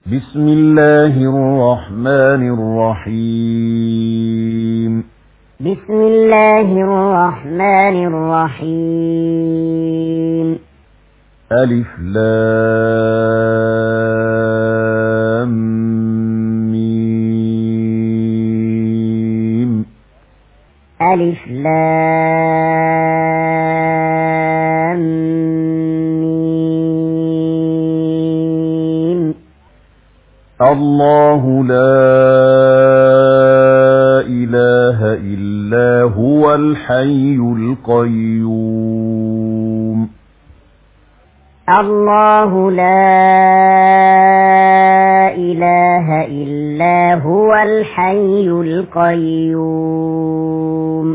بسم الله الرحمن الرحيم. بسم الله الرحمن الرحيم. ألف لام ميم. ألف لام ميم. الله لا إله إلا هو الحي القيوم. الله لا إله إلا هو الحي القيوم.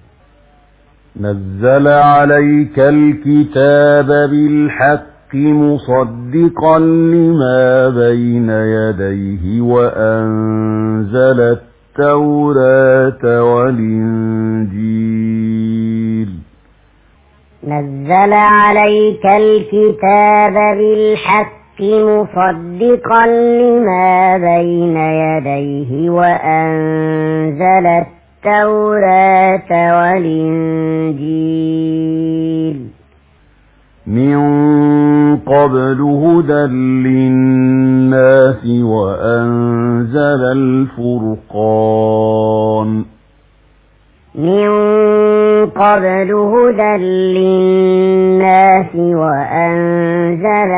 نزل عليك الكتاب بالحق مصدقا لما بين يديه وأنزل التوراة والإنجيل. نزل عليك الكتاب بالحق مصدقا لما بين يديه وأنزل التوراة والإنجيل. من قبل هدى للناس وأنزل الفرقان. من قبل هدى للناس وأنزل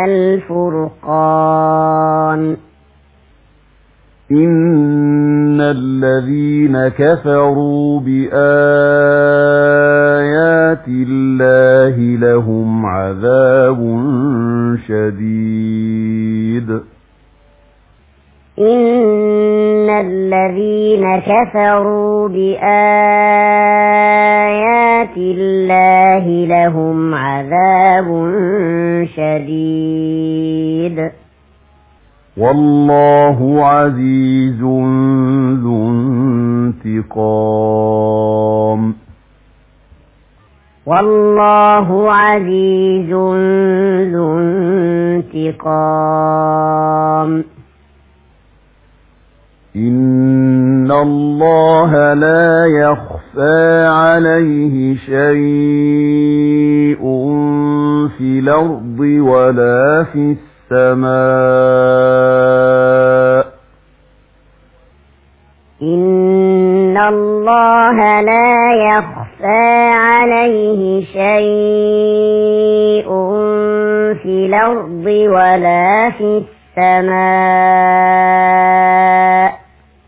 الفرقان. إن الذين كفروا بآيات الله لهم عذاب شديد. إن الذين كفروا بآيات الله لهم عذاب شديد. والله عزيز ذو انتقام. والله عزيز ذو انتقام. إن الله لا يخفى عليه شيء في الأرض ولا في السماء. إن الله لا يخفى عليه شيء في الأرض ولا في السماء.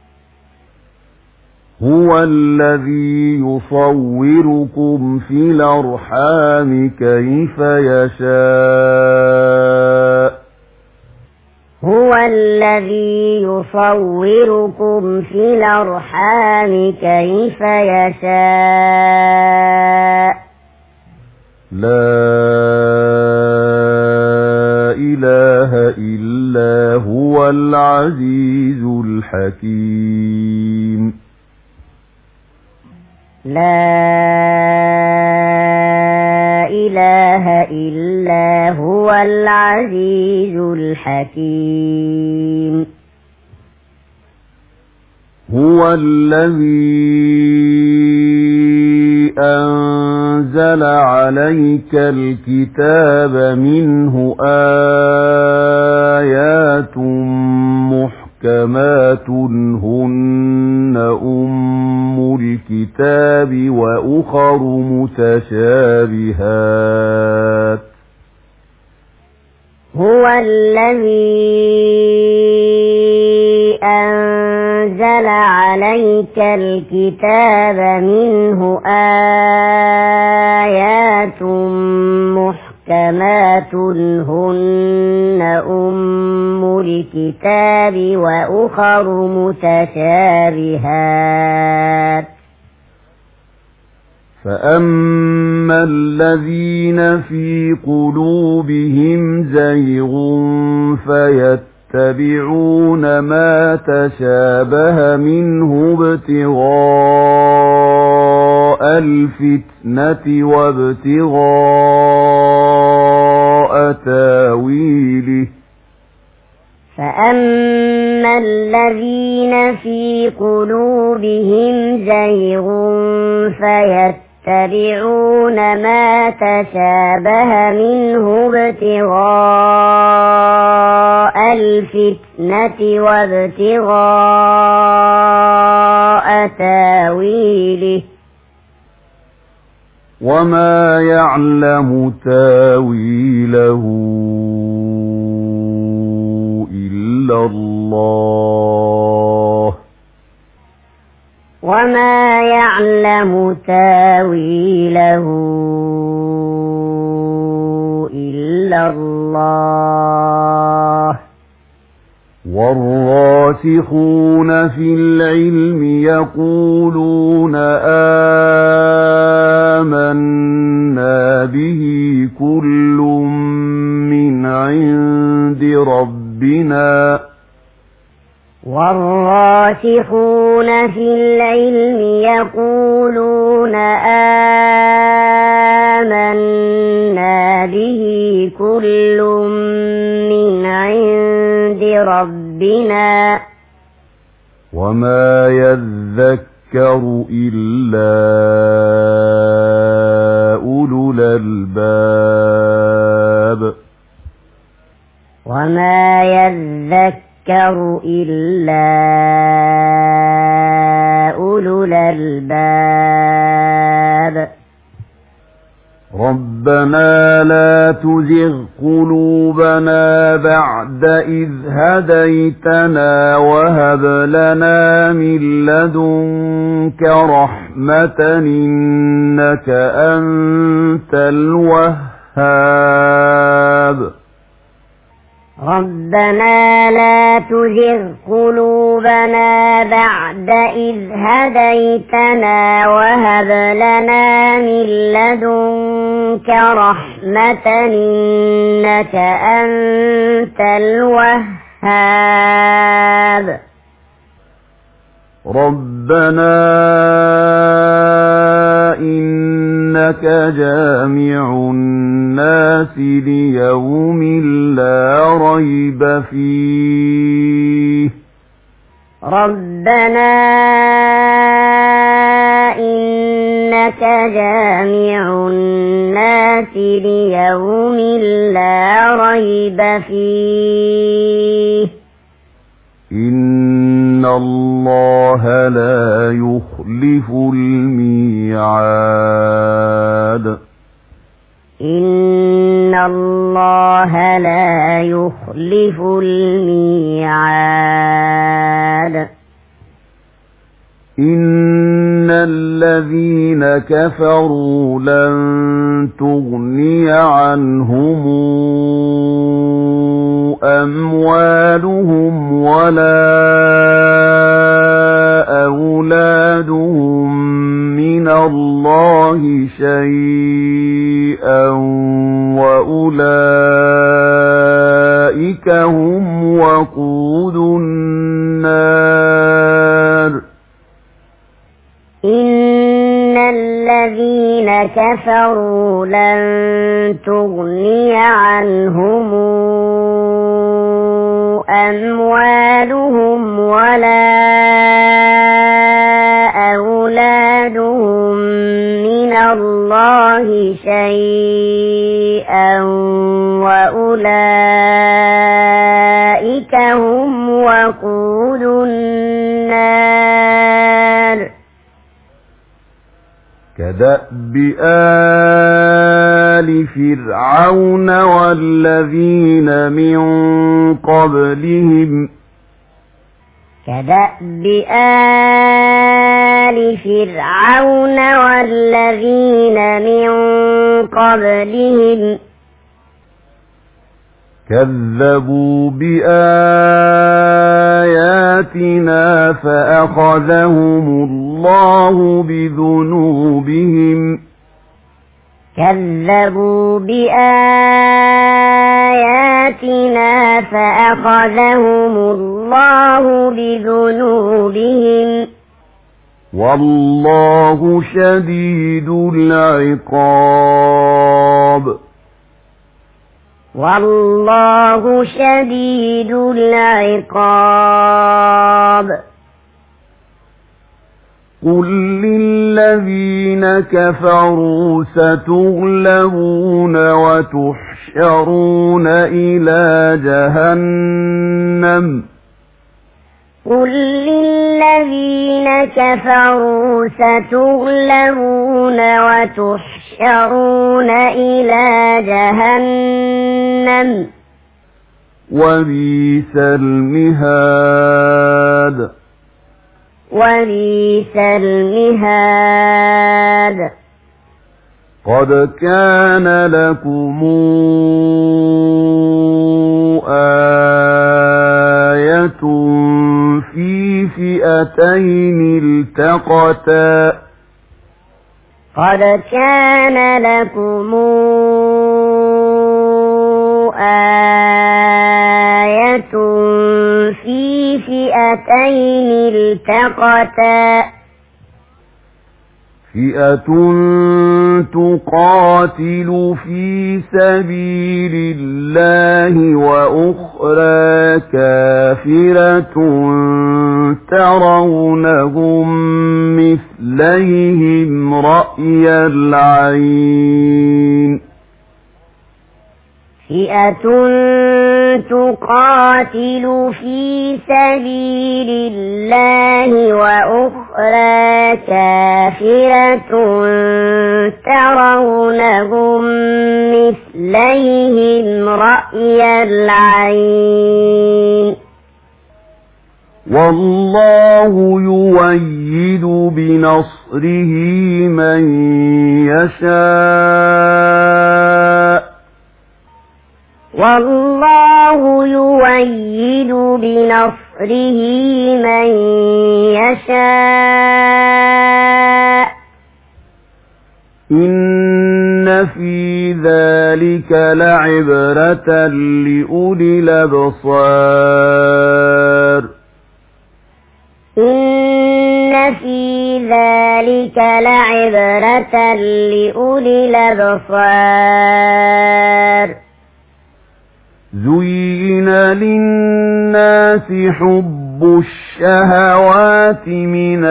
هو الذي يصوركم في الأرحام كيف يشاء. هو الذي يصوركم في الأرحام كيف يشاء. لا إله إلا هو العزيز الحكيم. لا إله إلا هو العزيز الحكيم. هو الذي أنزل عليك الكتاب منه آيات محكمات هن أم الكتاب وأخر متشابهات. هو الذي أنزل عليك الكتاب منه آيات محكمات هن أم الكتاب وأخر متشابهات. فأما الذين في قلوبهم زيغ فيتبعون ما تشابه منه ابتغاء الفتنة وابتغاء تاويله فأما الذين في قلوبهم زيغ فيتبعون ما تشابه منه ابتغاء الفتنة وابتغاء تاويله وما يعلم تاويله إلا الله وما يعلم تاويله إلا الله والراسخون في العلم يقولون آمنا به كل من عند ربنا والراسخون في العلم يقولون آمنا به كل من عند ربنا وما يذكر إلا أولو الألباب وما يذكر إلا أولو الألباب ربنا لا تزغ قلوبنا بعد إذ هديتنا وهب لنا من لدنك رحمة إنك أنت الوهاب ربنا لا تزغ قلوبنا بعد إذ هديتنا وهب لنا من لدنك رحمة إنك أنت الوهاب ربنا إنك جامع الناس ليوم لا ريب فيه ربنا إنك جامع الناس ليوم لا ريب فيه إن الله لا يخلف الميعاد إن الله لا يخلف الميعاد إن الذين كفروا لن تغني عنهم أموالهم ولا أولادهم من الله شيئا وأولئك هم وقود النار إن الذين كفروا لن تغني عنهم أموالهم ولا أولادهم من الله شيئا وأولئك هم وقود النار كدأب آل فرعون والذين من قبلهم كدأب آل فرعون والذين من قبلهم كذبوا بآياتنا فأخذهم الله بذنوبهم كذبوا بآياتنا فأخذهم الله بذنوبهم والله شديد العقاب والله شديد العقاب قل للذين كفروا ستغلبون وتحشرون إلى جهنم قل للذين كفروا ستغلبون وتحشرون إلى جهنم وبئس المهاد وبئس المهاد قد كان لكم آية في فئتين التقتا قد كان لكم آية في فئتين التقتا فئة تقاتل في سبيل الله وأخرى كافرة ترونهم مثليهم رأي العين فئة تقاتل في سبيل الله وأخرى كافرة ترونهم مثليهم رأي العين والله يؤيد بنصره من يشاء والله يؤيد بنصره من يشاء إن في ذلك لعبرة لأولي الأبصار إن في ذلك لعبرة لأولي الأبصار زين للناس حب الشهوات من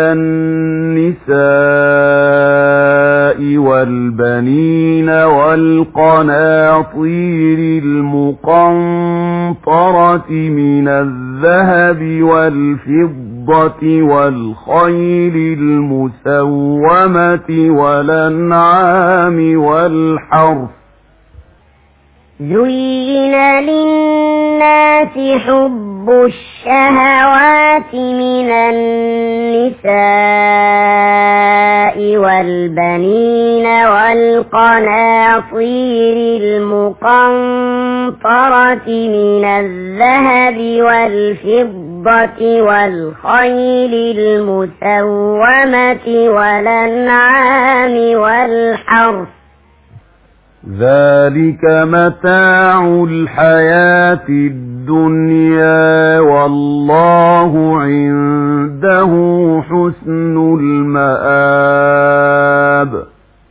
النساء والبنين والقناطير المقنطرة من الذهب والفضة والخيل المسومة والأنعام والحرث زين للناس حب الشهوات من النساء والبنين والقناطير المقنطرة من الذهب والفضة والخيل المسومة والأنعام والحرث ذلك متاع الحياة الدنيا والله عنده حسن المآب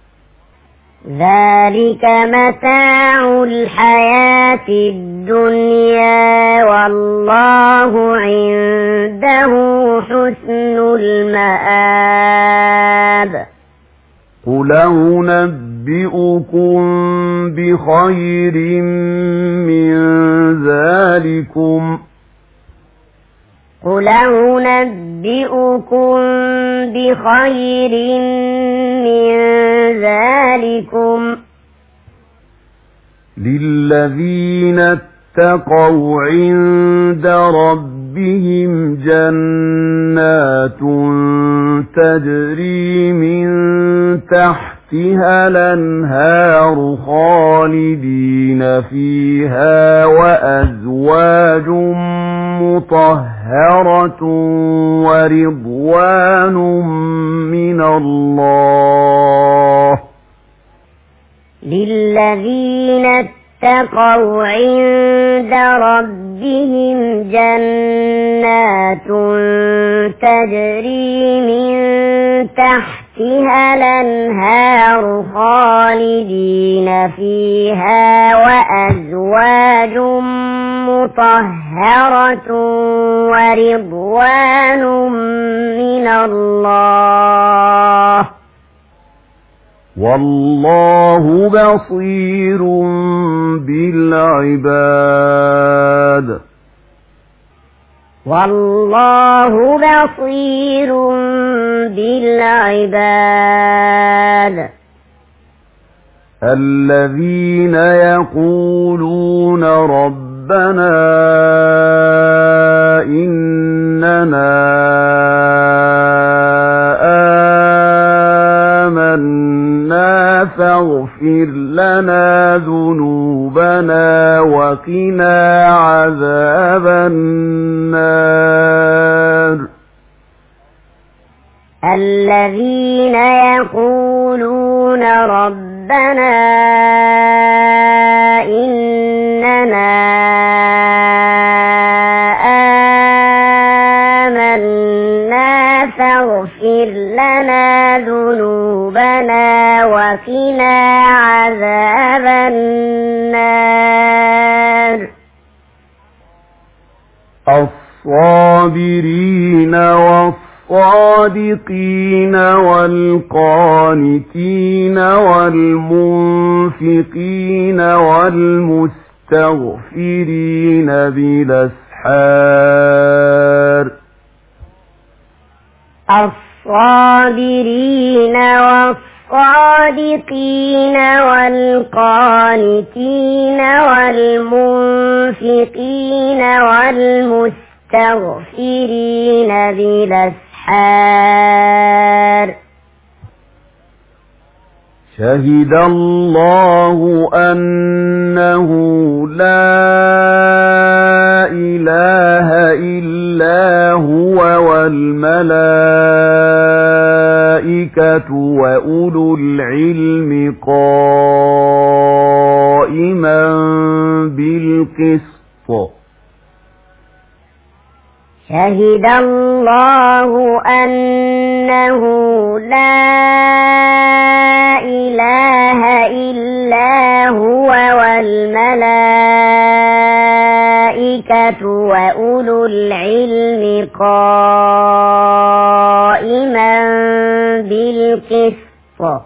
ذلك متاع الحياة الدنيا والله عنده حسن المآب قل أنبئكم بخير من ذلكم قل أنبئكم بخير من ذلكم للذين اتقوا عند ربهم جنات تجري من تحتها الأنهار خالدين فيها وأزواج مطهرة ورضوان من الله للذين اتقوا عند ربهم جنات تجري من تحتها تحتها الأنهار خالدين فيها وأزواج مطهرة ورضوان من الله والله بصير بالعباد والله بصير بالعباد الذين يقولون ربنا إننا آمنا فاغفر لنا ذنوبنا وقنا عذاب النار الذين يقولون ربنا إننا آمنا فاغفر لنا ذنوبنا وقنا عذاب النار الصابرين والصادقين والقانتين والمنفقين والمستغفرين بالأسحار الصابرين والصادقين والقانتين والمنفقين والمستغفرين بالأسحار شهد الله أنه لا إله إلا هو والملائكة وأولو العلم قائما بالقسط شهد الله أنه لا إله إلا هو والملائكة وأولو العلم قائما بالقسط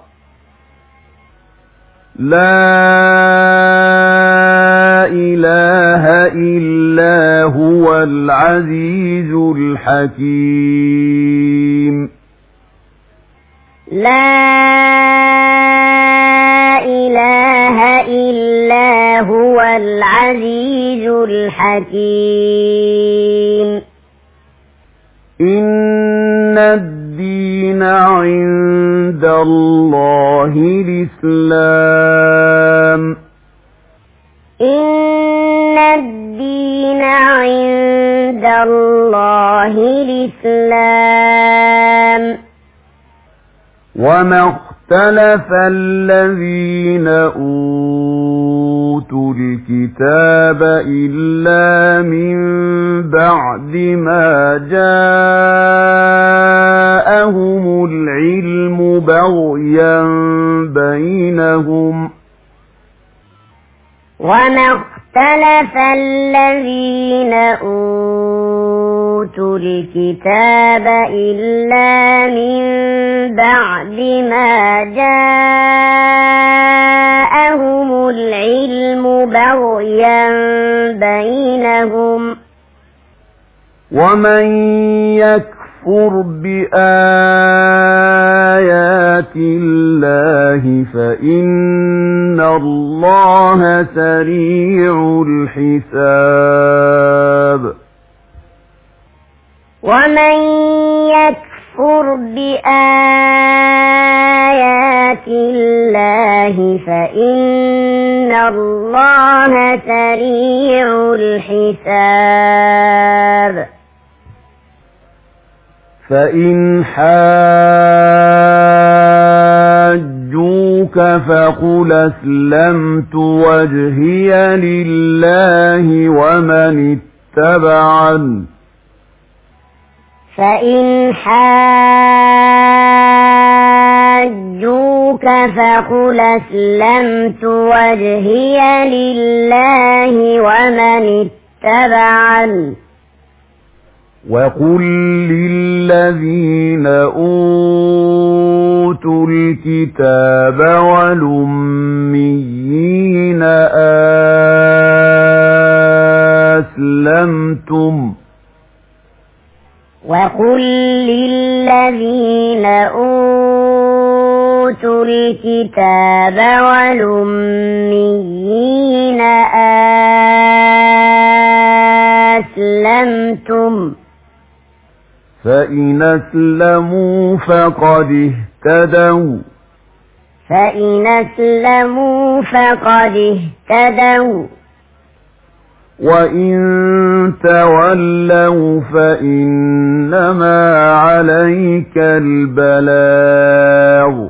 لا إله إلا هو العزيز الحكيم لا إله إلا هو العزيز الحكيم إن الدين عند الله الإسلام إن الدين عند الله الإسلام وما اختلف الذين أوتوا الكتاب إلا من بعد ما جاءهم العلم بغيا بينهم وما اختلف الذين أوتوا الكتاب إلا من بعد ما جاءهم العلم بغيا بينهم ومن يكفر بآيات الله فإن الله سريع الحساب ومن يكفر بآيات الله فإن الله سريع الحساب فإن حاجوك فقل أسلمت وجهي لله ومن اتبعني فإن حاجوك حاجوك فقل أسلمت وجهي لله ومن اتبعني وقل للذين أوتوا الكتاب والأميين أسلمتم وقل للذين أوتوا الكتاب والأميين أسلمتم فإن أسلموا فقد اهتدوا وإن تولوا فإنما عليك البلاغ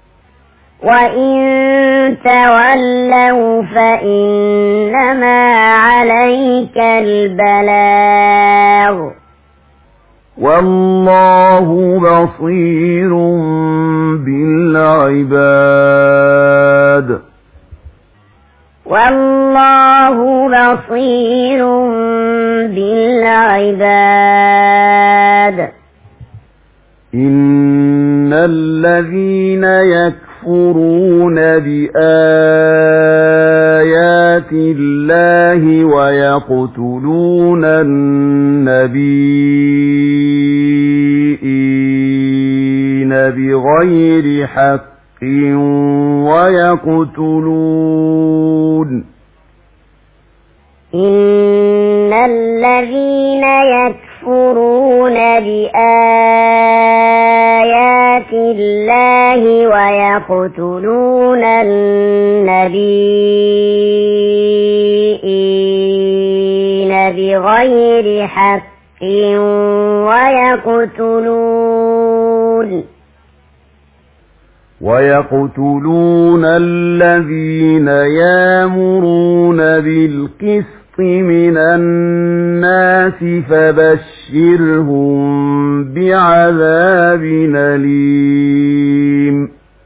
والله بصير بالعباد إن الذين يكفرون بآيات الله ويقتلون النبيين بغير حق إن الذين يكفرون بآيات الله ويقتلون النبيين بغير حق ويقتلون الذين يأمرون بالقسط من الناس فبشرهم بعذاب أليم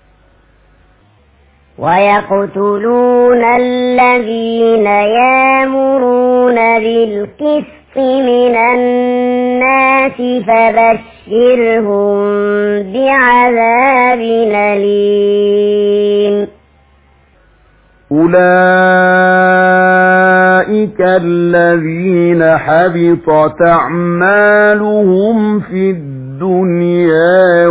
ويقتلون الذين يأمرون بالقسط من الناس فبشرهم بعذاب أليم أولئك الذين حبطت أعمالهم في الدنيا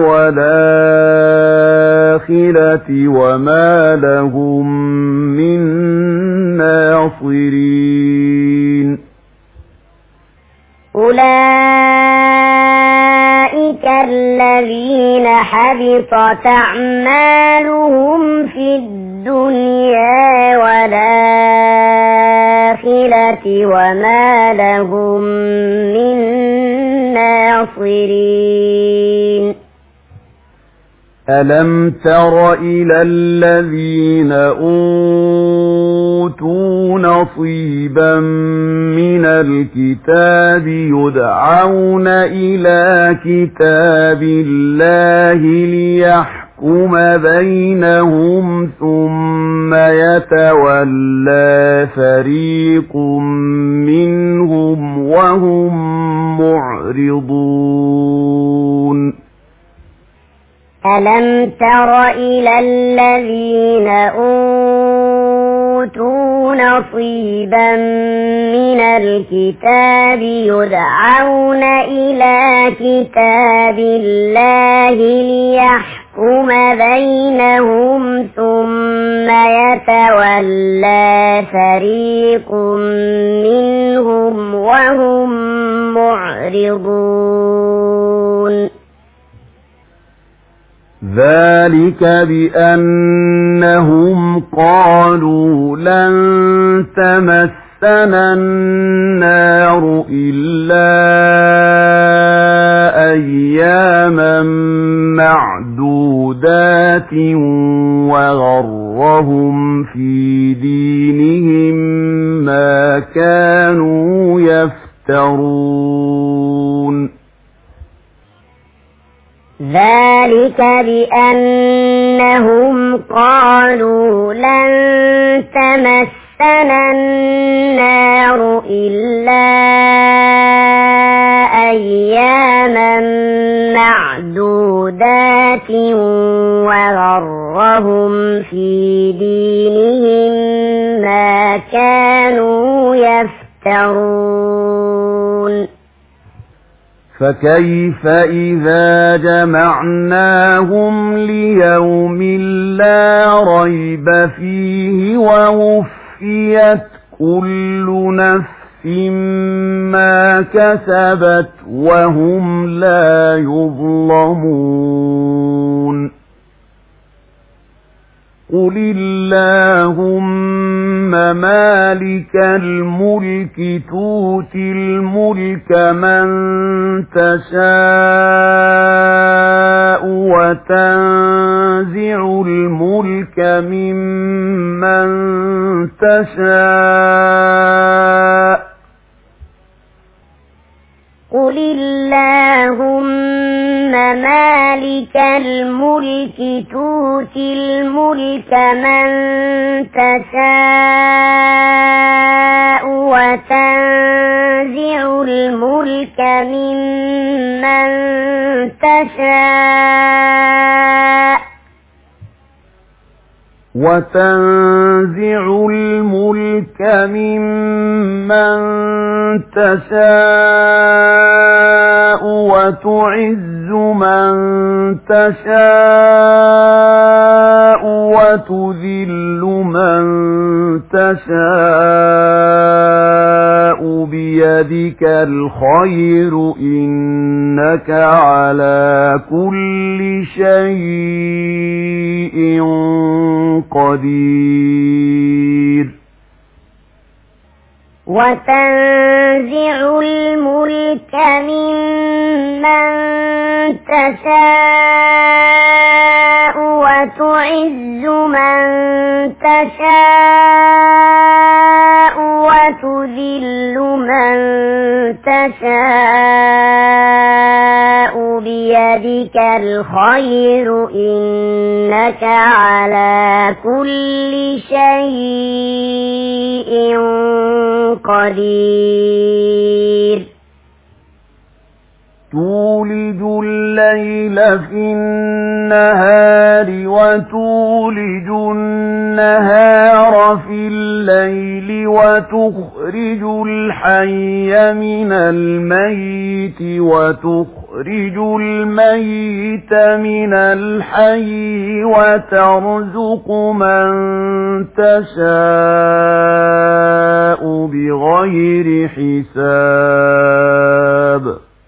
والآخرة وما لهم من ناصرين أولئك الذين حبطت أعمالهم في الدنيا والآخرة وما لهم من ناصرين ألم تر إلى الذين أوتوا نصيبا من الكتاب يدعون إلى كتاب الله ليحكم بينهم ثم يتولى فريق منهم وهم معرضون ألم تر إلى الذين أوتوا نصيبا من الكتاب يدعون إلى كتاب الله ليحكم بينهم ثم يتولى فريق منهم وهم معرضون ذلك بأنهم قالوا لن تمسنا النار إلا أياما معدودات وغرهم في دينهم ما كانوا يفترون ذلك ذلك بأنهم قالوا لن تمسنا النار إلا أياما معدودات وغرهم في دينهم ما كانوا يفترون فكيف إذا جمعناهم ليوم لا ريب فيه ووفيت كل نفس ما كسبت وهم لا يظلمون قل اللهم مالك الملك تؤتي الملك من تشاء وتنزع الملك ممن تشاء قل اللهم مالك الملك تؤتي الملك من تشاء وتنزع الملك ممن تشاء وتنزع الملك ممن تشاء وتعز من تشاء وتذل من تشاء بيدك الخير إنك على كل شيء قدير وتنزع الملك ممن تشاء وتعز من تشاء وتذل من تشاء بيدك الخير إنك على كل شيء قدير تولج الليل في النهار وتولج النهار في الليل وتخرج الحي من الميت وتخرج الميت من الحي وترزق من تشاء بغير حساب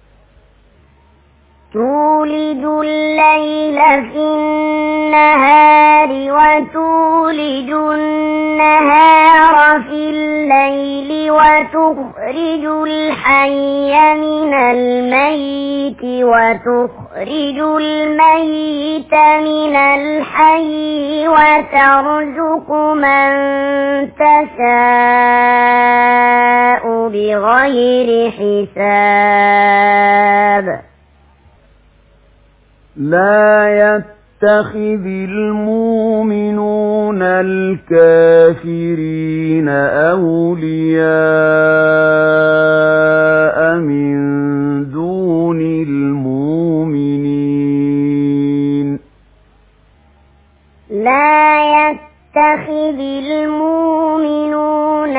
تولج الليل في النهار وتولج النهار في الليل وتخرج الحي من الميت وتخرج الميت من الحي وترزق من تشاء بغير حساب لا يتخذ المؤمنون الكافرين أولياء من دون المؤمنين لا يتخذ المؤمنون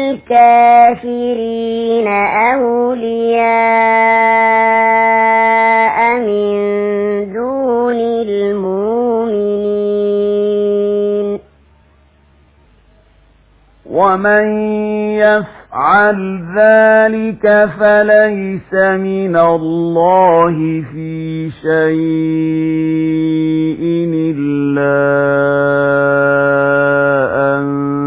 الكافرين أولياء من دون المؤمنين ومن يفعل ذلك فليس من الله في شيء إلا أن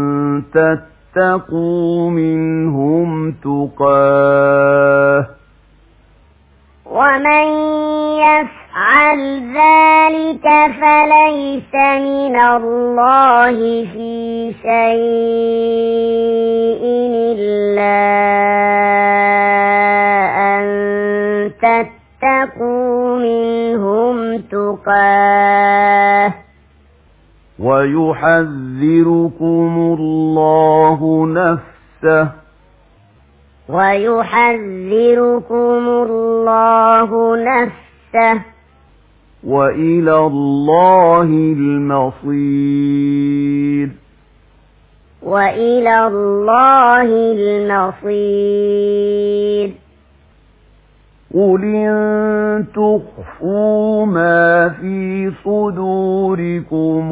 تتقوا منهم تقاه ومن يفعل ذلك فليس من الله في شيء إلا أن واتقوا منهم تقاه ويحذركم الله نفسه وإلى الله المصير قل إن تخفوا ما في صدوركم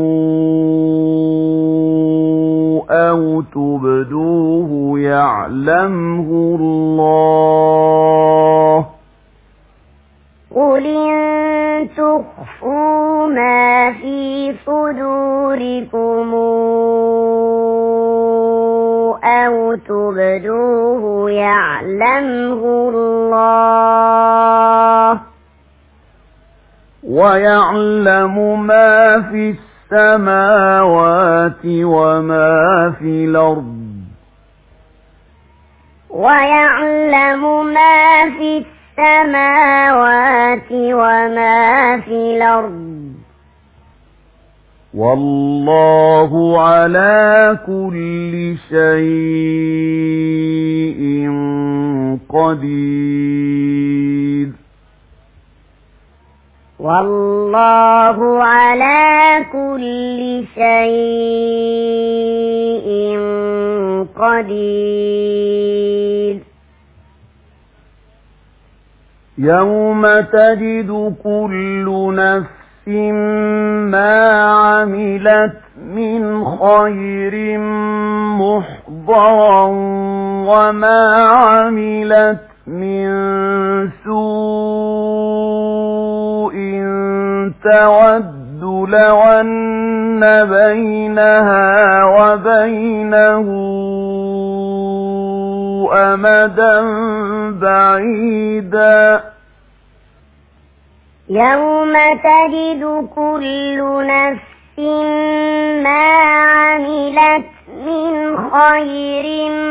أو تبدوه يعلمه الله قل إن تخفوا ما في صدوركم أو تبدوه يعلمه الله ويعلم ما في السماوات وما في الأرض ويعلم ما في السماوات وما في الأرض والله على كل شيء قدير والله على كل شيء قدير يوم تجد كل نفس ما عملت من خير محضرا وما عملت من سوء تود لو أن بينها وبينه أمدا بعيدا يوم تجد كل نفس ما عملت من خير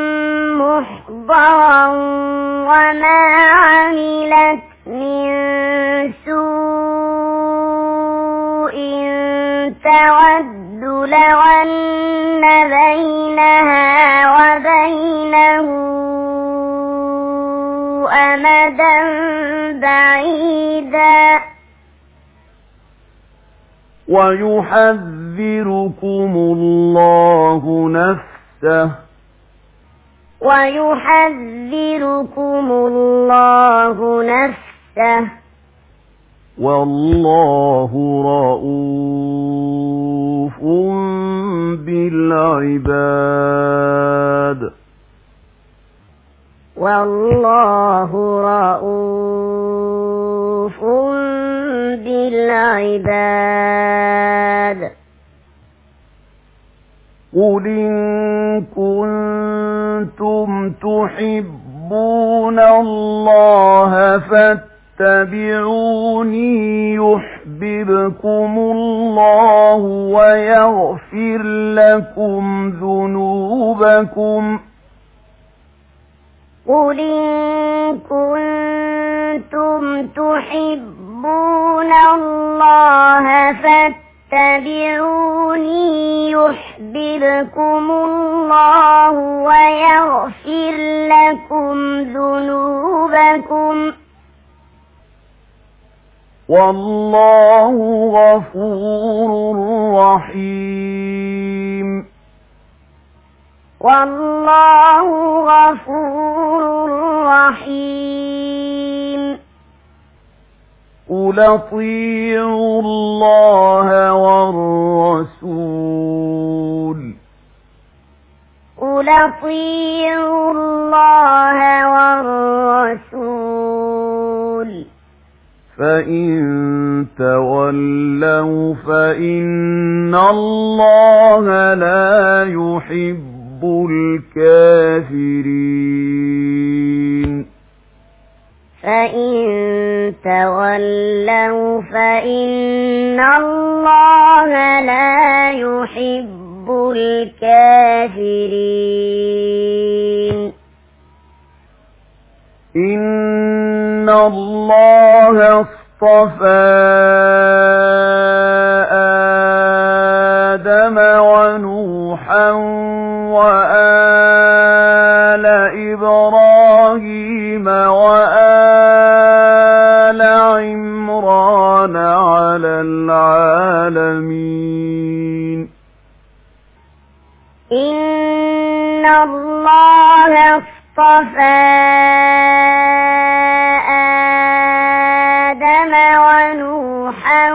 محضرا وما عملت من سوء تود لو أن بينها وبينه أمدا بعيدا ويحذركم الله نفسه والله رؤوف بالعباد قل إن كنتم تحبون الله فاتبعوني يحببكم الله ويغفر لكم ذنوبكم قل إن كنتم تحبون الله فاتبعوني يحببكم الله ويغفر لكم ذنوبكم والله غفور رحيم قل اطيعوا الله والرسول فإن تولوا فإن الله لا يحب الكافرين إن إن الله اصطفى آدم ونوحا وآل إبراهيم وآل عمران على العالمين إن الله اصطفى آدم ونوحا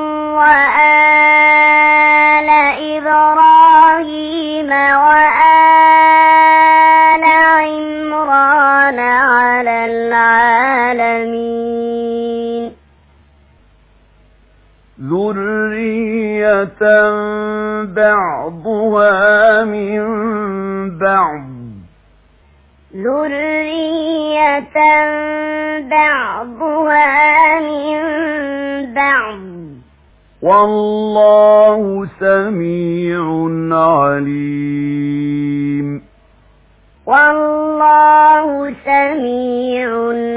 وآل إبراهيم وآل عمران على العالمين ذرية بعضها من بعض ذرية بعضها من بعض والله سميع عليم والله سميع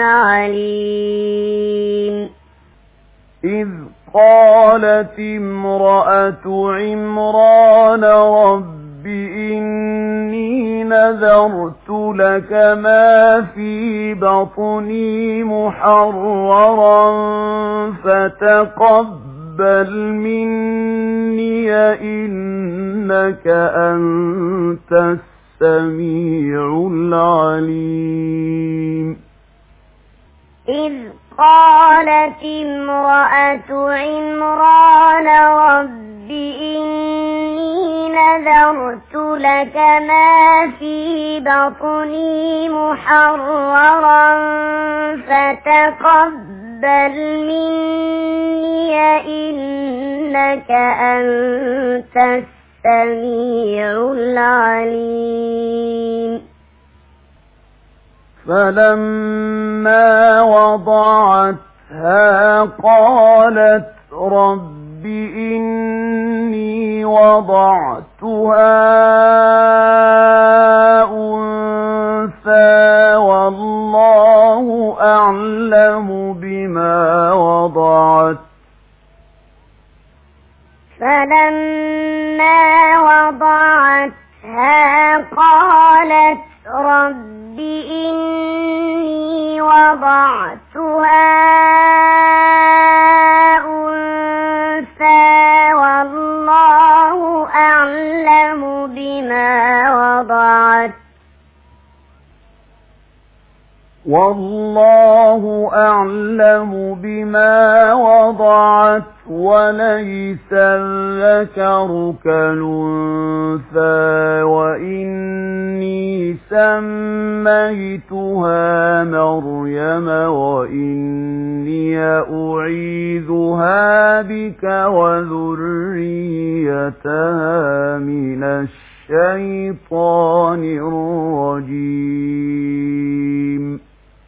عليم إذ قالت امرأة عمران رب إني نذرت لك ما في بطني محررا فتقبل مني إنك أنت السميع العليم إذ قالت امرأة عمران رب إني نذرت لك ما في بطني محررا فتقبل مني إنك أنت السميع العليم فلما وضعتها قالت رب إني وضعتها أنثى والله أعلم بما وضعت فلما وضعتها قالت رب إني وضعتها أنثى والله أعلم بما وضعت والله أعلم بما وضعت وليس الذكر كالأنثى وإني سميتها مريم وإني أعيذها بك وذريتها من الشيطان الرجيم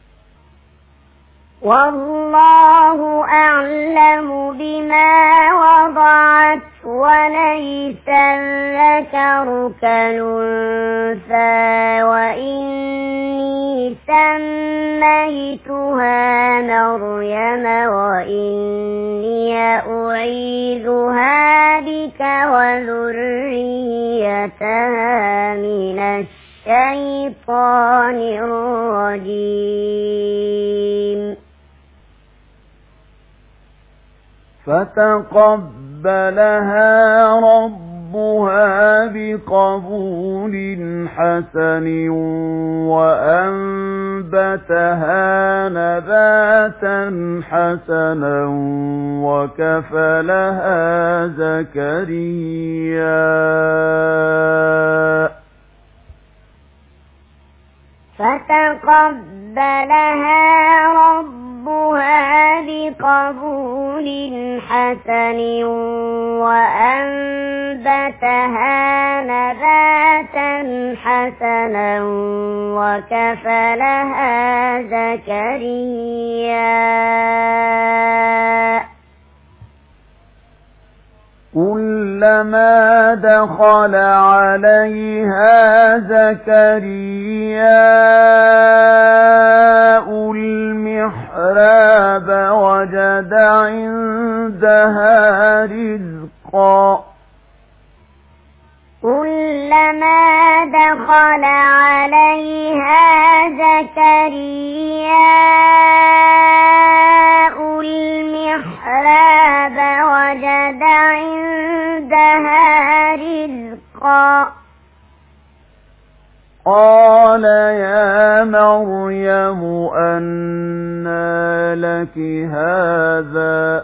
والله أعلم بما وضعت وليس الذكر كالأنثى وإني سميتها مريم وإني أعيذها بك وذريتها من الشيطان الرجيم فتقبلها ربها بقبول حسن وأنبتها نباتا حسنا وكفلها زكريا فتقبلها ربها بقبول حسن وأنبتها نباتا حسنا وكفلها زكريا كلما دخل عليها زكريا المحراب المحراب وجد عندها رزقا كلما دخل عليها زكرياء المحراب وجد عندها رزقا قال يا مريم أنى لك هذا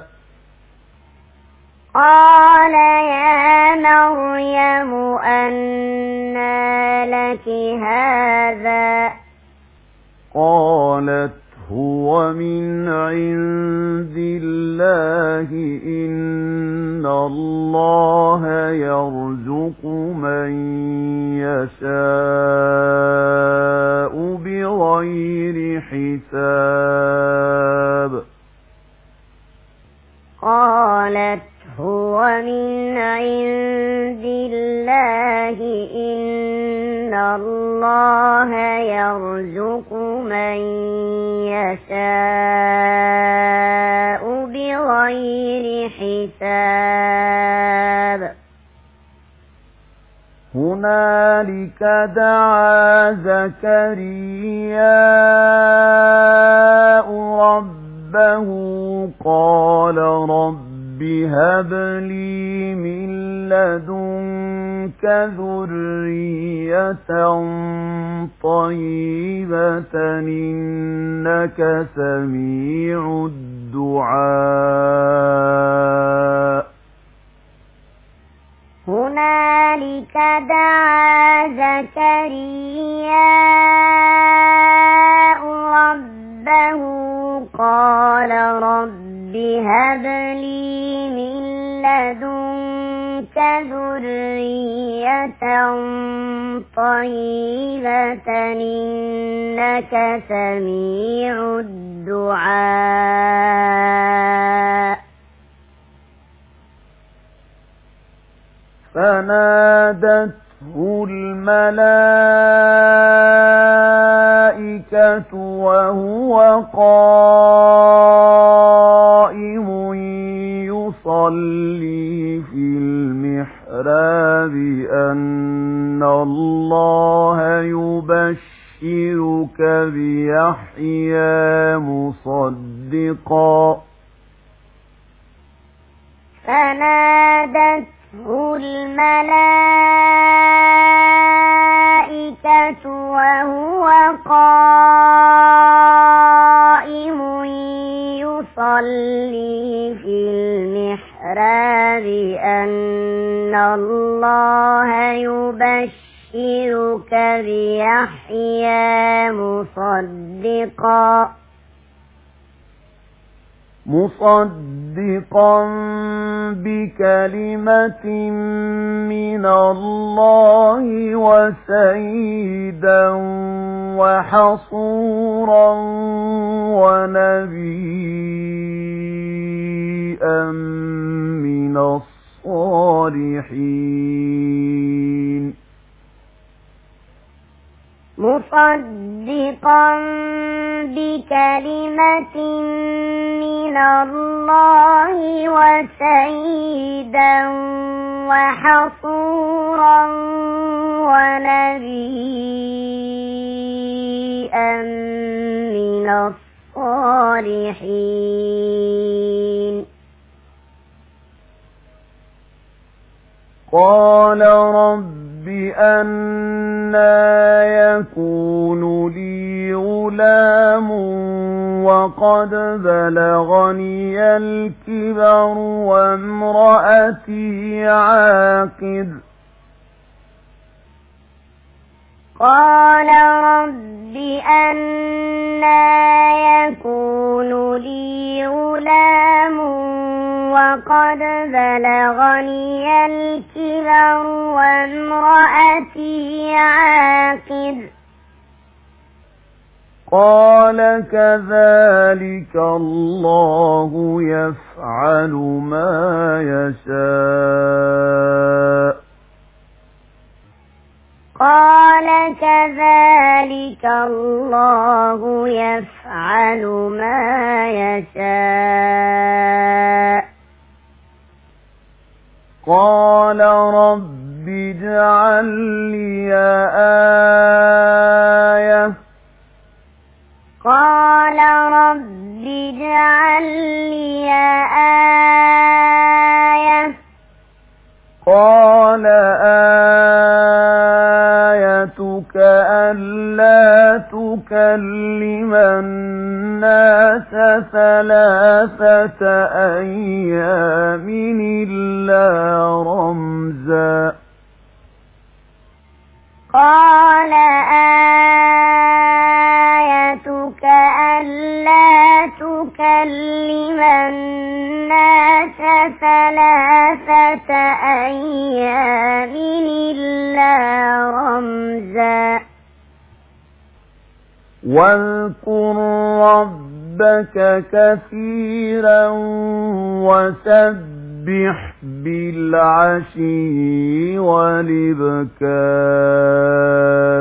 قال يا مريم أنى لك هذا قالت هو من عند الله إن الله يرزق من يشاء بغير حساب قالت هو من عند الله إن الله يرزق من يشاء بغير حساب هنالك دعا زكرياء ربه قال رب هب لي من لدنك ذرية طيبة إنك سميع الدعاء هنالك دعا زكرياء ربه قال رب هب لي من لدنك ذرية طيبة إنك سميع الدعاء فنادته الملائكة وهو قائم يصلي في المحراب أن الله يبشرك بيحيى مصدقا فنادته الملائكة وهو قائم يصلي في المحراب أن الله يبشرك بيحيى مصدقا بكلمة من الله وسيدا وحصورا ونبيا من الصالحين مصدقا بكلمة من الله وسيدا وحصورا ونبيا من الصالحين قال رب أنى يكون لي غلام وقد بلغني الكبر وامرأتي عاقر قال رب أنى يكون لي غلام وقد بلغني الكبر وامرأتي عاقر قال كذلك الله يفعل ما يشاء قال كذلك الله يفعل ما يشاء قال رب اجعل لي آية قال رب اجعل لي آية قال آيتك ألا تكلم الناس 3 أيام إلا رمزا قال آيتك ألا تكلم الناس 3 أيام إلا رمزا واذكر ربك كثيرا وسبح بالعشي والإبكار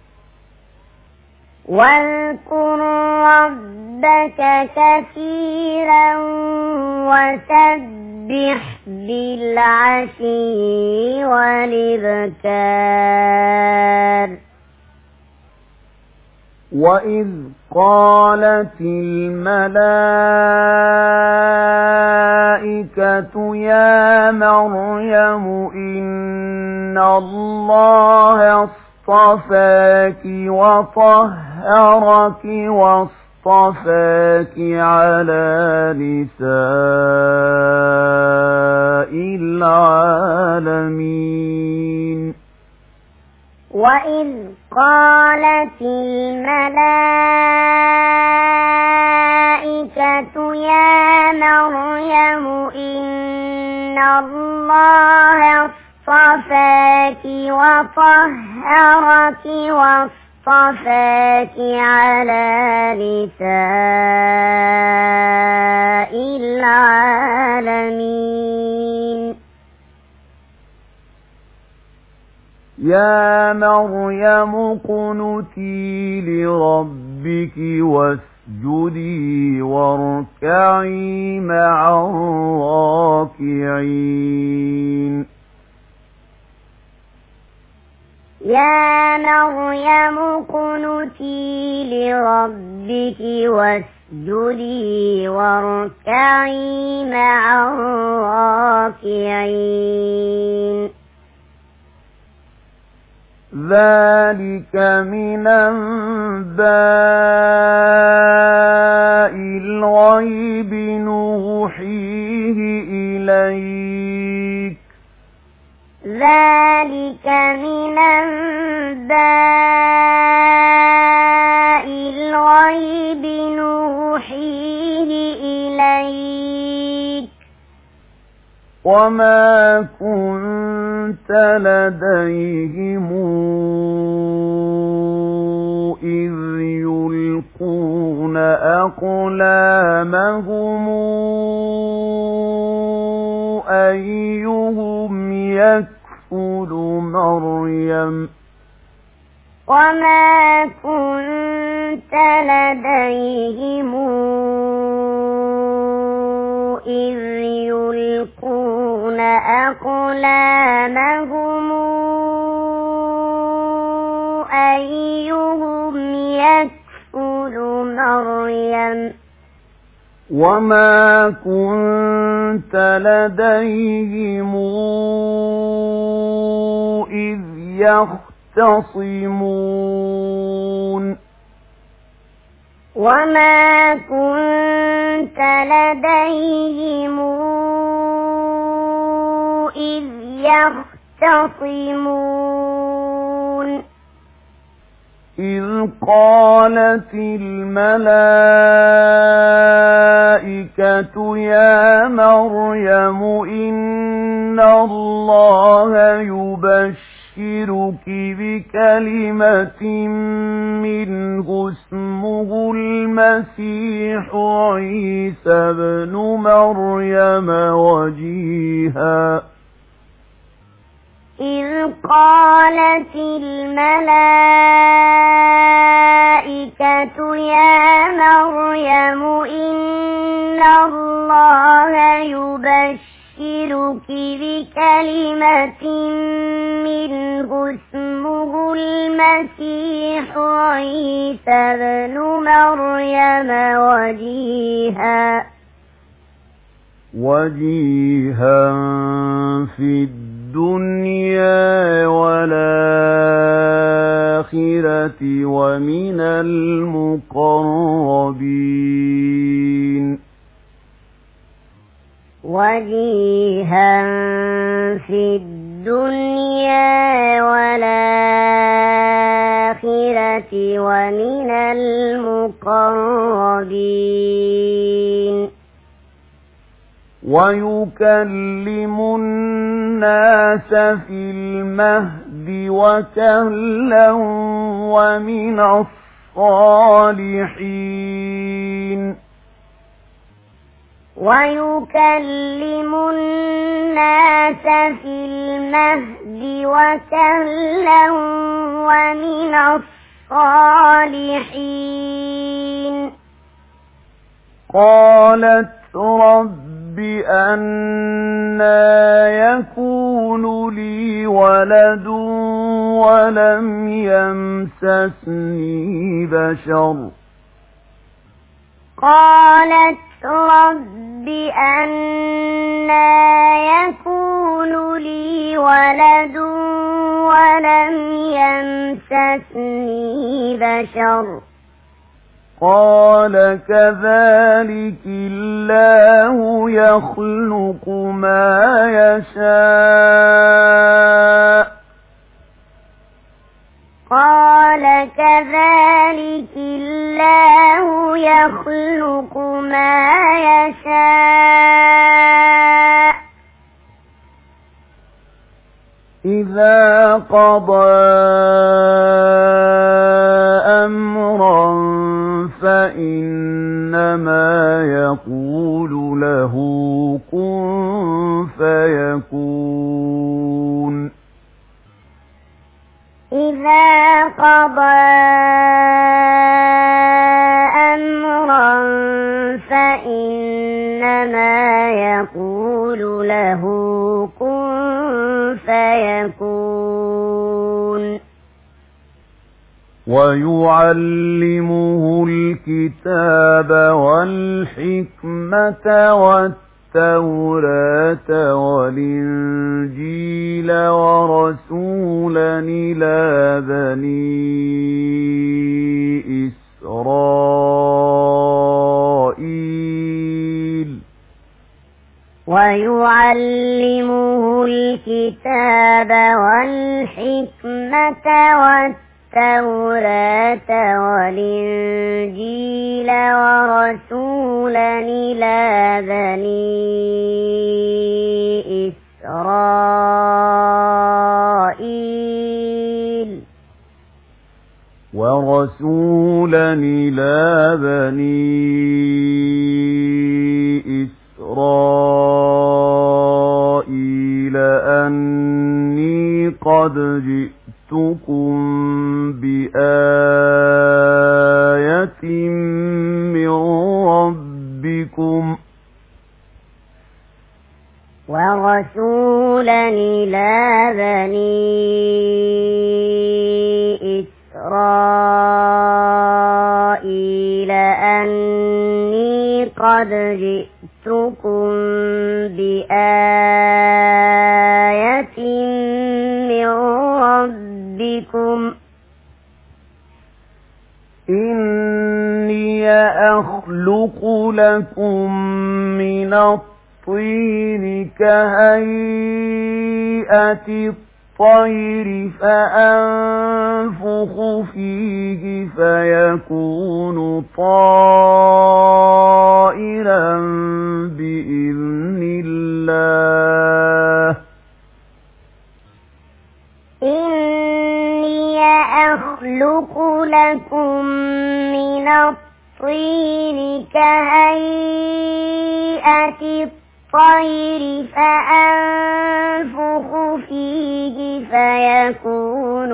واذكر ربك كثيرا وسبح بالعشي والإبكار وإذ قالت الملائكة يا مريم إن الله اصطفاك وطهرك واصطفاك على نساء العالمين وإذ قالت الملائكة يا مريم إن الله اصطفاك وطهرك واصطفاك على نساء العالمين يا مريم اقنتي لربك واسجدي واركعي مع الراكعين يا مريم اقنتي لربك واسجدي واركعي مع الراكعين ذلك من أنباء الغيب نوحيه إليك ذلك من أنباء الغيب نوحيه إليك وما كنت لديهم إذ يلقون أقلامهم أيهم يكفل مريم وما كنت لديهم إذ يلقون أقلامهم أيهم يكفل مريم وما كنت لديهم إذ يختصمون وما كنت لديهم إذ يختصمون إذ قالت الملائكة يا مريم إن الله يبشرك بكلمة منه اسمه المسيح عيسى بن مريم إذ قالت الملائكة يا مريم إن الله يبشرك بكلمة منه اسمه المسيح عيسى بن مريم وجيها في الدنيا والآخرة ومن المقربين وجيها في الدنيا والآخرة ومن المقربين ويكلم الناس في المهد وكهلا ومن الصالحين ويكلم الناس في المهد وكهلا ومن الصالحين قالت رب أنى يكون لي ولد ولم يمسسني بشر قالت رب أنى يكون لي ولد ولم يمسسني بشر قال كذلك الله يخلق ما يشاء قال كذلك الله يخلق ما يشاء إذا قضى أمرا فإنما يقول له كن فيكون إذا قضى أمرا فإنما يقول له كن فيكون ويعلمه الكتاب والحكمة والتوراة والإنجيل ورسولا إلى بني إسرائيل ويعلمه الكتاب والحكمة والتوراة والإنجيل ورسولا إلى بني إسرائيل أني قد جئتكم بآية من ربكم ورسولا إلى بني إسرائيل أني قد جئتكم بآية من ربكم إني أخلق لكم من الطين كهيئة الطير فأنفخ فيه فيكون طائرا بإذن الله إني أخلق لكم من الطين كهيئة الطير فأنفخ فيه فيكون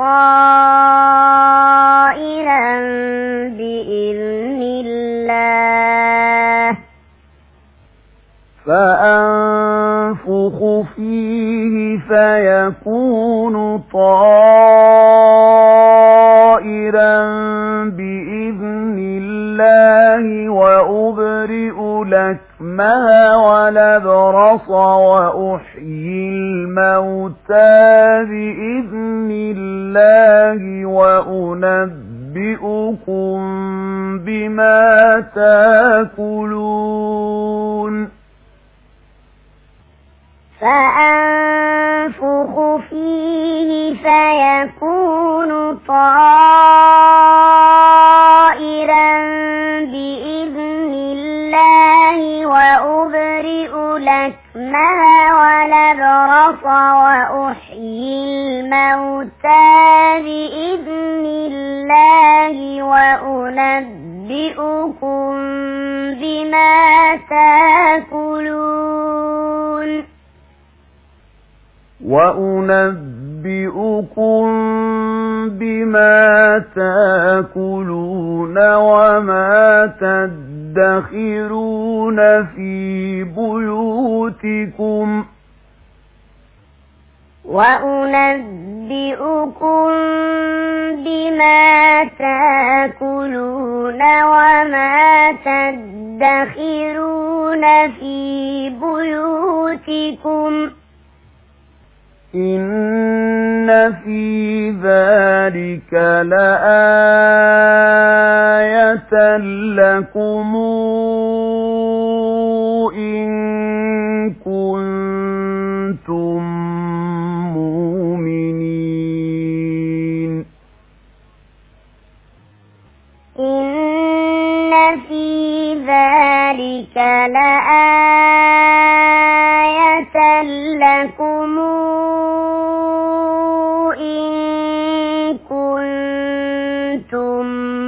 طائرا بإذن الله فأنفخ فيه فيكون طائرا بإذن الله وأبرئ الأكمه والأبرص وأحيي الموتى بإذن الله وأنبئكم بما تأكلون فأنفخ فيه فيكون طائرا بإذن الله وأبرئ الأكمه والأبرص وأحيي الموتى بإذن الله وأنبئكم بما تأكلون وما تدخرون في بيوتكم وأنبئكم بما تأكلون وما تدخرون في بيوتكم إن في ذلك لآية لكم إن كنتم مؤمنين إن في ذلك لآية لكم إن كنتم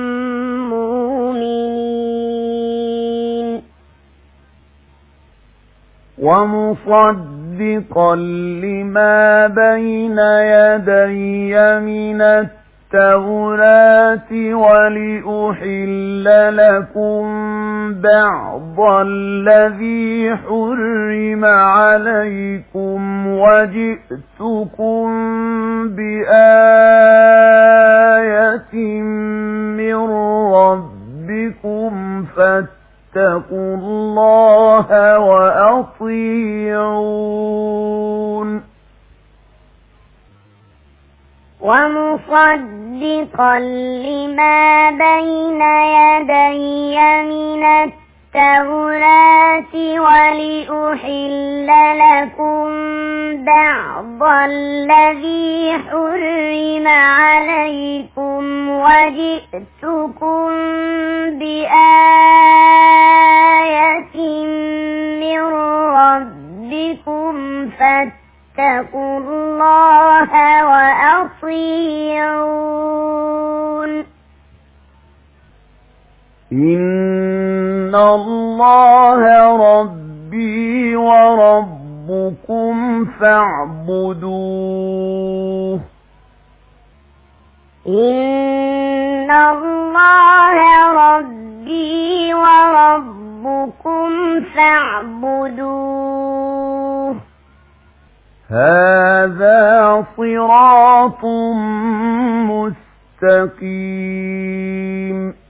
مؤمنين ومصدقا لما بين يدي من التوراة ولأحل لكم بعض الذي حرم عليكم وجئتكم بآية من ربكم فاتقوا الله وأطيعون ومصدقا لما بين يدي من التوراة ولأحل لكم بعض الذي حرم عليكم وجئتكم بآية من ربكم فاتقوا الله وأطيعون إن الله ربي وربكم فاعبدوه إن الله ربي وربكم فاعبدوه هذا صراط مستقيم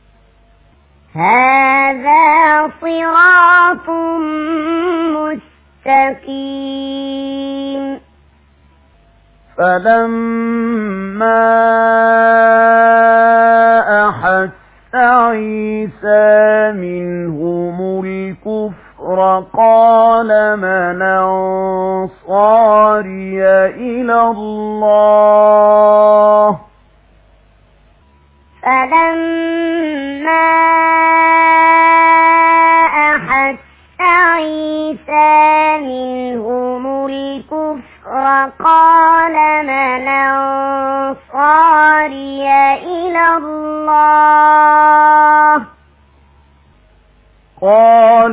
هذا صراط مستقيم فلما أحس عيسى منهم الكفر قال من أنصاري إلى الله فلما أحس عيسى منهم الكفر قال من أنصاري إلى الله قال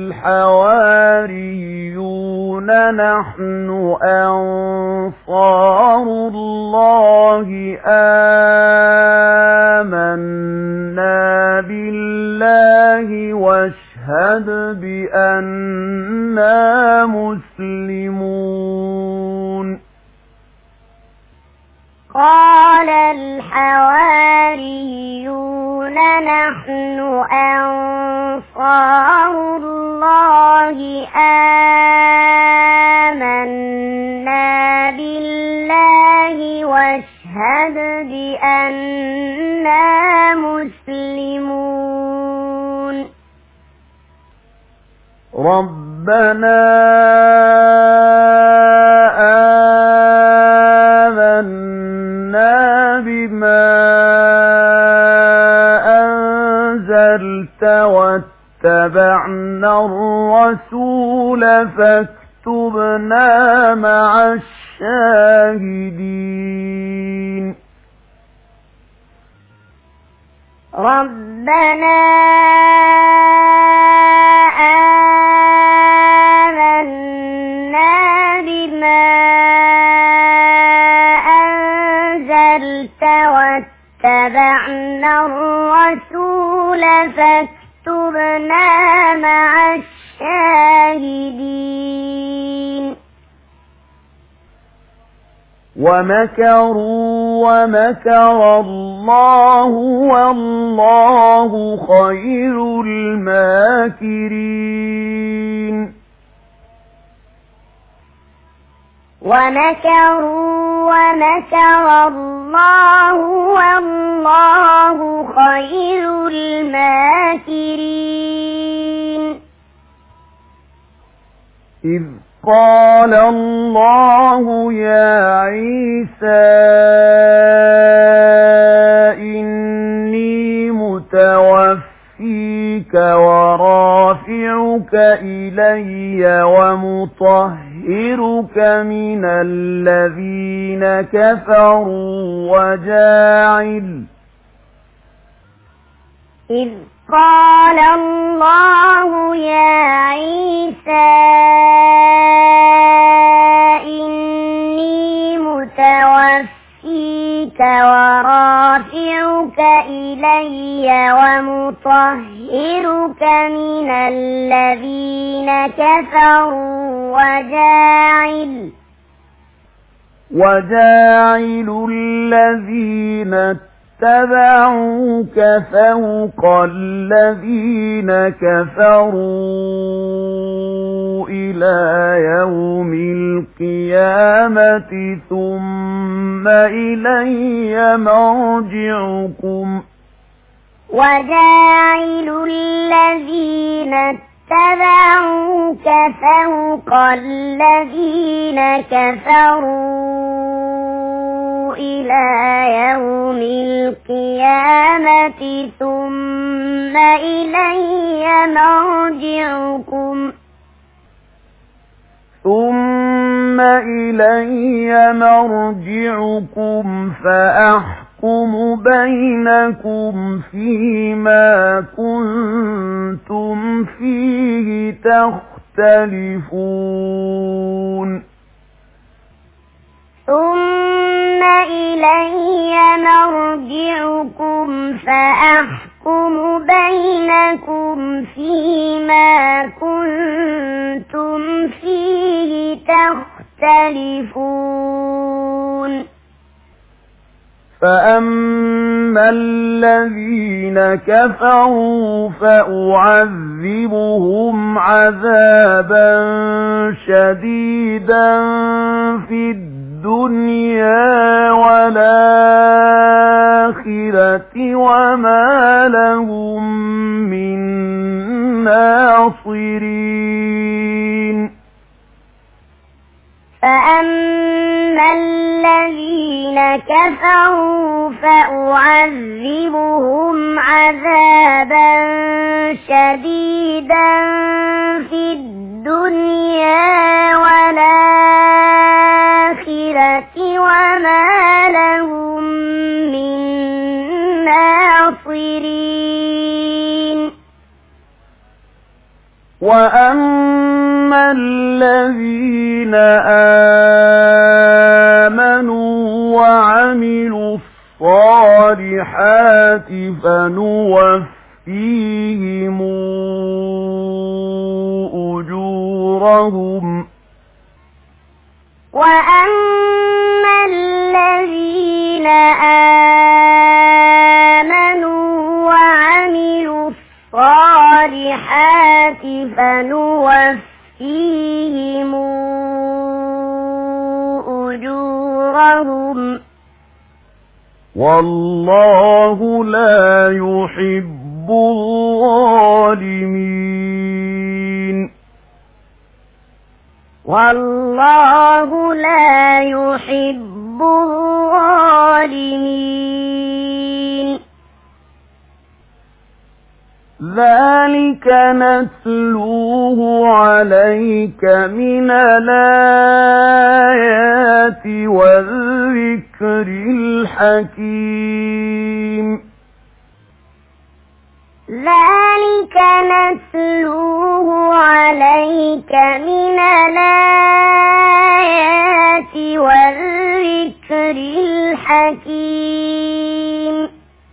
الحواريون نحن أنصار الله آمنا بالله واشهد بأننا مسلمون قال الحواريون نحن أنصار الله آمنا بالله واشهد بأننا مسلمون ربنا آمنا بما أنزلت واتبعنا الرسول فاكتبنا مع الشاهدين ربنا آمنا بما أنزلت واتبعنا الرسول فاكتبنا مع الشاهدين ومكروا ومكر الله والله خير الماكرين ومكروا ومكر الله والله خير الماكرين إذ قال الله يا عيسى إني متوفيك ورافعك إلي ومطهرك من الذين كفروا إذ قال الله يا عيسى إني متوفيك ورافعك إلي ومطهرك من الذين كفروا وجاعل الذين اتبعوك فوق الذين كفروا إلى يوم القيامة ثم إلي مرجعكم وجاعل الذين اتبعوك فوق الذين كفروا إلى يوم القيامة ثم إلي مرجعكم فأحكم بينكم فيما كنتم فيه تختلفون ثم إلي مرجعكم فأحكم بينكم فيما كنتم فيه تختلفون فأما الذين كفروا فأعذبهم عذابا شديدا في الدنيا والآخرة وما لهم من ناصرين فأما الذين كفروا فأعذبهم عذابا شديدا في الدنيا والآخرة وما لهم من ناصرين وأما الذين آمنوا وعملوا الصالحات فنوفيهم أجورهم وأما الذين آمنوا وعملوا الصالحات فنوفيهم أجورهم والله لا يحب الظالمين والله لا يحب الظالمين ذلك نتلوه عليك من الآيات والذكر الحكيم ذلك نتلوه عليك من الآيات والذكر الحكيم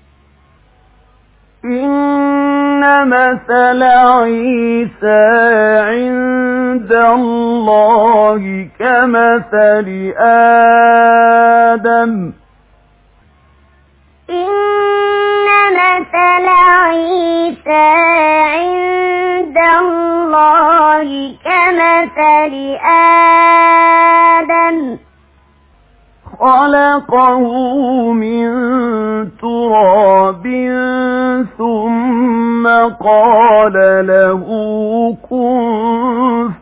إن مثل عيسى عند الله كمثل آدم إن مثل عيسى عند الله كمثل آدم خلقه من تراب ثم قال له كن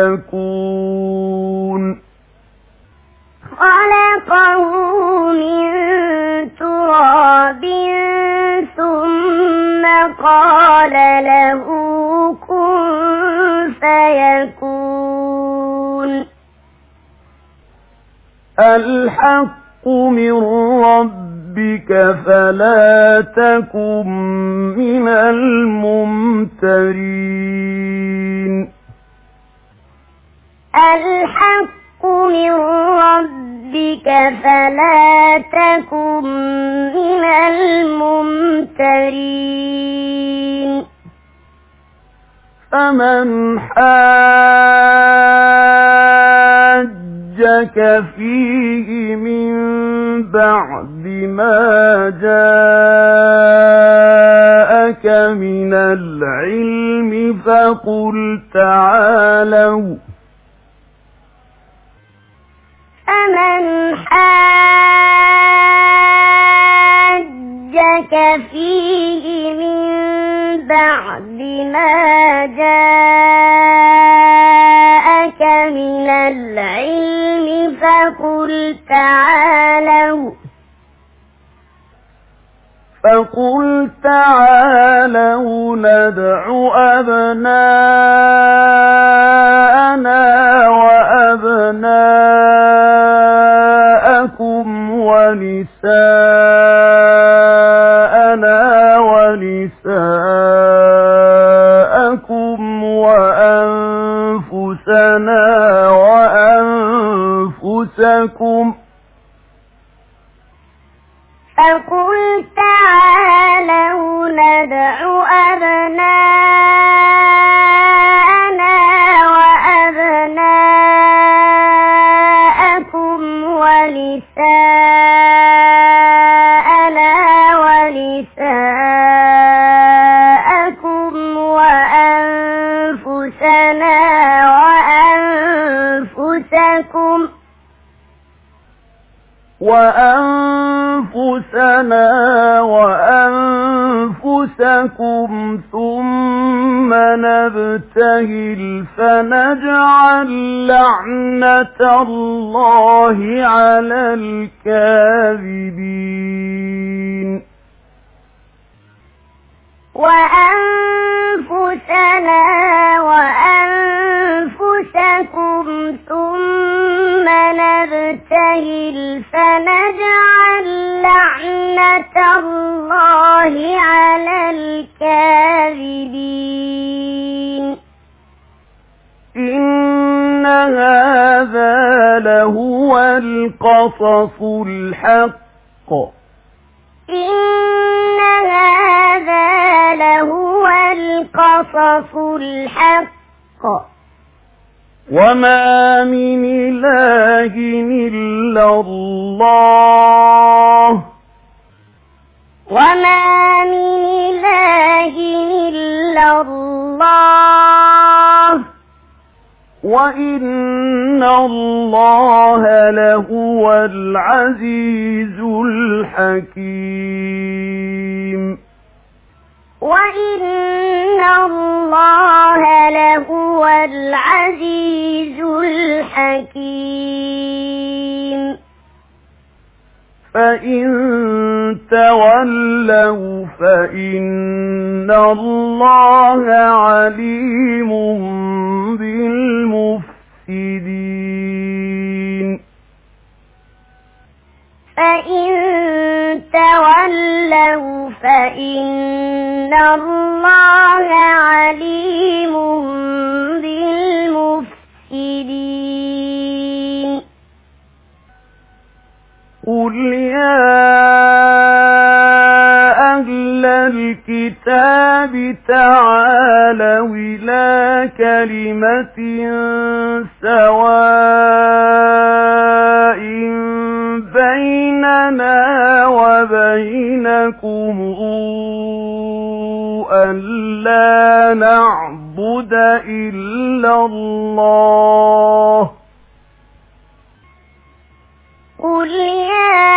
فيكون خلقه من تراب ثم قال له كن فيكون الحق من ربك فلا تكن من الممترين الحق من ربك فلا تكن من الممترين فمن حاجك فيه من بعد ما جاءك من العلم فقل تعالوا فمن حاجك فيه من بعد ما جاءك من العلم فقل تعالوا ندع أبناءنا وأبناءكم ونساءنا ونساءكم وأنفسنا وأنفسكم فقل تعالوا ندع أبناءنا وأبناءكم ونساءنا ونساءكم وأنفسنا وأنفسكم ثم نبتهل فنجعل لعنة الله على الكاذبين وأنفسنا وأنفسكم ثم نبتهل فنجعل لعنة الله على الكاذبين هذا لهو القصص الحق إن هذا لهو القصص الحق وما من إله إلا الله وما من إله إلا الله وإن الله لهو العزيز الحكيم وإن الله لهو العزيز الحكيم فإن تولوا فإن الله عليم بالمفسدين فإن تولوا فإن الله عليم بالمفسدين قل يا أهل الكتاب تعالوا إلى كلمة سواء بيننا وبينكم ألا نعبد إلا الله قل يا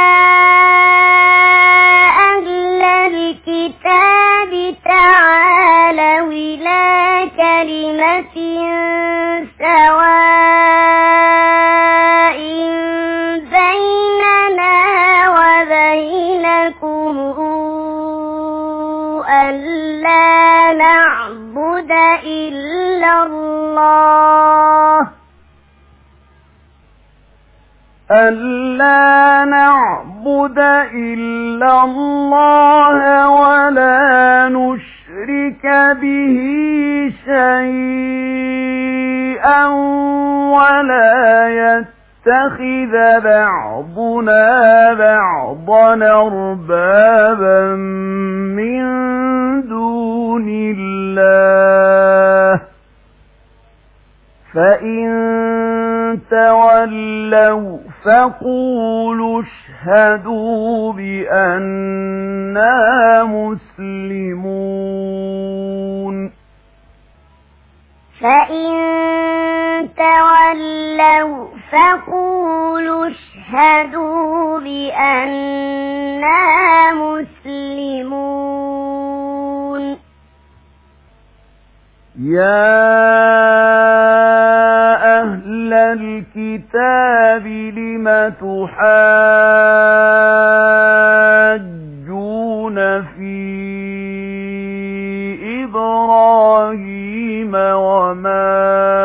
أهل الكتاب تعالوا إلى كلمة سواء بيننا وبينكم ألا نعبد إلا الله ألا نعبد إلا الله ولا نشرك به شيئا ولا يتخذ بعضنا بعضا أربابا من دون الله فإن تولوا فقولوا اشهدوا بأننا مسلمون فإن تولوا فقولوا اشهدوا بأننا مسلمون يا أهل الكتاب لم تحاجون في إبراهيم وما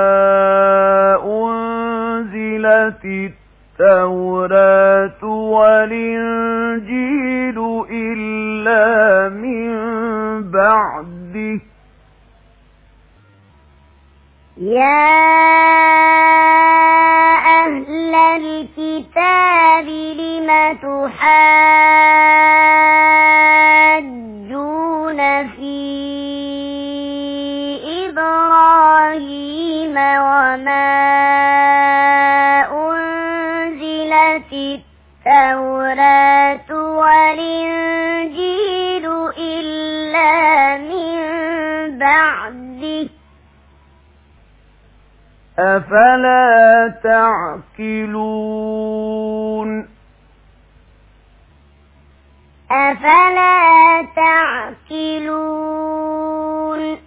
أنزلت التوراة والإنجيل إلا من بعده يا أهل الكتاب لم تحاجون في إبراهيم وما أنزلت التوراة والإنجيل إلا من بعده أفلا تعقلون أفلا تعقلون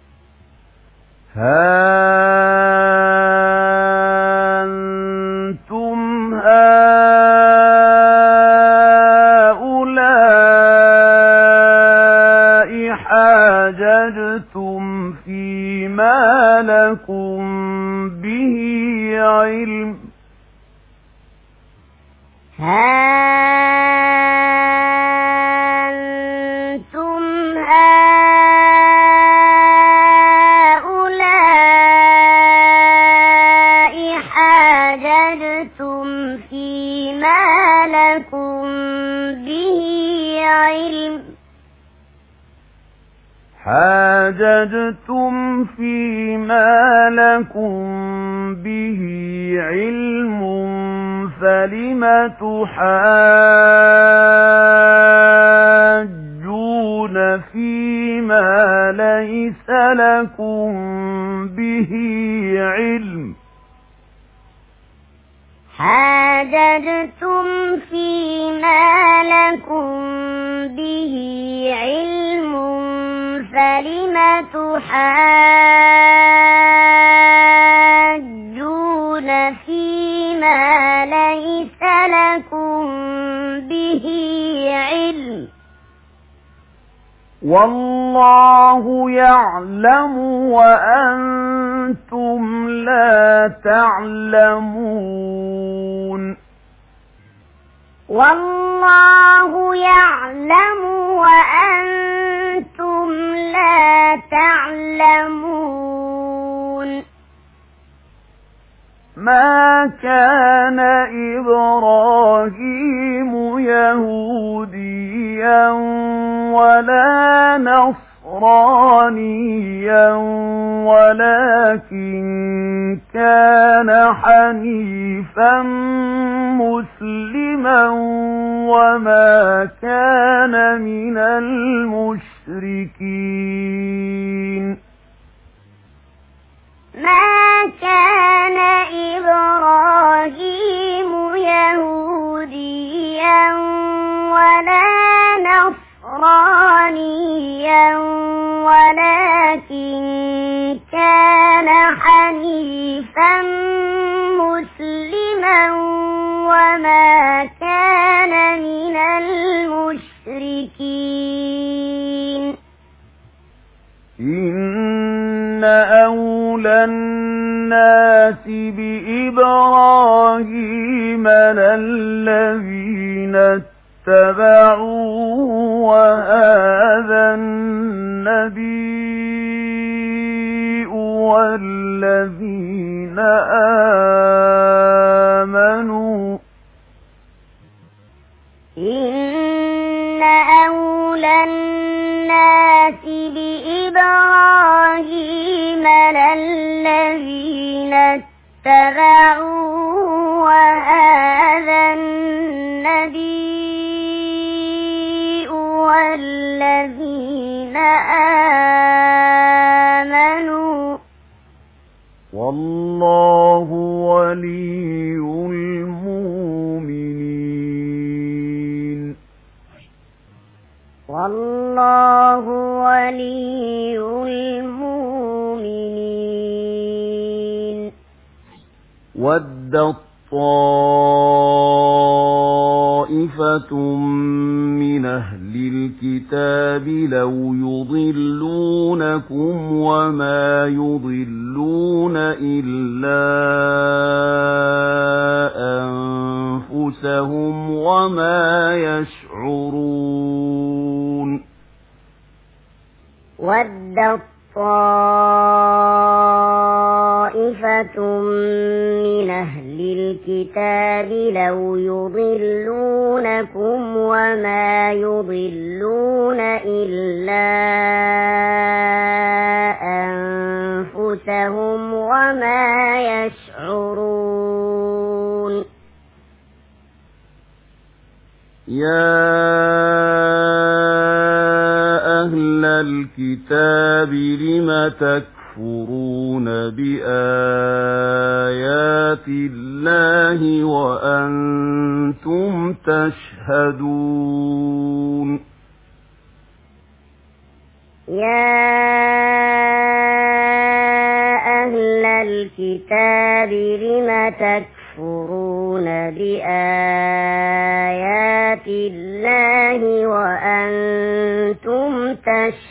ها أنتم هؤلاء حاججتم فيما لكم به علم أنتم هؤلاء حاججتم فيما لكم به علم حاججتم فيما لكم به علم فلم تحاجون فيما ليس لكم به علم حاججتم فيما لكم به علم فلم تحاجون فيما ليس لكم به علم والله يعلم وأنتم لا تعلمون والله يعلم وأنتم لا تعلمون ما كان إبراهيم يهوديا ولا نصرانيا ولكن كان حنيفا مسلما وما كان من المشركين ما كان إبراهيم يهوديا ولا نصرانيا ولكن كان حنيفا مسلما وما كان من المشركين إن أولى الناس بإبراهيم للذين اتبعوه وهذا النبي والذين آمنوا إن أولى الناس بإبراهيم للذين اتبعوه وهذا النبي والذين آمنوا والله ولي المؤمنين والله ولي المؤمنين ودت طائفة من أهل الكتاب لو يضلونكم وما يضلون إلا أنفسهم وما يشعرون ودت طائفة من أهل الكتاب لو يضلونكم وما يضلون إلا أنفسهم وما يشعرون يا أهل الكتاب لم تكفرون بآيات الله وأنتم تشهدون يا أهل الكتاب لم تكفرون بآيات الله وأنتم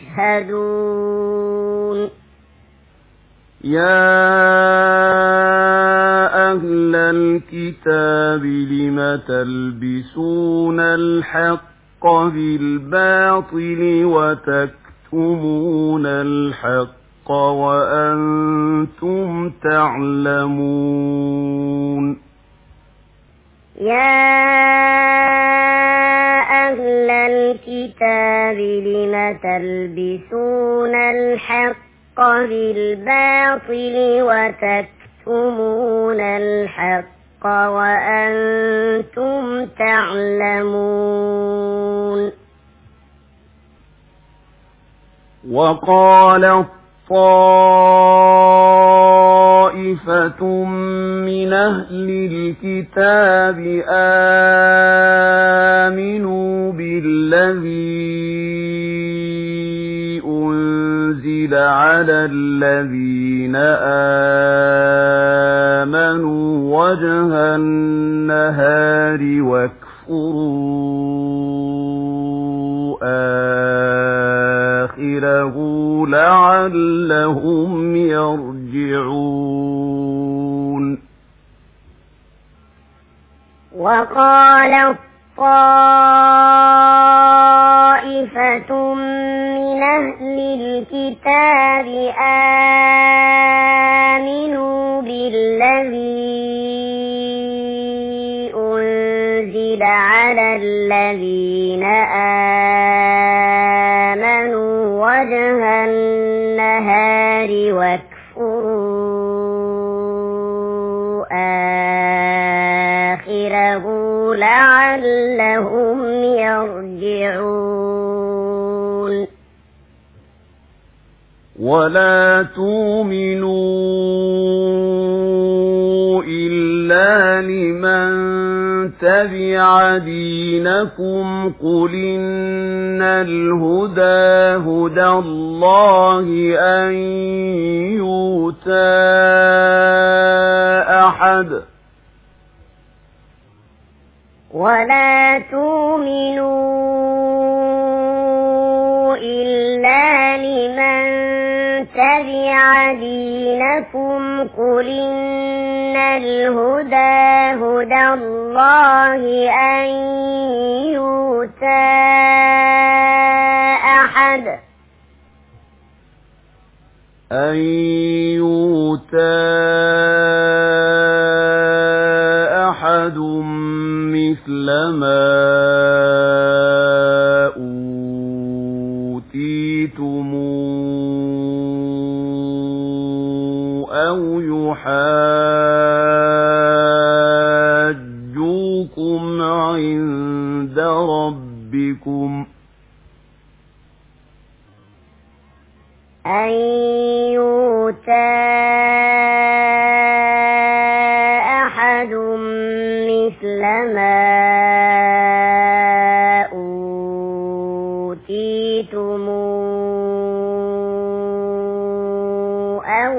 تشهدون يا أهل الكتاب لم تلبسون الحق بالباطل وتكتمون الحق وأنتم تعلمون يا أهل الكتاب لم تلبسون الحق بالباطل وتكتمون الحق وأنتم تعلمون وقال طائفة من أهل الكتاب آمنوا بالذي أنزل على الذين آمنوا وجه النهار واكفروا آخره لعلهم يرجعون وقال طائفة من أهل الكتاب آمنوا بالذي أنزل على الذين آمنوا وجه النهار واكفروا آخره لعلهم يرجعون ولا تؤمنوا إلا لمن تبع دينكم قل إن الهدى هدى الله أن يؤتى أحد ولا تؤمنوا إلا لمن تبع دينكم قل إن الهدى هدى الله أن يؤتى أحد مثل ما أوتيتم أو يحاجوكم عند ربكم أن يؤتى أحد مثل ما أوتيتم أو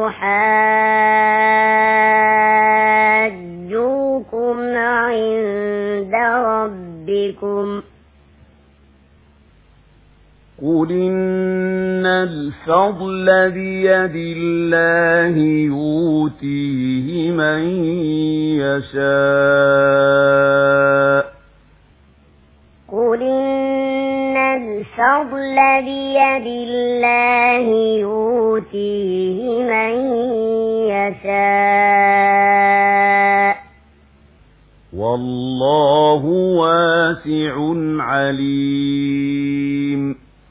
يحاجوكم عند ربكم قل إن الفضل بيد الله يؤتيه من يشاء قل إن الفضل بيد الله يؤتيه من يشاء والله واسع عليم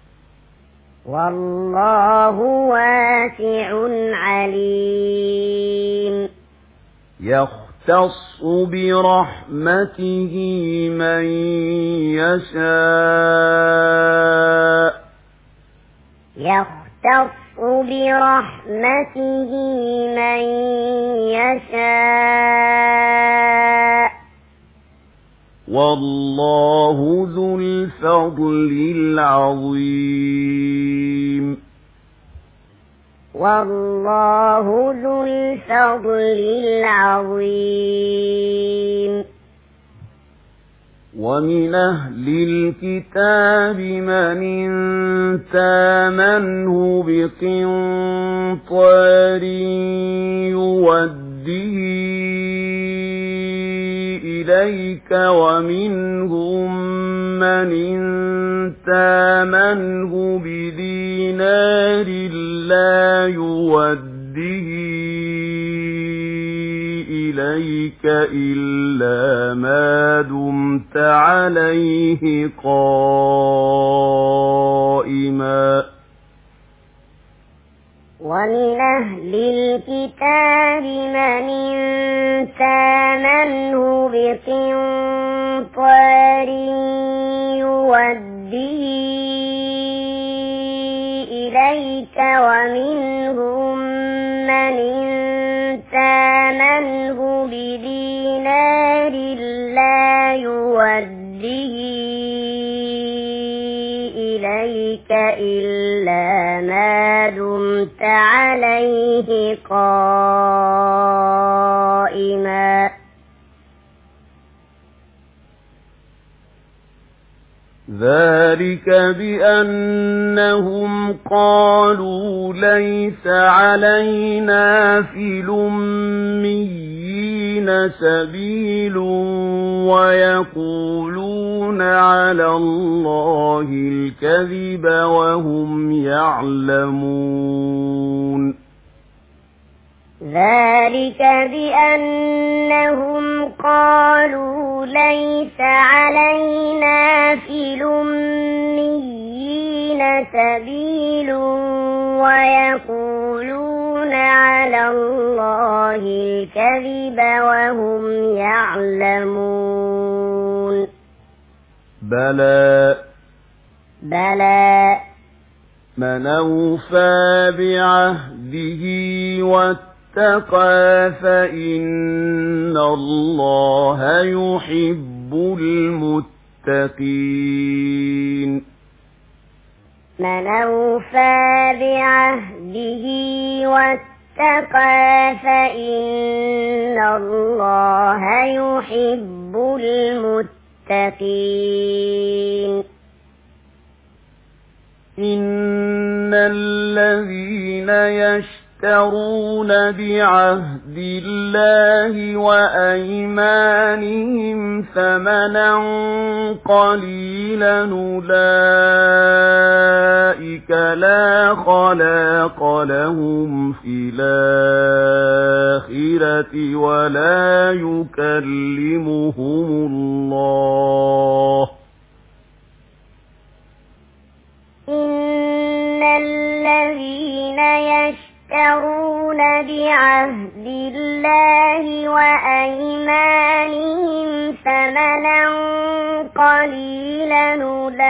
والله واسع عليم يختص برحمته من يشاء يختص برحمته من يشاء والله ذو الفضل العظيم والله ذو الفضل العظيم ومن أهل الكتاب من إن تامنه بقنطار يوده إليك ومنهم من إن تامنه بدينار لا يوده إليك إلا ما دمت عليه قائما ومن أهل الكتاب من تامنه بقنطار يوديه إليك ومنهم من تامنه بدينار لا يوديه إليك إلا ما دمت عليه قائما ذلك بأنهم قالوا ليس علينا في الأميين سبيل ويقولون على الله الكذب وهم يعلمون ذلك بأنهم قالوا ليس علينا في الأميين سبيل ويقولون على الله الكذب وهم يعلمون بلى من أوفى بعهده واتقى فإن الله يحب المتقين من أوفى بعهده واتقى فإن الله يحب المتقين إن الذين يشترون بعهد الله وأيمانهم ثمنا قليلا أولئك لا خلاق لهم في الآخرة ولا يكلمهم الله إن الذين يشترون بعهد الله وأيمانهم ثمنا قليلا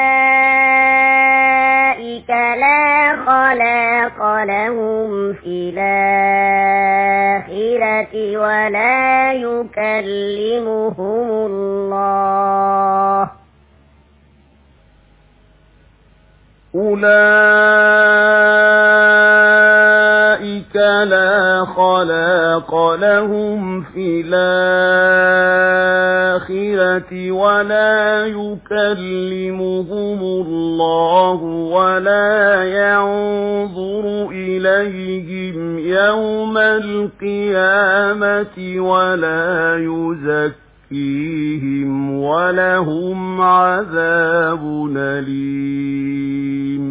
أولئك لا خلاق لهم في الآخرة ولا يكلمهم الله أولئك لا خلاق لهم في الآخرة ولا يكلمهم الله ولا ينظر إليهم يوم القيامة ولا يزكيهم ولهم عذاب أليم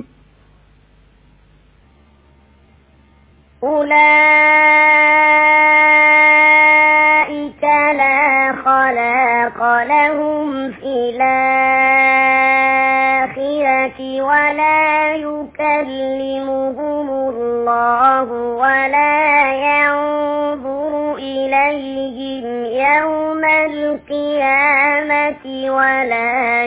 أولئك لا خلاق لهم في الآخرة ولا يكلمهم الله ولا ينظر إليهم يوم القيامة ولا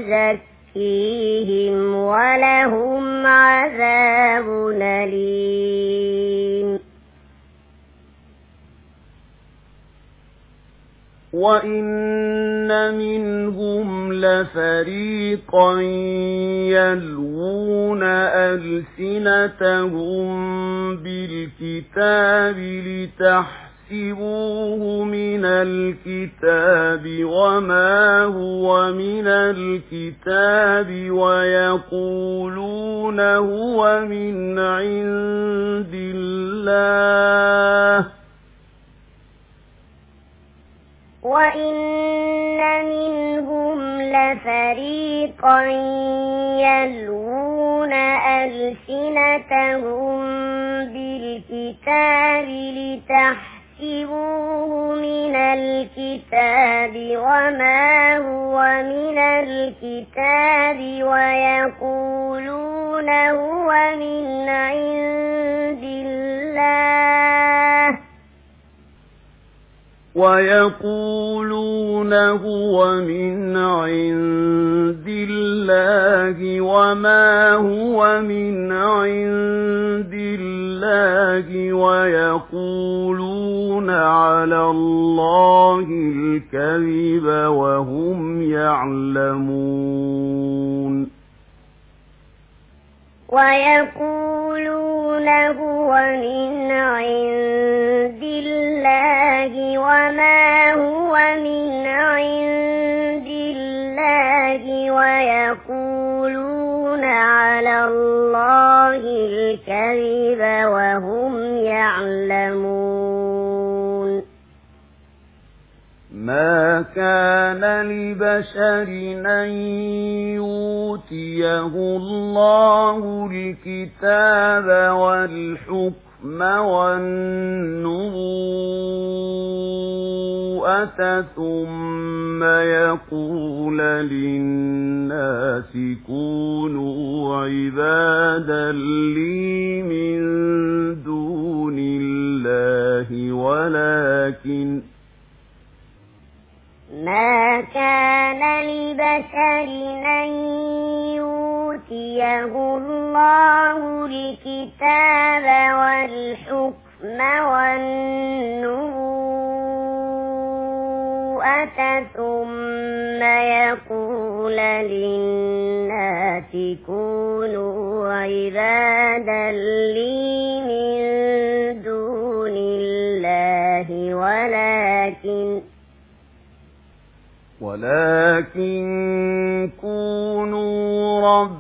يزكيهم ولهم عذاب أليم وإن منهم لفريقا يلوون ألسنتهم بالكتاب لتحسبوه من الكتاب وما هو من الكتاب ويقولون هو من عند الله وإن منهم لفريقا يلوون ألسنتهم بالكتاب لتحسبوه حسبوه من الكتاب وما هو من الكتاب ويقولون هو من عند الله وما هو من عند الله ويقولون على الله الكذب وهم يعلمون ويقولون هو من عند الله وما هو من عند الله ويقولون على الله الكذب وهم يعلمون ما كان لبشر أن يؤتيه الله الكتاب والحكم والنبوءة ثم يقول للناس كونوا عبادا لي من دون الله ما كان لبشر أن يؤتيه الله الكتاب والحكم والنبوءة ثم يقول للناس كونوا عبادا لي من دون الله ولكن كونوا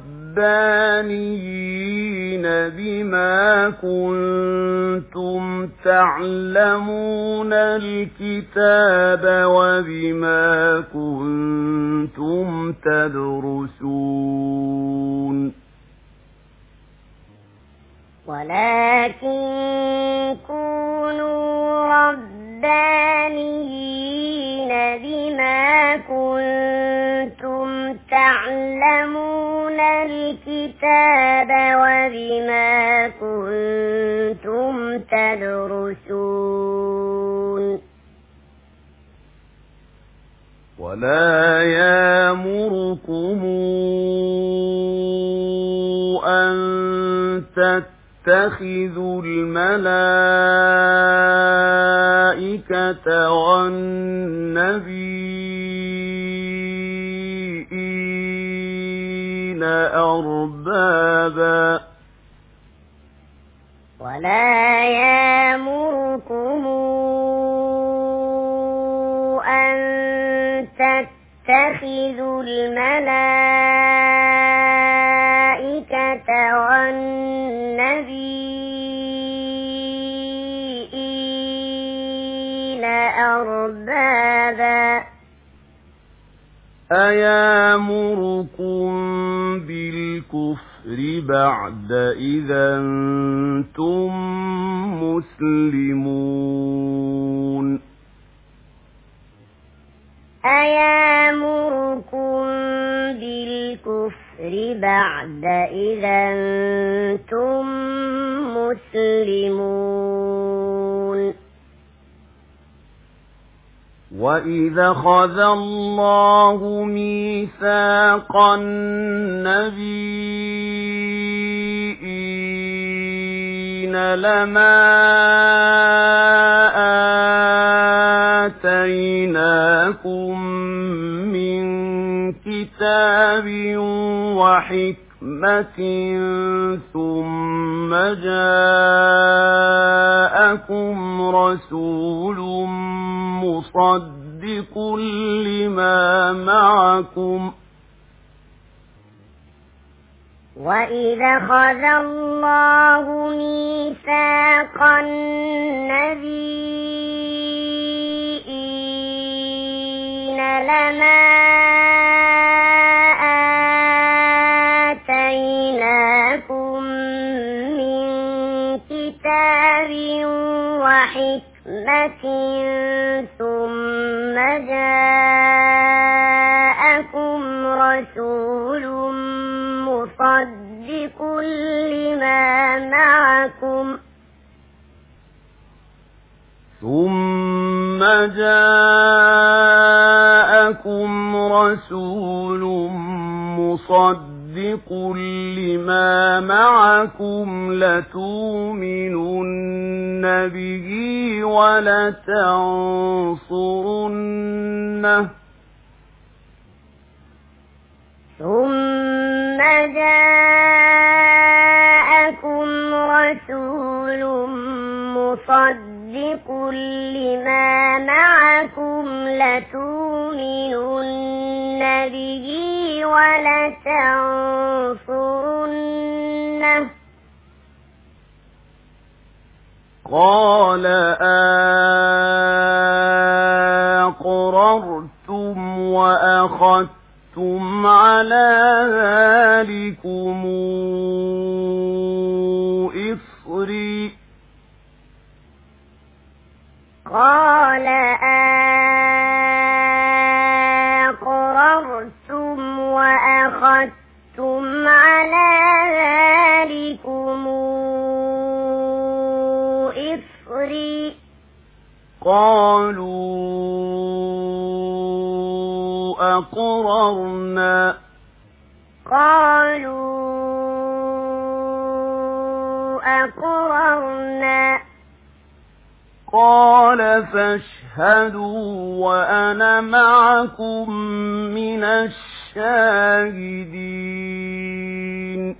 ربانيين بما كنتم تعلمون الكتاب وبما كنتم تدرسون ولكن كونوا ربانيين بما كنتم تعلمون الكتاب وبما كنتم تدرسون ولا يأمركم أن تتخذوا الملائكة والنبيين أربابا ولا يأمركم أن تتخذوا الملائكة والنبيين أربابا أيامركم بالكفر بعد إذا أنتم مسلمون أيامركم بالكفر بعد إذا أنتم مسلمون وإذا خذ الله ميثاق النبيين لما آتيناكم من كتاب وحكمة ثم جاءكم رسول مصدق لما معكم وإذا خذ الله ميثاق النبيين لما آتيناكم من كتاب وحكمة رحمة ثم جاءكم رسول مصدق لما معكم لتؤمنن به ولتنصرنه ثم جاءكم رسول مصدق لما معكم لتؤمنن به ولتنصرنه قال أقررتم وأخذتم على ذلكم إصري قال أقررتم وأخذتم على ذلكم إصري قالوا أقررنا قال فاشهدوا وأنا معكم من الشاهدين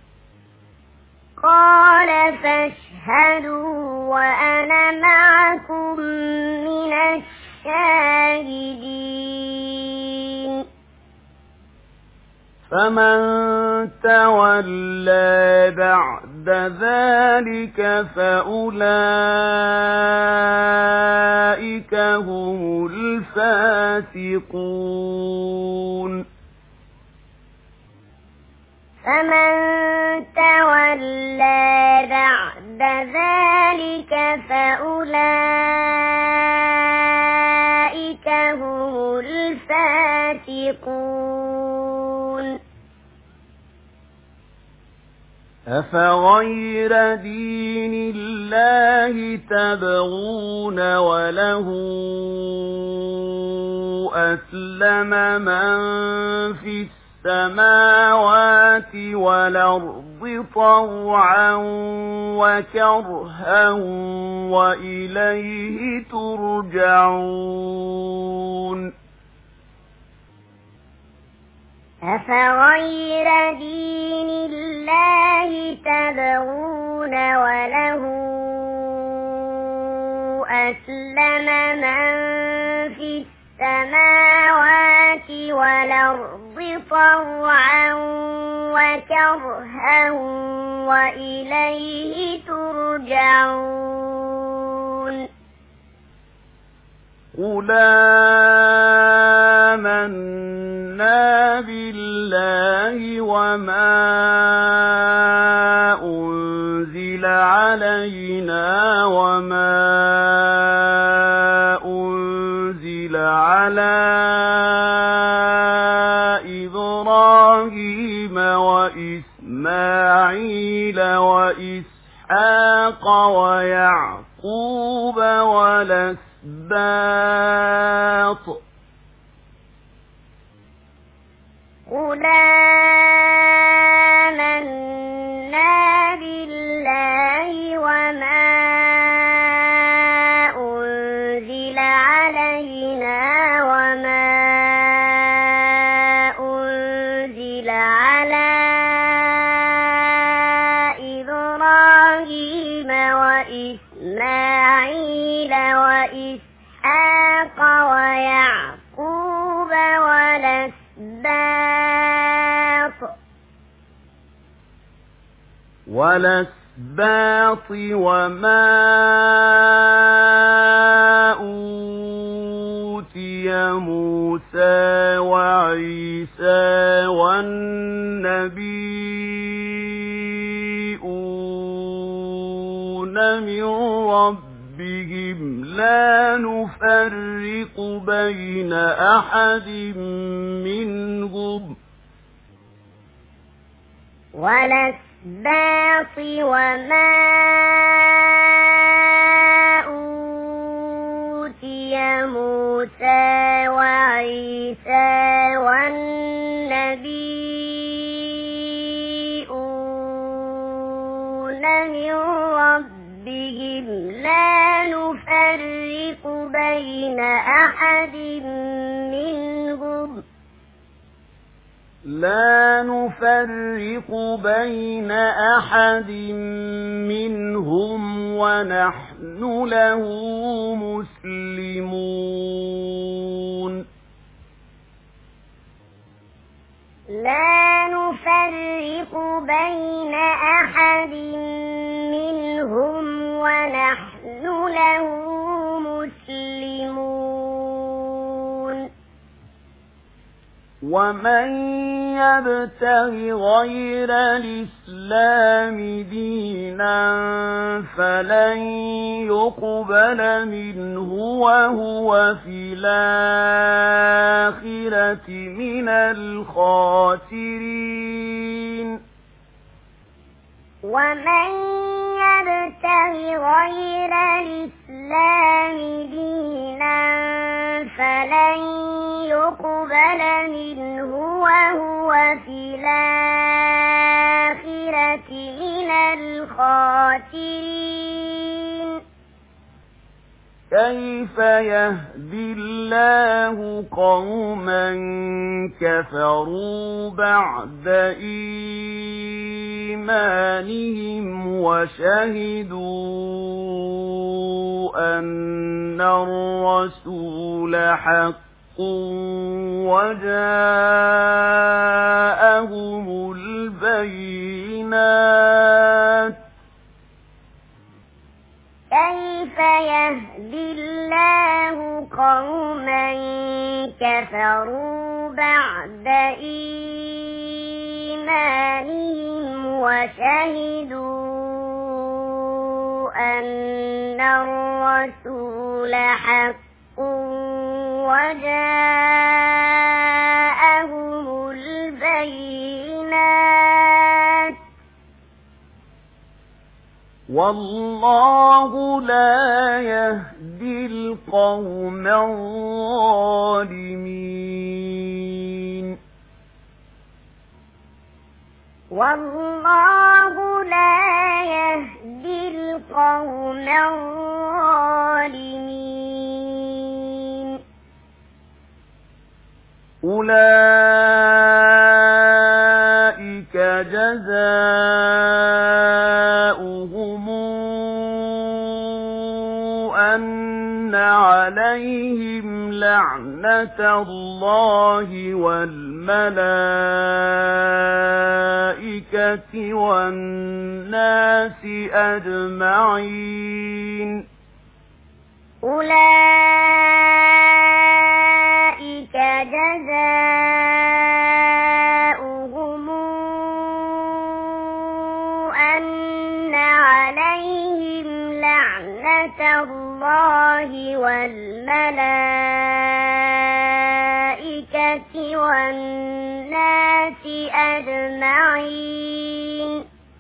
قال فاشهدوا وأنا معكم من الشاهدين فمن تولى بعد ذلك فأولئك هم الفاسقون فمن تولى بعد ذلك فأولئك هم الفاسقون أفغير دين الله تبغون وله أسلم من في السماوات والأرض طوعا وكرها وإليه ترجعون أفغير دين الله تبغون وله أسلم من في السماوات والأرض طوعا وكرها وإليه ترجعون قل آمنا بالله وما أنزل علينا وما أنزل على إبراهيم وإسماعيل وإسحاق ويعقوب والأسباط قل آمنا بالله وما أنزل علينا وما أنزل على إبراهيم وإسماعيل وإسحاق ويعقوب والأسباط وما أوتي موسى وعيسى والنبيون من ربهم ربهم لا نفرق بين أحد منهم والأسباط وما أوتي موسى وعيسى والنبيون من ربهم لا نفرق بين أحد منهم ونحن له مسلمون لا نفرق بين أحد منهم ونحن له مسلمون ومن يبتغ غير الإسلام دينا فلن يقبل منه وهو في الآخرة من الخاسرين ومن يبتغ غير الإسلام دينا فلن يقبل منه وهو في الآخرة من الخاسرين كيف يهدي الله قوما كفروا بعد إيمانهم وشهدوا أن الرسول حق وجاءهم البينات كيف يهدي الله قوما كفروا بعد إيمانهم وشهدوا أن الرسول حق وجاءهم البينات والله لا يهدي القوم الظالمين والله لا يهدي القوم الظالمين أولئك جزاؤهم أن عليهم لعنة الله والملائكة والناس أجمعين أولئك جزاؤهم أن عليهم لعنة الله والملائكة والناس أجمعين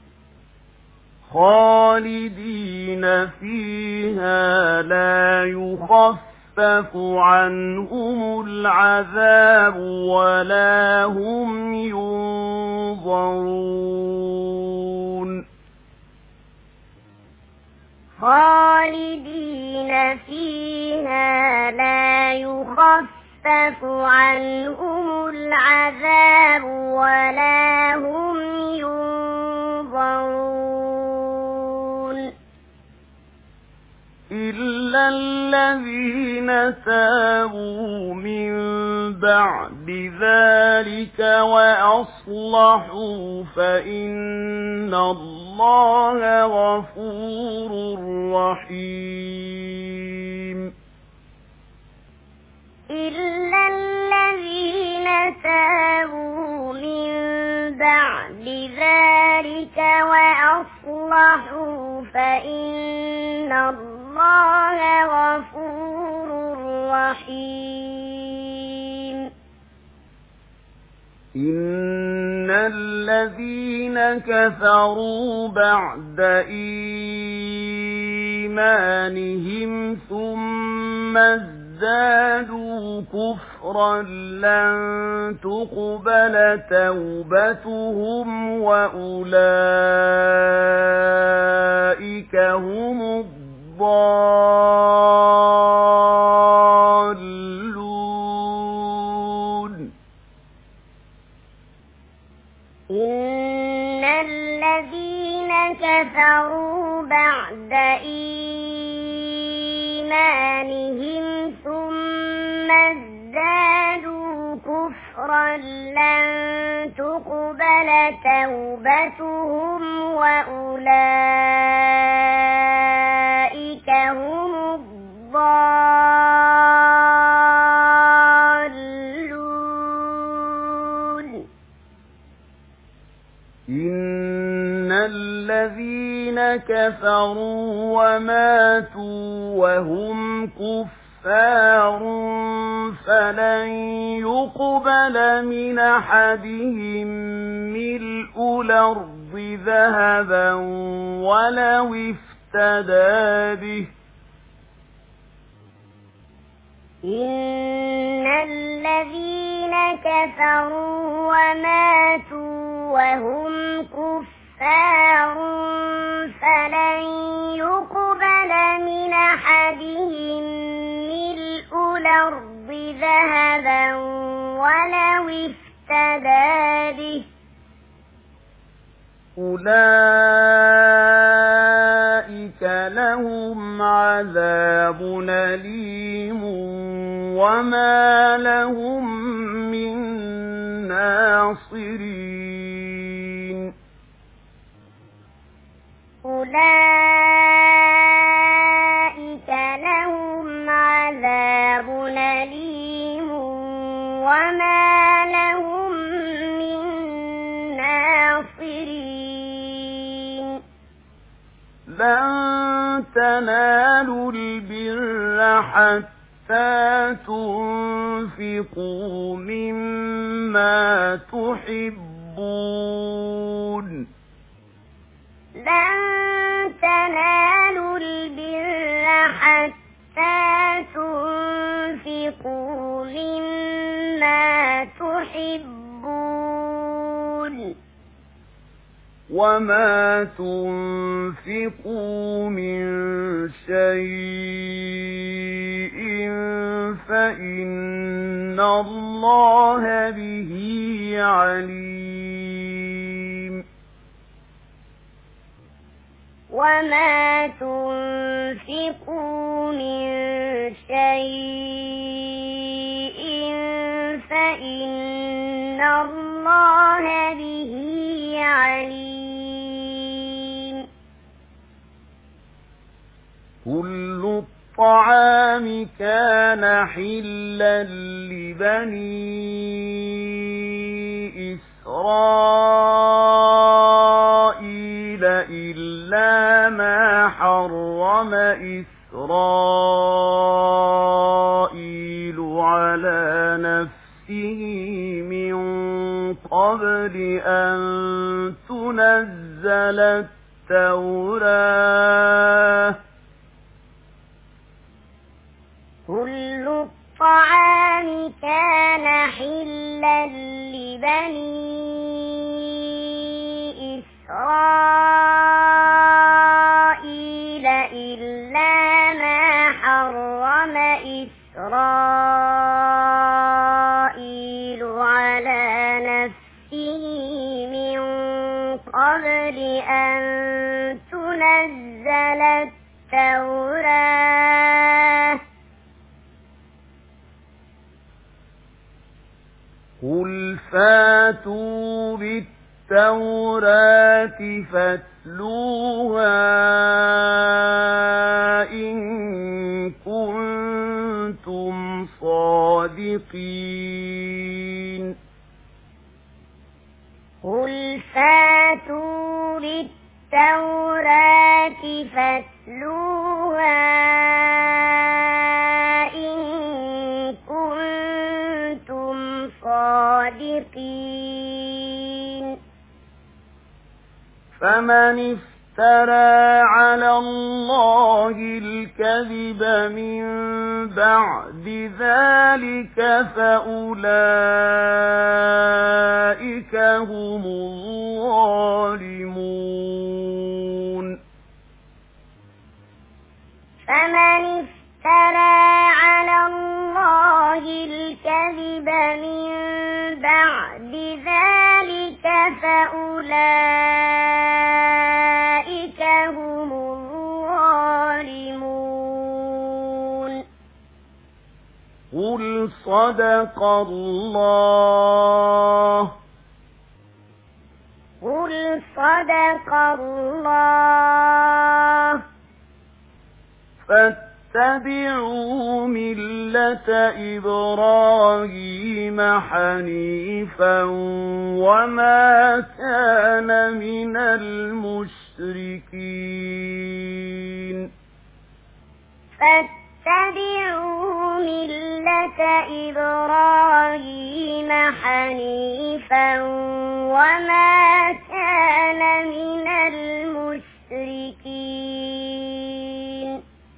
خالدين فيها لا يخفف عنهم العذاب ولا هم ينظرون خالدين فيها لا يخفف عنهم العذاب ولا هم ينظرون إلا الذين تابوا من بعد ذلك وأصلحوا فإن الله غفور رحيم إلا الذين تابوا من بعد ذلك وأصلحوا فإن الله الله غفور رحيم إن الذين كفروا بعد إيمانهم ثم ازدادوا كفرا لن تقبل توبتهم وأولئك هم الضالون إن الذين كفروا بعد إيمانهم ثم ازدادوا كفرا لن تقبل توبتهم وأولئك هم الضالون إن الذين كفروا وماتوا وهم كفار فلن يقبل من أحدهم ملء الأرض ذهبا ولو افتدى به إن الذين كفروا وماتوا وهم كفار فلن يقبل من أحدهم ملء الأرض ذهبا ولو افتدى به أولئك لهم عذاب أليم وما لهم من ناصرين أولئك لهم عذاب أليم وما لهم من ناصرين لن تنالوا البر حتى تنفقوا مما تحبون لن تنالوا البر حتى تنفقوا مما تحبون وما تنفقوا من شيء فإن الله به عليم وما تنفقوا من شيء فإن الله به عليم كل الطعام كان حلا لبني إسرائيل إلا ما حرم إسرائيل على نفسه من قبل أن تنزل التوراة كل الطعام كان حلا لبني إسرائيل إلا ما حرم إسرائيل على نفسه من قبل أن تنزل التوراة قل فاتوا بالتوراة فاتلوها إن كنتم صادقين قل فاتوا بالتوراة فاتلوها إن كنتم صادقين فمن افترى على الله الكذب من بعد ذلك فأولئك هم الظالمون فمن افترى على الله الكذب من بعد ذلك فأولئك هم الظالمون قل صدق الله قل صدق الله فاتبعوا ملة إبراهيم حنيفا وما كان من المشركين فاتبعوا ملة إبراهيم حنيفا وما كان من المشركين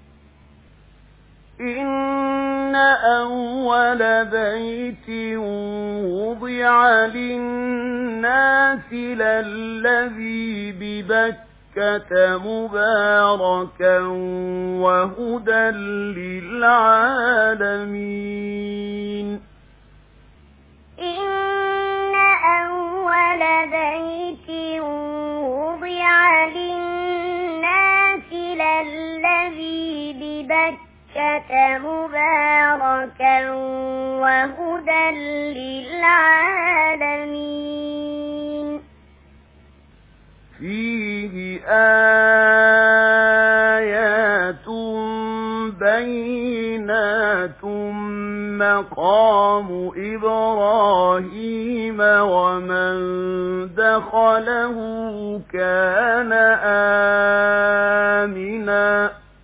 إن أول بيت وضع للناس للذي ببكة مباركا وهدى للعالمين إن أول بيت وضع للناس للذي ببكة مباركا وهدى للعالمين فيه آيات بينات مقام إبراهيم ومن دخله كان آمنا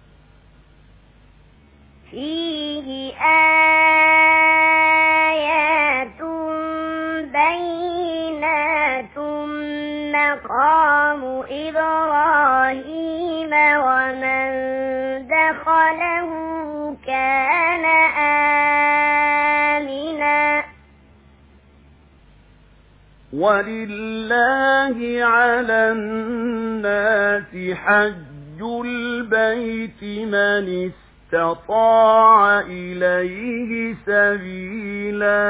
فيه آيات بينات مقام إبراهيم ومن دخله كان آمنا ولله على الناس حج البيت من استطاع إليه سبيلا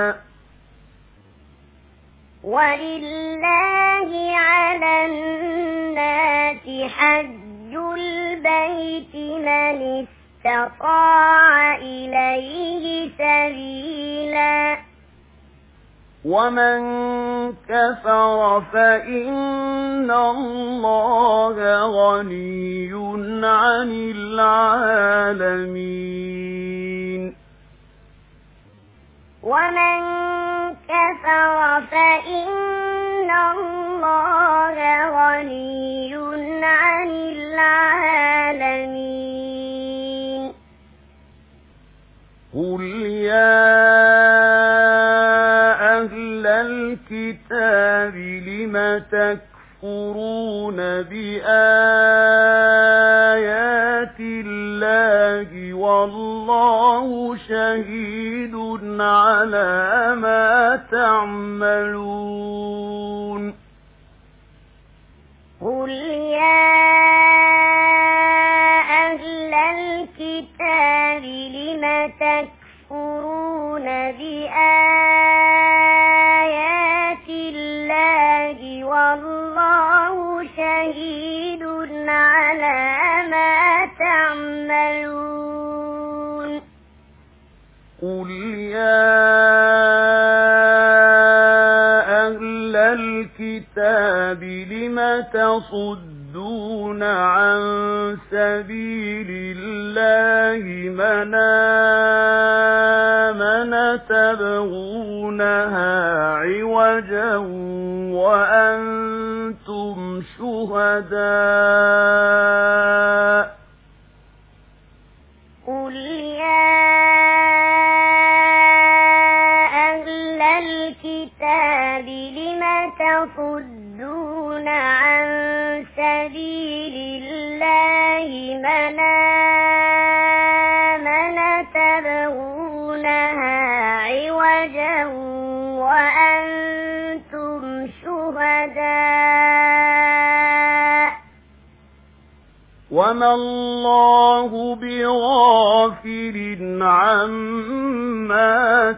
ولله على الناس حج البيت من استطاع إليه سبيلا ومن كفر فإن الله غني عن العالمين ومن كفر فإن الله غني عن العالمين قل يا أهل الكتاب لم تكفرون بآيات الله والله شهيد على ما تعملون قل يا أهل الكتاب لم تكفرون بآيات الله والله شهيد على ما تعملون قل يا أهل الكتاب لم تصدون عن سبيل الله من آمن تبغونها عوجا وأنتم شهداء قل يا أهل الكتاب لم تصدون عن سبيل الله من آمن تبغونها عوجا وأنتم شهداء وما الله بغافل عما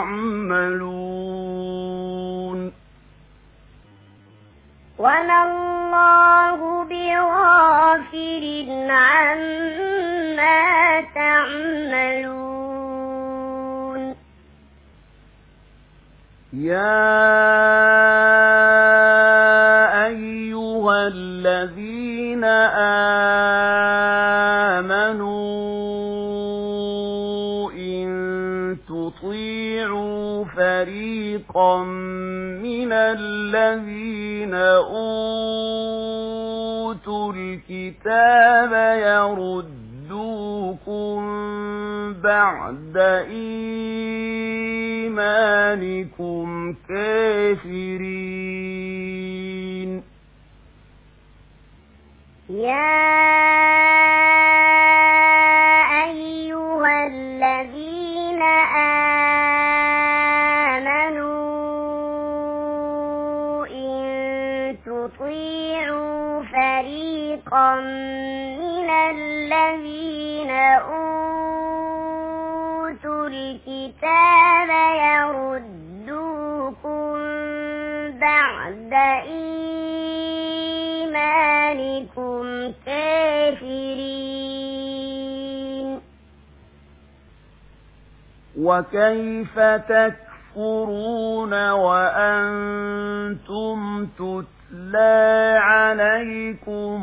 تعملون وما الله بغافل عما تعملون يا أيها الذين آمنوا إن تطيعوا فريقا من الذين أوتوا الكتاب يردوكم بعد إيمانكم كافرين يا أيها الذين آمنوا إن تطيعوا فريقا من الذين أوتوا الكتاب يردوكم بعد إيمانكم كافرين وكيف تكفرون وأنتم تتلى عليكم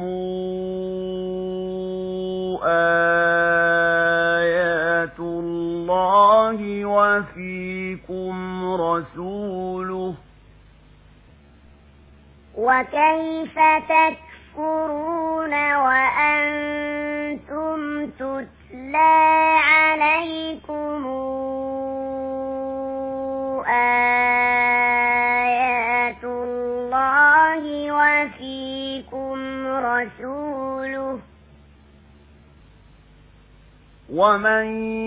آيات الله وفيكم رسوله وكيف تكفرون وأنتم تتلى عليكم آيات الله وفيكم رسوله ومن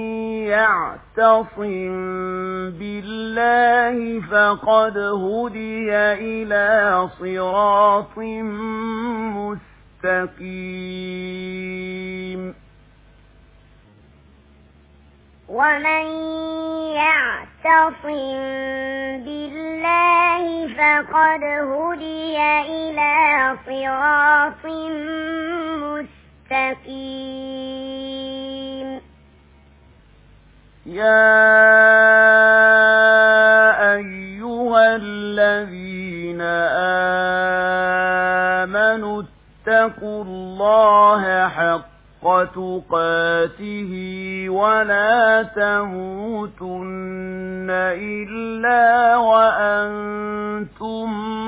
يعتصم بالله فقد هدي إلى صراط مستقيم ومن يعتصم بالله فقد هدي إلى صراط مستقيم يا أيها الذين آمنوا اتقوا الله حق تقاته ولا تموتن إلا وأنتم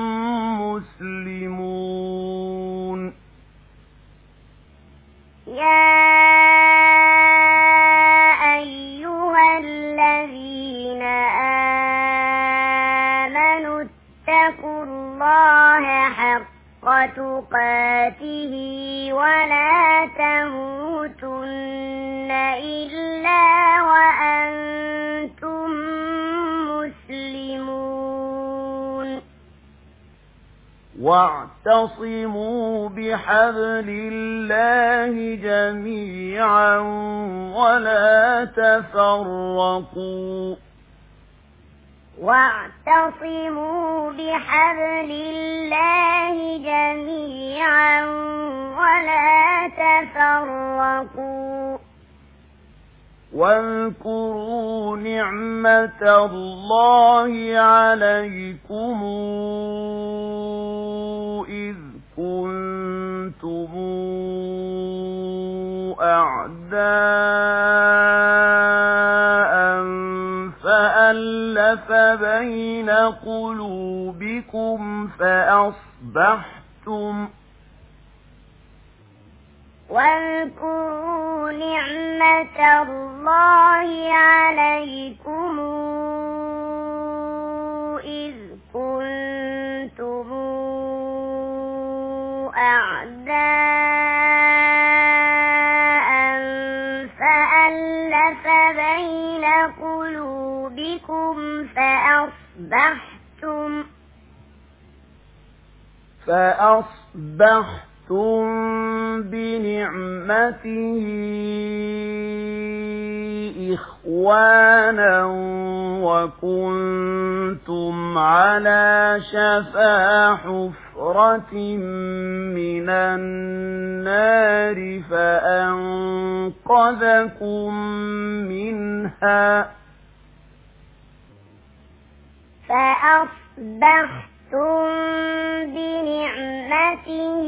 مسلمون يا أيها الذين آمنوا اتقوا الله حق تقاته ولا تموتن إلا وأنتم مسلمون واعتصموا بحبل الله جميعا ولا تفرقوا واعتصموا بحبل الله جميعا ولا تفرقوا واذكروا نعمة الله عليكم إذ كنتم أعداء فألف بين قلوبكم فأصبحتم واذكروا نعمة الله عليكم إذ كنتم أعداء فألف بين قلوبكم فأصبحتم بنعمته إخوانا وكنتم على شفا حفرة من النار فأنقذكم منها فأصبحتم بنعمته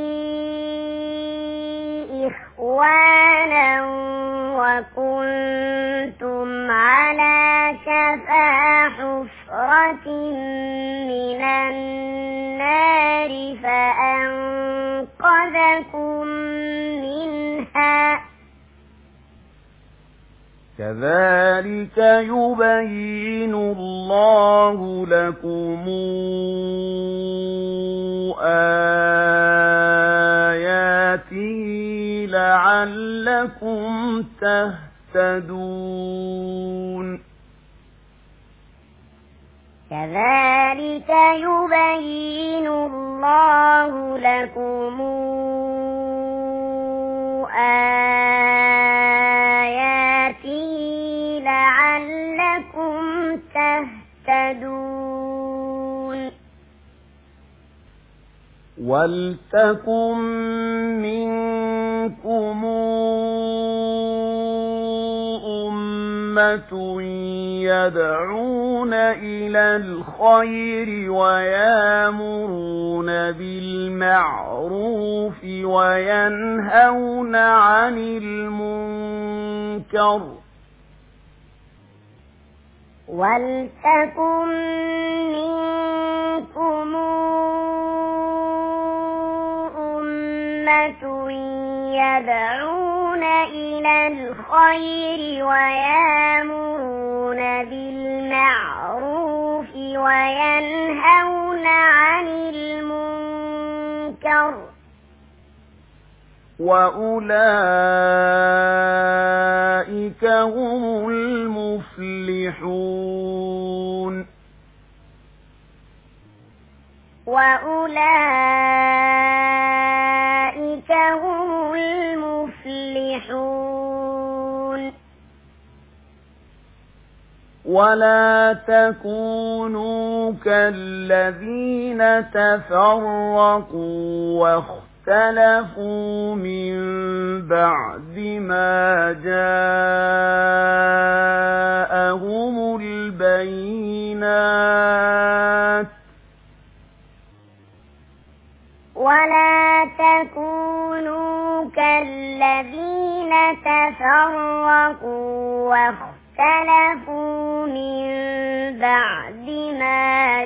إخوانا وكنتم على شفا حفرة من النار فأنقذكم منها كذلك يبين الله لكم آياته لعلكم تهتدون كذلك يبين الله لكم آياته لعلكم تهتدون ولتكن منكم أمة يدعون إلى الخير ويأمرون بالمعروف وينهون عن المنكر ولتكن منكم أمة يدعون إلى الخير ويأمرون بالمعروف وينهون عن المنكر وأولئك هم المفلحون وأولئك هم المفلحون ولا تكونوا كالذين تفرقوا واختلفوا من بعد ما جاءهم البينات ولا تكونوا كالذين تفرقوا واختلفوا من بعد ما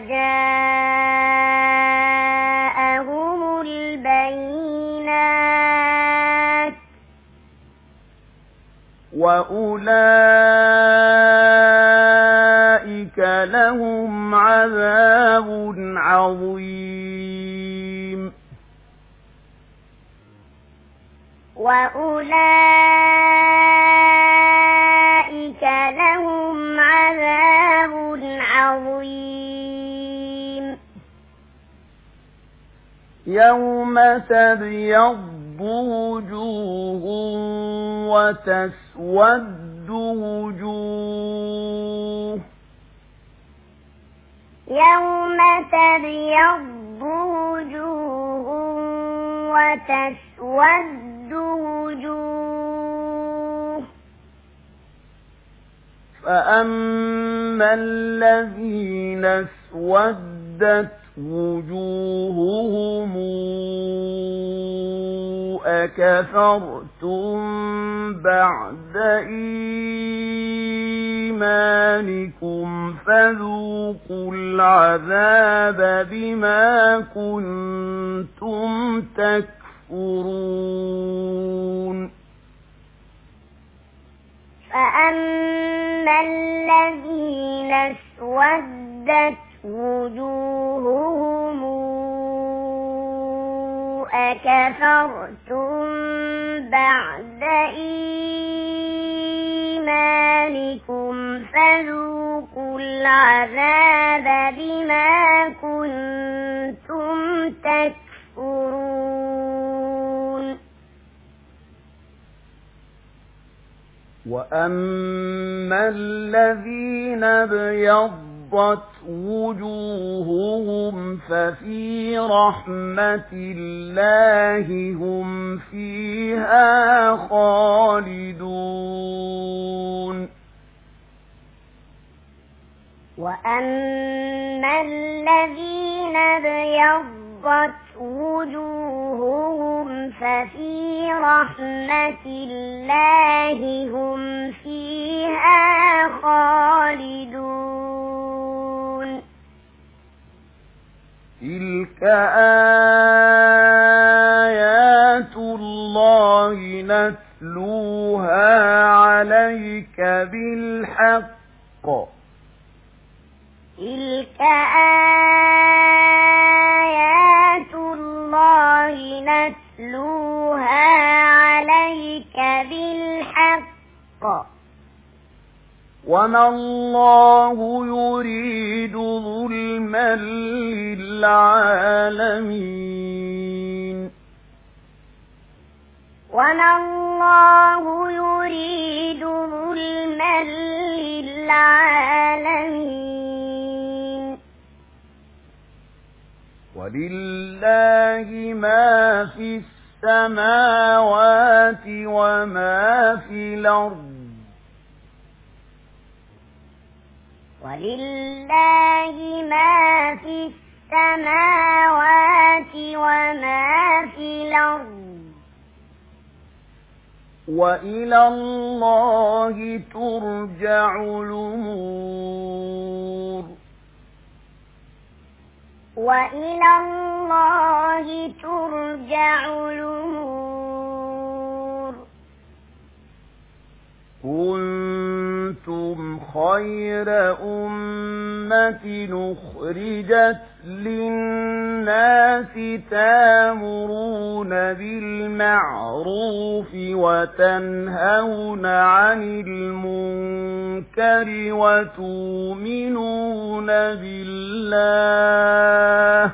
جاءهم البينات وأولئك لهم عذاب عظيم وأولئك لهم عذاب عظيم يوم تبيض وجوه وتسود وجوه يوم تبيض وجوه وتسود وجوه فأما الذين اسودت وجوههم أكفرتم بعد إيمانكم فذوقوا العذاب بما كنتم تكفرون فأما الذين اسودت وجوههم أكفرتم بعد إيمانكم فذوقوا العذاب بما كنتم تكفرون وأما الذين ابيضت وجوههم ففي رحمة الله هم فيها خالدون وأما الذين ابيضت وجوههم ففي رحمة الله هم فيها خالدون تلك آيات الله نتلوها عليك بالحق تلك آيات الله نتلوها عليك بالحق وما الله يريد ظلما للعالمين وما الله يريد ظلما للعالمين ولله ما في السماوات وما في الأرض ولله ما في السماوات وما في الأرض وإلى الله ترجع الأمور وإلى الله ترجع الأمور كنتم خير أمة أخرجت للناس تأمرون بالمعروف وتنهون عن المنكر وتؤمنون بالله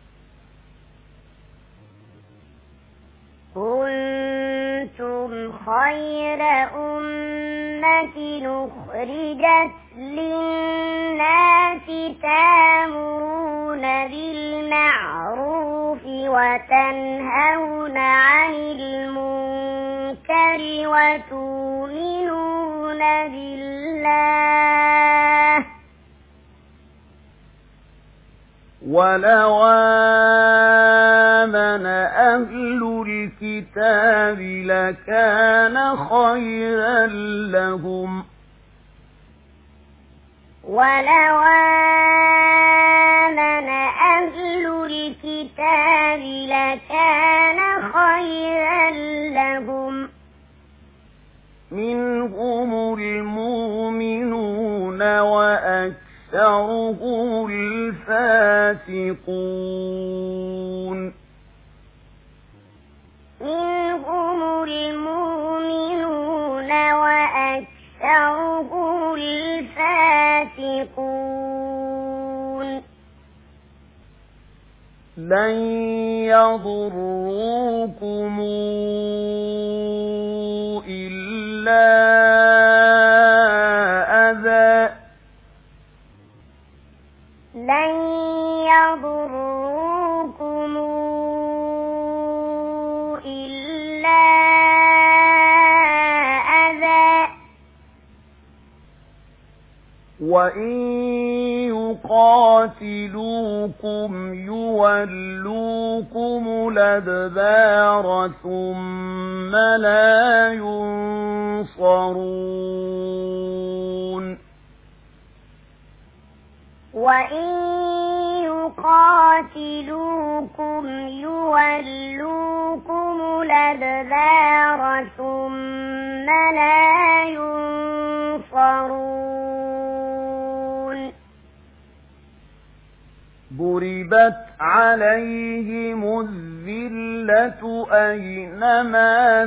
كنتم خير أمة أخرجت للناس تأمرون بالمعروف وتنهون عن المنكر وتؤمنون بالله ولو آمن أهل الكتاب لكان خيرا لهم ولو آمن أهل الكتاب لكان خيرا لهم منهم المؤمنون وأكثرهم الفاسقون منهم المؤمنون وأكثرهم الفاسقون لن يضروكم إلا أذى لن يضروكم إلا أذى وإن يقاتلوكم يولوكم الأدبار ثم لا ينصرون وإن يقاتلوكم يولوكم الأدبار ثم لا ينصرون وضربت عليهم الذلة أينما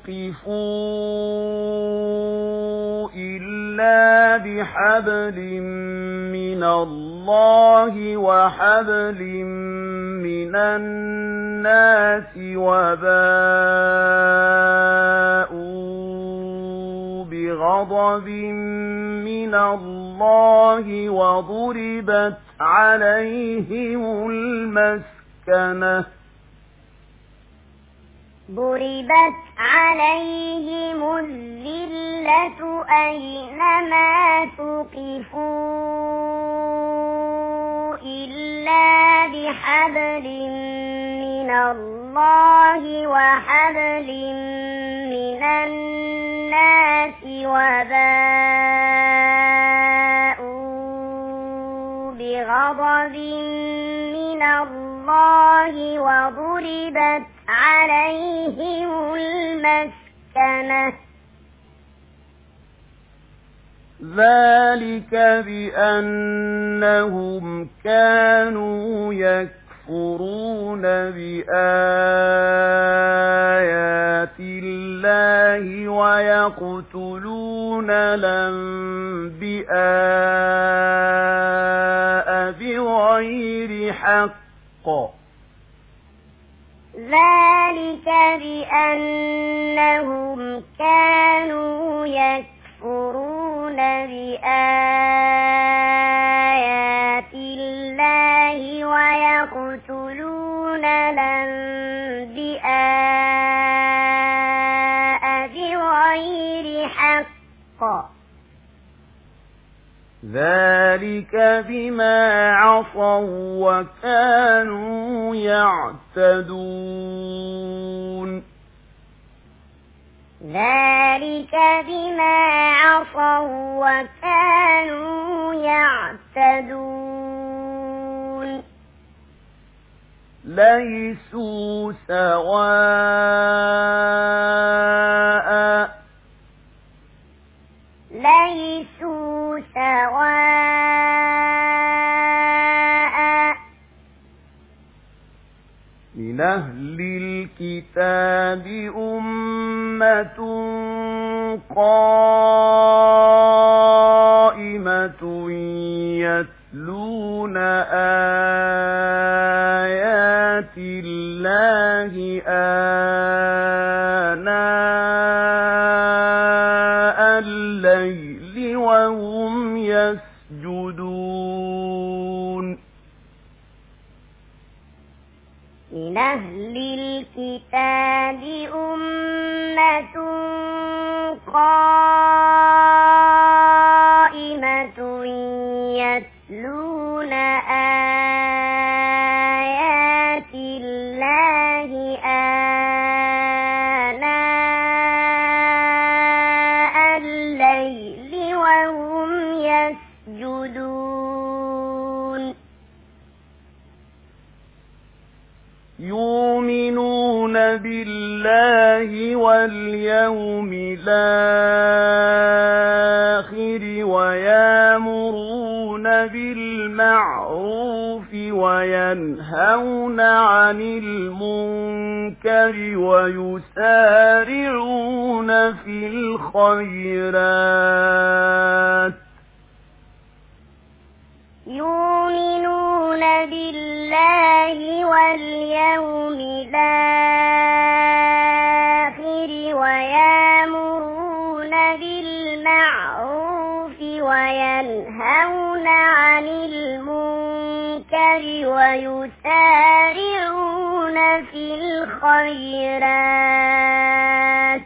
ثقفوا إلا بحبل من الله وحبل من الناس وباءوا بغضب من الله وضربت عليهم المسكنة ضربت عليهم الذلة أينما ثقفوا إلا بحبل من الله وحبل من الناس وباءوا بغضب من الله وضربت عليهم المسكنة ذلك بأنهم كانوا يكفرون بآيات الله ويقتلون الأنبياء بغير حق ذلك بأنهم كانوا يكفرون بآيات الله ويقتلون الأنبياء بغير حق ذلك بما عصوا وكانوا يعتدون ذلك بما عصوا وكانوا يعتدون ليسوا سواء ليسوا سواء من أهل الكتاب أمة قائمة يتلون آيات الله آناء الليل وهم يسجدون من أهل الكتاب أمة قائمة يتلون آيات الله آناء الليل وهم يسجدون يؤمنون بالله واليوم الآخر ويأمرون بالمعروف وينهون عن المنكر ويسارعون في الخيرات يؤمنون بالله واليوم الآخر ويأمرون بالمعروف وينهون عن المنكر ويسارعون في الخيرات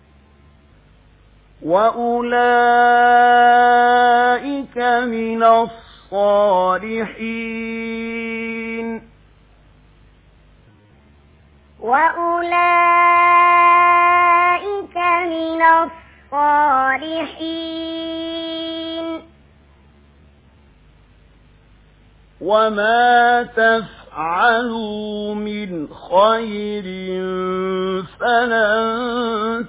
وأولئك من الصالحين وأولئك من الصالحين وما تفعلوا من خير فلن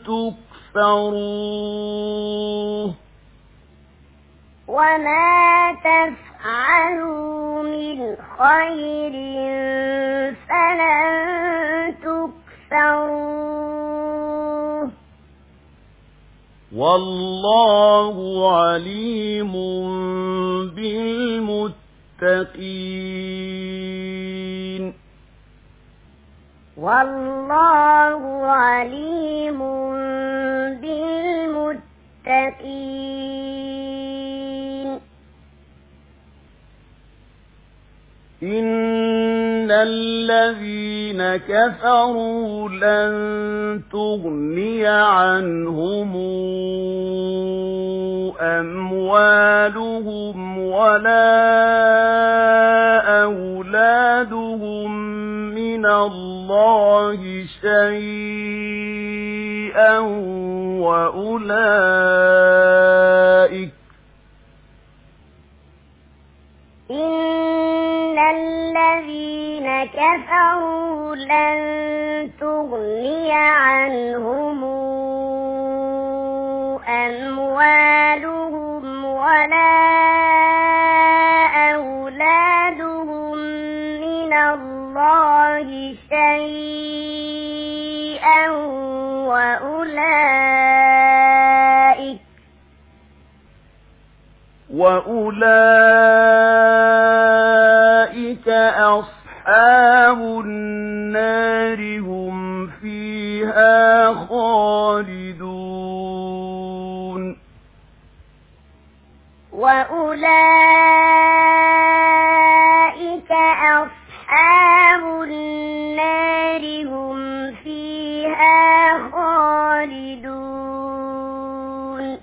تكفروه وما تفعلوا من خير فلن تكفروه والله عليم بالمتقين والله عليم بالمتقين إن الذين كفروا لن تغني عنهم أموالهم ولا أولادهم من الله شيئا إن الذين كفروا لن تغني عنهم أموالهم ولا أولادهم من الله شيئا وأولئك أصحاب النار هم فيها خالدون وأولئك أصحاب النار هم فيها خالدون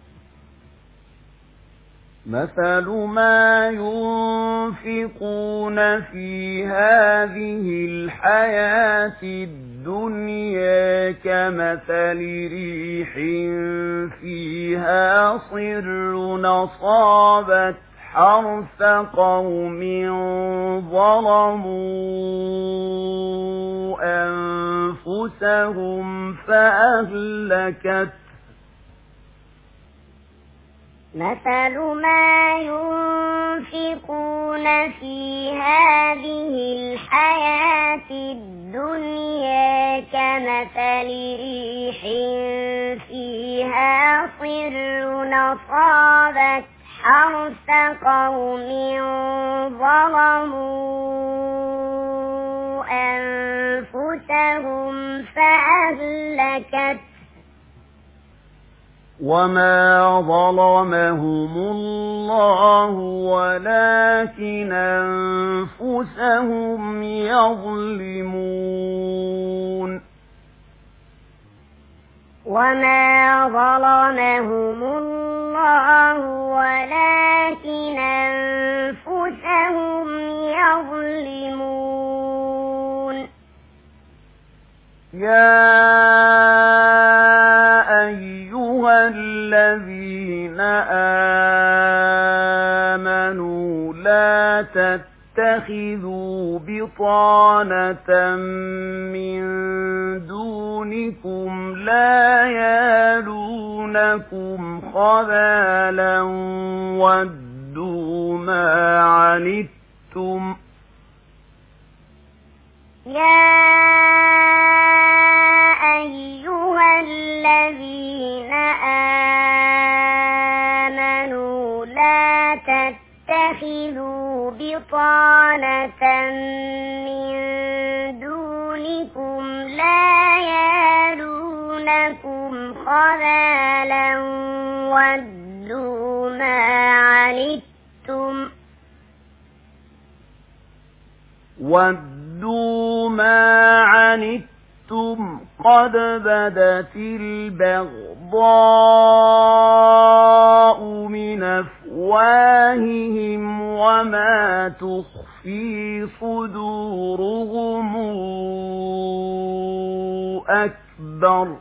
مثل ما ينفقون في هذه الحياة الدنيا كمثل ريح فيها صر أصابت حرث قوم ظلموا أنفسهم فأهلكت مثل ما ينفقون في هذه الحياة الدنيا كمثل ريح فيها صر أصابت حرث قوم ظلموا أنفسهم فأهلكت وما ظلمهم الله ولكن أنفسهم يظلمون وما ظلمهم الله ولكن أنفسهم يظلمون يا أيها الذين آمنوا لا تتخذوا بطانة من دونكم لا يالونكم خبالا ودوا ما عنتم يا أيها الذين آمنوا لا تتخذوا بطانة من دونكم لا يالونكم خبالا ودوا ما عنتم قد بدت البغضاء من أفواههم وما تخفي صدورهم أكبر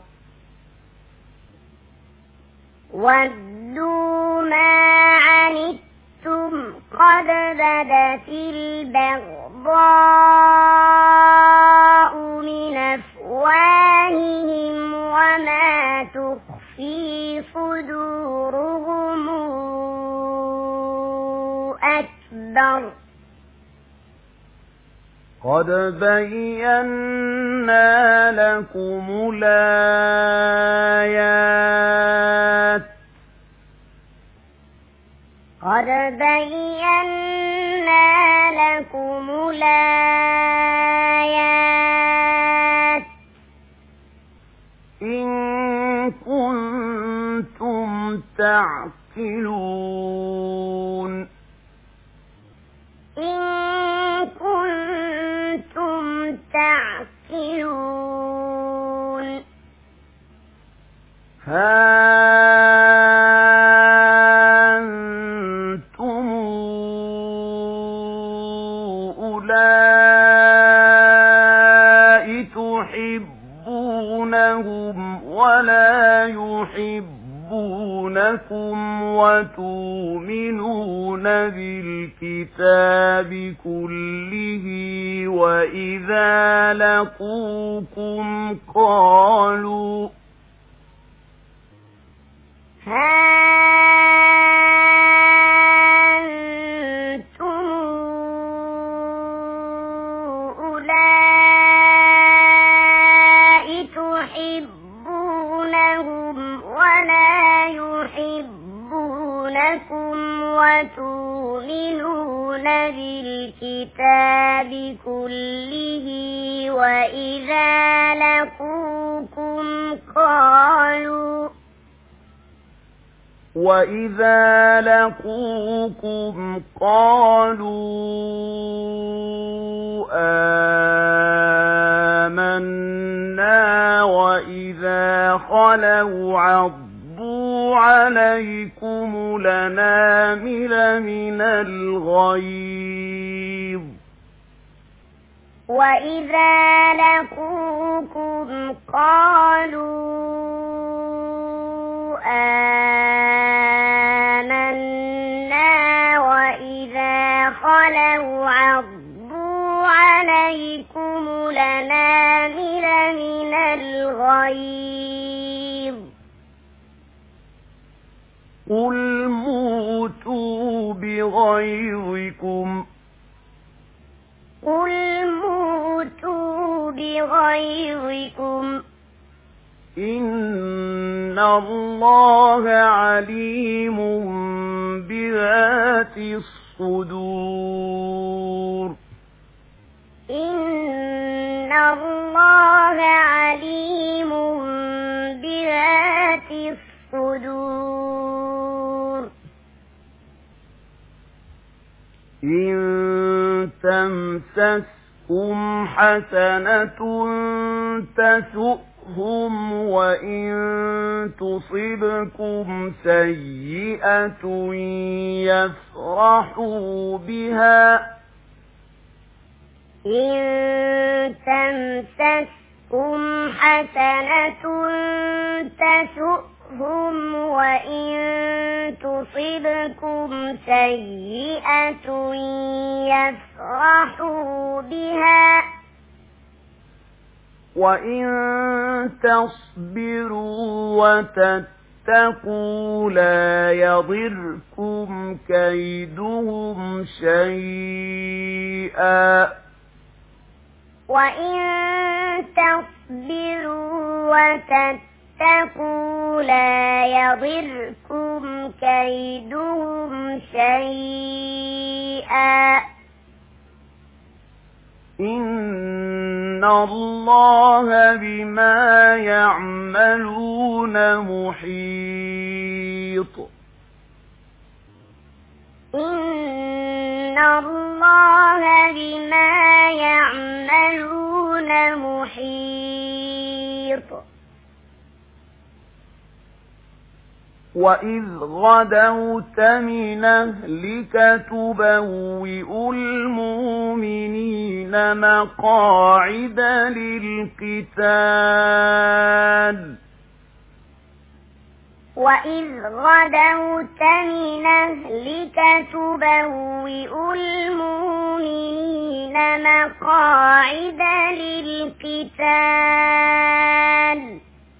ودوا ما عنتم قد بدت البغضاء من أفواههم وما تخفي صدورهم أكبر قد بينا لكم الآيات قد بينا لكم الآيات إن كنتم تعقلون إن كنتم تعقلون ها أنتم أولئك تحبونهم ولا يحبونكم وتؤمنون بالكتاب كله وإذا لقوكم قالوا أنتم أولئك تحبونهم ولا يحبونكم وتؤمنون بالكتاب كله وإذا لقوكم قالوا آمنا وإذا خلوا عضوا عليكم الأنامل من الغيظ وإذا لقوكم قالوا آمنا وإذا خلوا عضوا عليكم الأنامل من الغيظ قل موتوا بغيظكم إن الله عليم بذات الصدور إن الله عليم بذات الصدور إن تمسسكم حسنة تسؤهم وإن تصبكم سيئة يفرحوا بها إن تمسسكم حسنة تسؤهم وإن تصبكم سيئة يفرحوا بها وإن تصبروا وتتقوا لا يضركم كيدهم شيئا وإن تصبروا وتتقوا لا يضركم كيدهم شيئا إن الله بما يعملون محيط إن الله بما يعملون محيط وإذ غدوت من أهلك تبوئ المؤمنين مقاعد للقتال وإذ غدوت من أهلك تبوئ المؤمنين مقاعد للقتال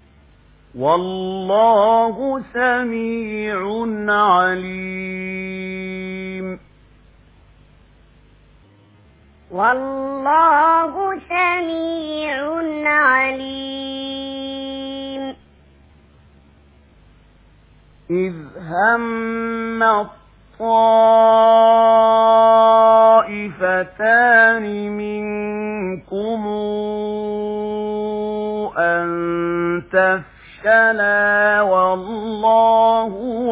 والله سميع عليم والله سميع عليم إذ هم الطائفتان منكم أن تفشلا والله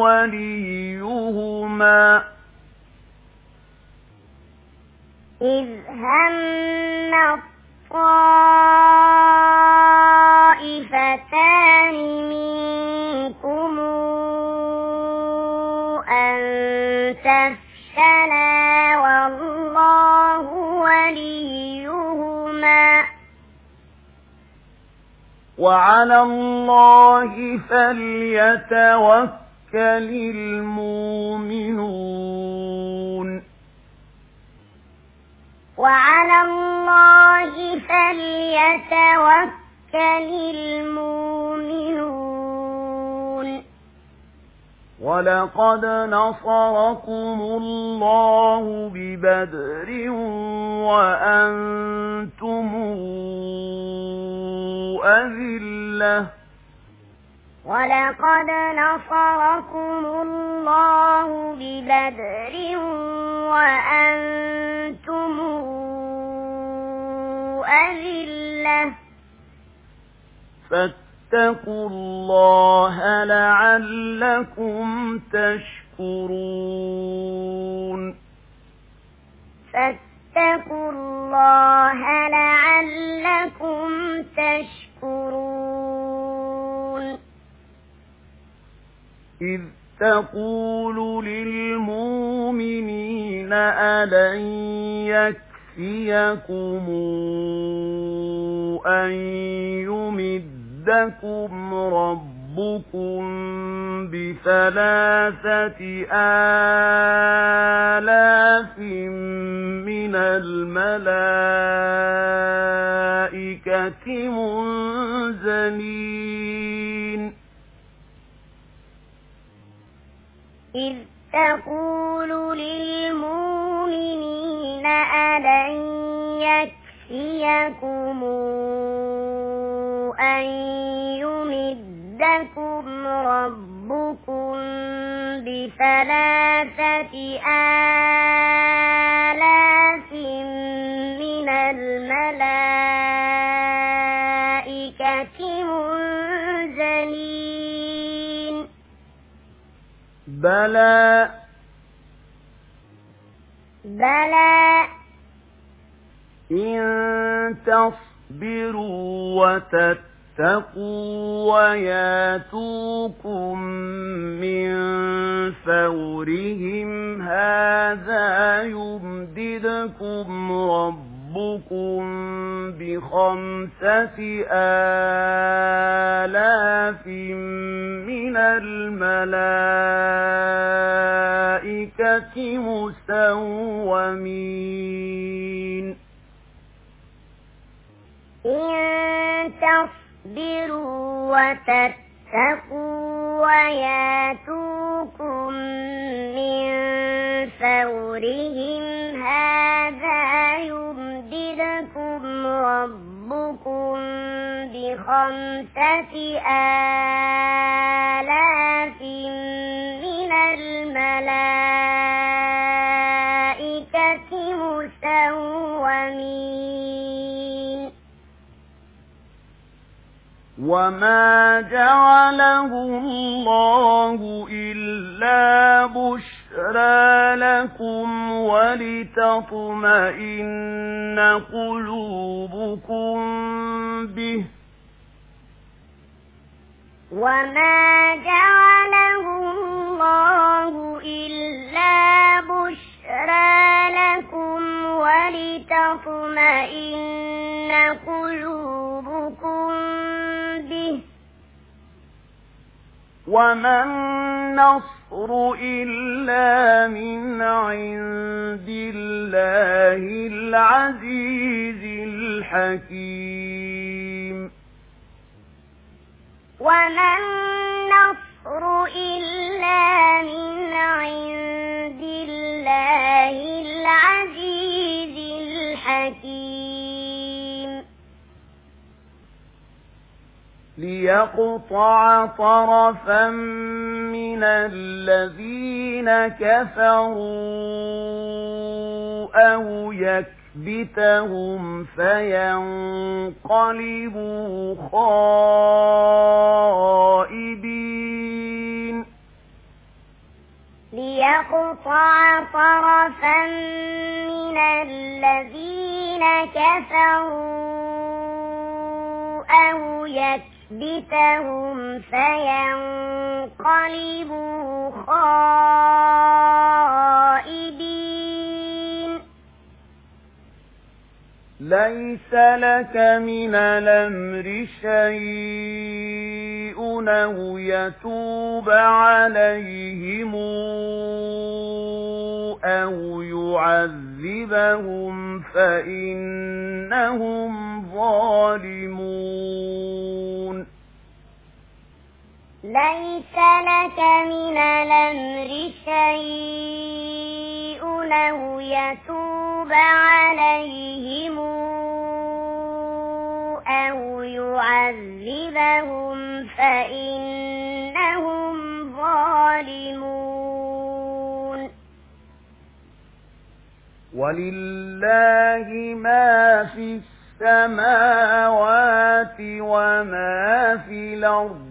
وليهما إذ هم الطائفتان منكم أن تفشلا والله وليهما وعلى الله فليتوكل المؤمنون وعلى الله فليتوكل المؤمنون ولقد نصركم الله ببدر وأنتم أذلة ولقد نصركم الله ببدر وأنتم أذلة فاتقوا الله لعلكم تشكرون فاتقوا الله لعلكم تشكرون إذ تقول للمؤمنين ألن يكفيكم أن يمدكم ربكم ب3,000 من الملائكة منزلين إذ تقول للمؤمنين ألن يكفيكم أن يمدكم ربكم ب3,000 من الملائكة منزلين بلى إن تصبروا وتتقوا وياتوكم من فورهم هذا يمددكم ربكم ب5,000 من الملائكة مسومين إن تصبروا وتتقوا وياتوكم من فورهم هذا يمددكم ربكم ب5,000 من الملائكة مسومين وما جعله الله إلا بشرى لكم ولتطمئن قلوبكم به وما جعله الله إلا بشرى لكم ولتطمئن قلوبكم به وما النصر إلا من عند الله العزيز الحكيم وما النصر إلا من عند الله العزيز الحكيم ليقطع طرفا من الذين كفروا أو يكبتهم فينقلبوا خائبين ليقطع طرفا من الذين كفروا أو يكبتهم فينقلبوا خائبين ليس لك من الأمر شيء أو يتوب عليهم أو يعذبهم فإنهم ظالمون ليس لك من الأمر شيء أو يتوب عليهم أو يعذبهم فإنهم ظالمون ولله ما في السماوات وما في الأرض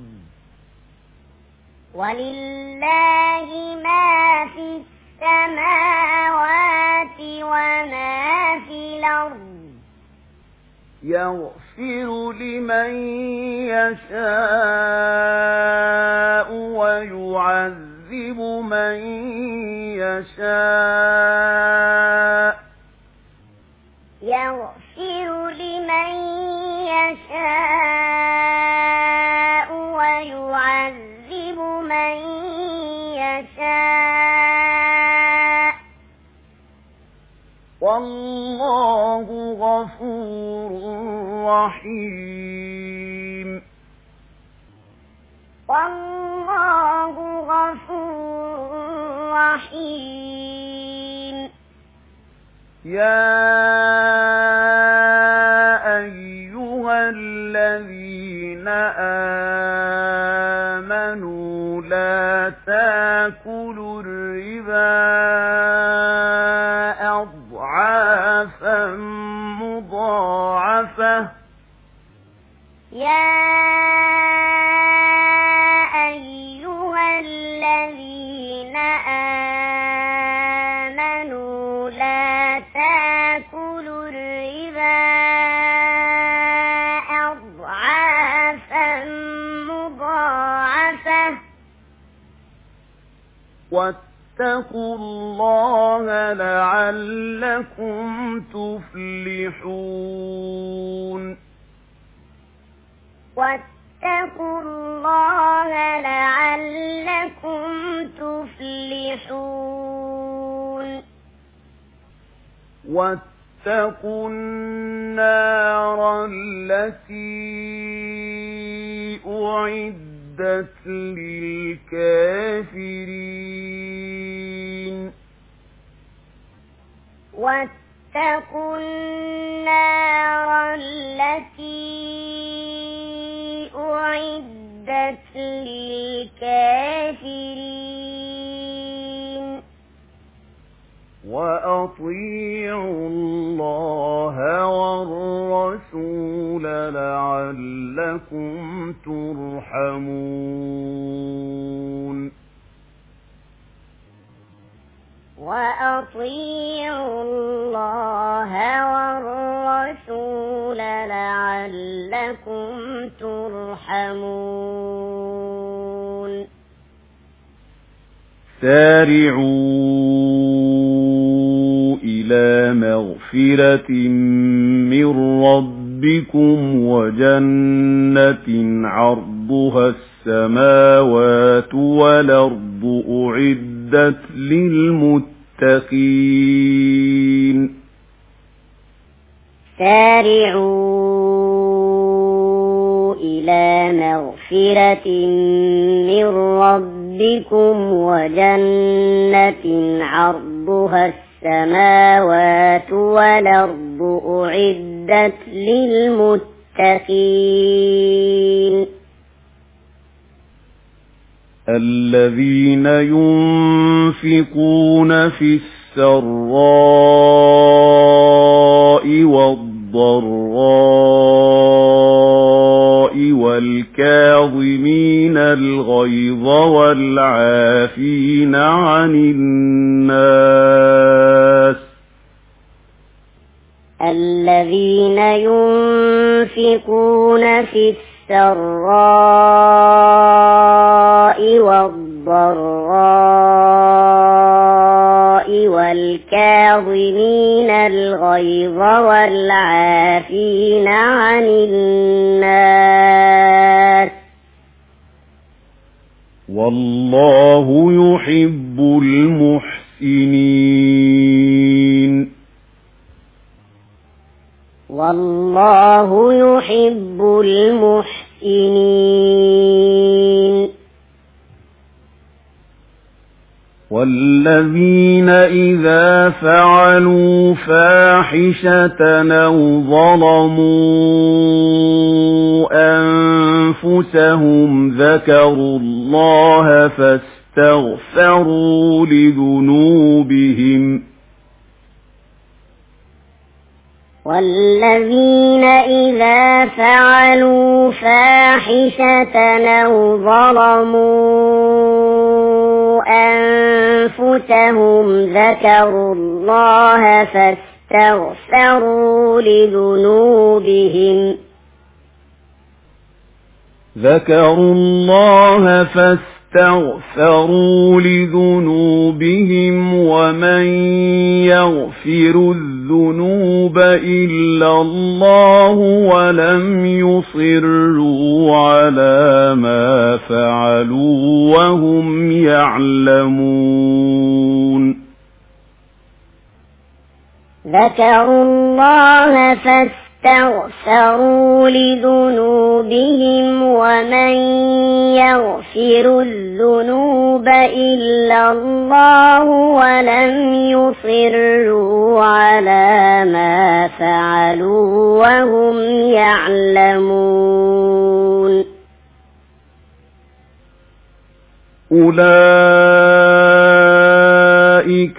ولله ما في السماوات وما في الأرض يغفر لمن يشاء ويعذب من يشاء يغفر لمن يشاء ويعذب من يشاء والله غفور رحيم والله غفور رحيم يا أيها الذين آمنوا لا تأكلوا الربا أضعافا مضاعفة يا أيها الذين آمنوا لا تأكلوا الربا أضعافا مضاعفة واتقوا الله لعلكم تفلحون واتقوا الله لعلكم تفلحون واتقوا النار التي أعدت للكافرين واتقوا النار التي أعدت للكافرين وأطيعوا الله والرسول لعلكم ترحمون وأطيعوا الله والرسول لعلكم ترحمون سارعوا إلى مغفرة من ربكم وجنة عرضها السماوات والأرض أعدت للمتقين سارعوا إلى مغفرة من ربكم وجنة عرضها السماوات والأرض أعدت للمتقين الذين ينفقون في السراء والضراء والكاظمين الغيظ والعافين عن الناس الذين ينفقون في السراء والضراء والكاظمين الغيظ والعافين عن الناس والله يحب المحسنين والله يحب المحسنين والذين إذا فعلوا فاحشة أو ظلموا أنفسهم ذكروا الله فاستغفروا لذنوبهم والذين إذا فعلوا فاحشة أو ظلموا أنفسهم ذكروا الله فاستغفروا لذنوبهم ومن يغفر الذنوب إلا الله ولم يصروا على ما فعلوا وهم يعلمون ذكروا الله فاستغفروا لذنوبهم ومن يغفر الذنوب إلا الله ولم يصروا على ما فعلوا وهم يعلمون أولئك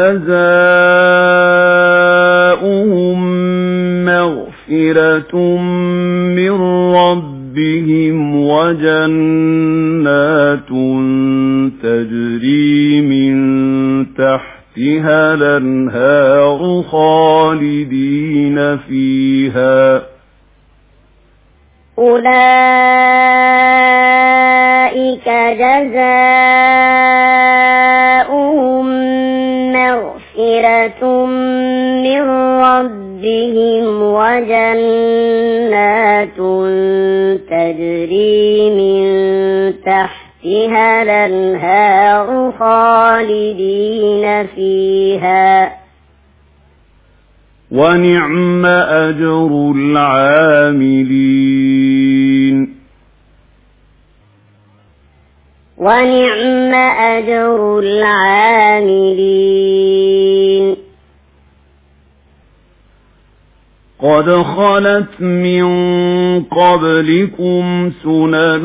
جزاؤهم مغفرة من ربهم وجنات تجري من تحتها الأنهار خالدين فيها أولئك جزاؤهم مغفرة من ربهم وجنات تجري من تحتها الأنهار خالدين فيها ونعم أجر العاملين ونعم أجر العاملين قد خلت من قبلكم سنن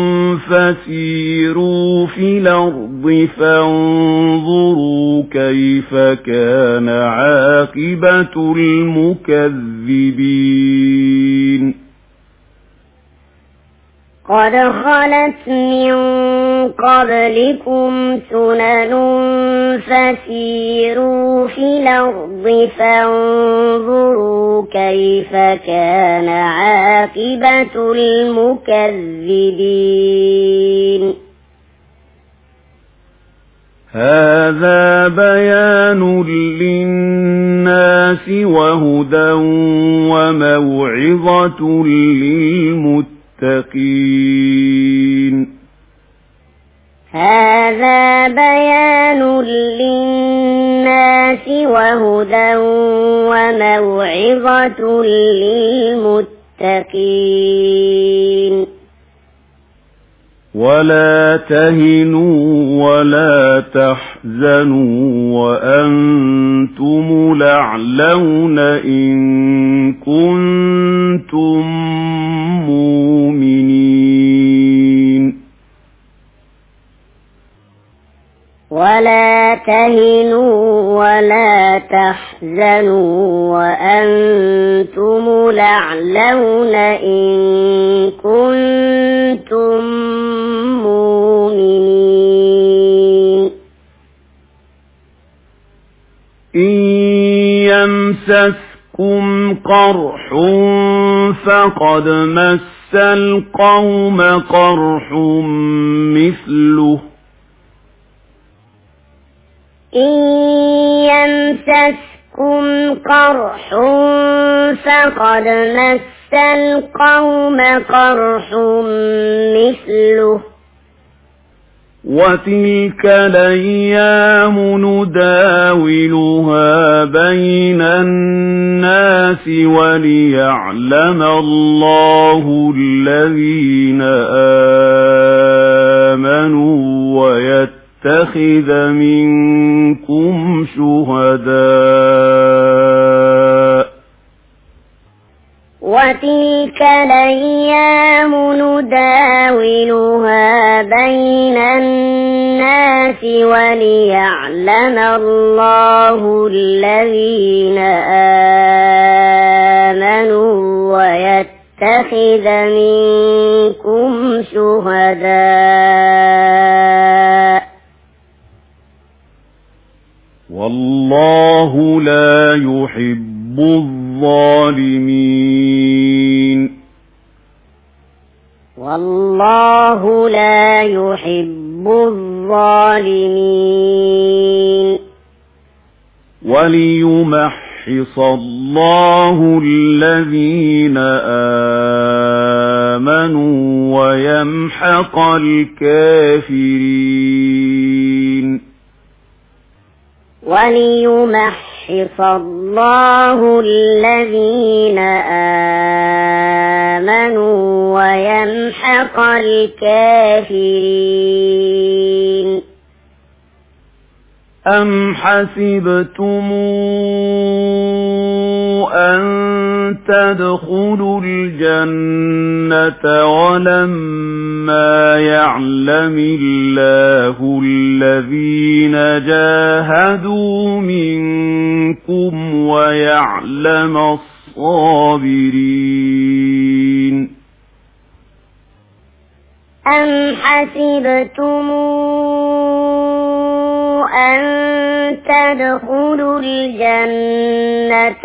فسيروا في الأرض فانظروا كيف كان عاقبة المكذبين قد خلت من قبلكم سنن فسيروا في الأرض فانظروا كيف كان عاقبة المكذبين هذا بيان للناس وهدى وموعظة للمتقين هذا بيان للناس وهدى وموعظة للمتقين ولا تهنوا ولا تحزنوا وأنتم الأعلون إن كنتم مؤمنين ولا تهنوا ولا تحزنوا وأنتم الأعلون إن كنتم مؤمنين إن يمسسكم قرح فقد مس القوم قرح مثله إن يمسسكم قرح فقد مس القوم قرح مثله وتلك الأيام نداولها بين الناس وليعلم الله الذين آمنوا ويتخذ منكم شهداء وتلك الأيام نداولها بين الناس وليعلم الله الذين آمنوا ويتخذ منكم شهداء والله لا يحب الظالمين والله لا يحب الظالمين وليمحص الله الذين آمنوا ويمحق الكافرين وليمحص الله الذين آمنوا ويمحق الكافرين أم حسبتم أن تدخلوا الجنة ولما يعلم الله الذين جاهدوا منكم ويعلم الصابرين أم حسبتم أن تدخلوا الجنة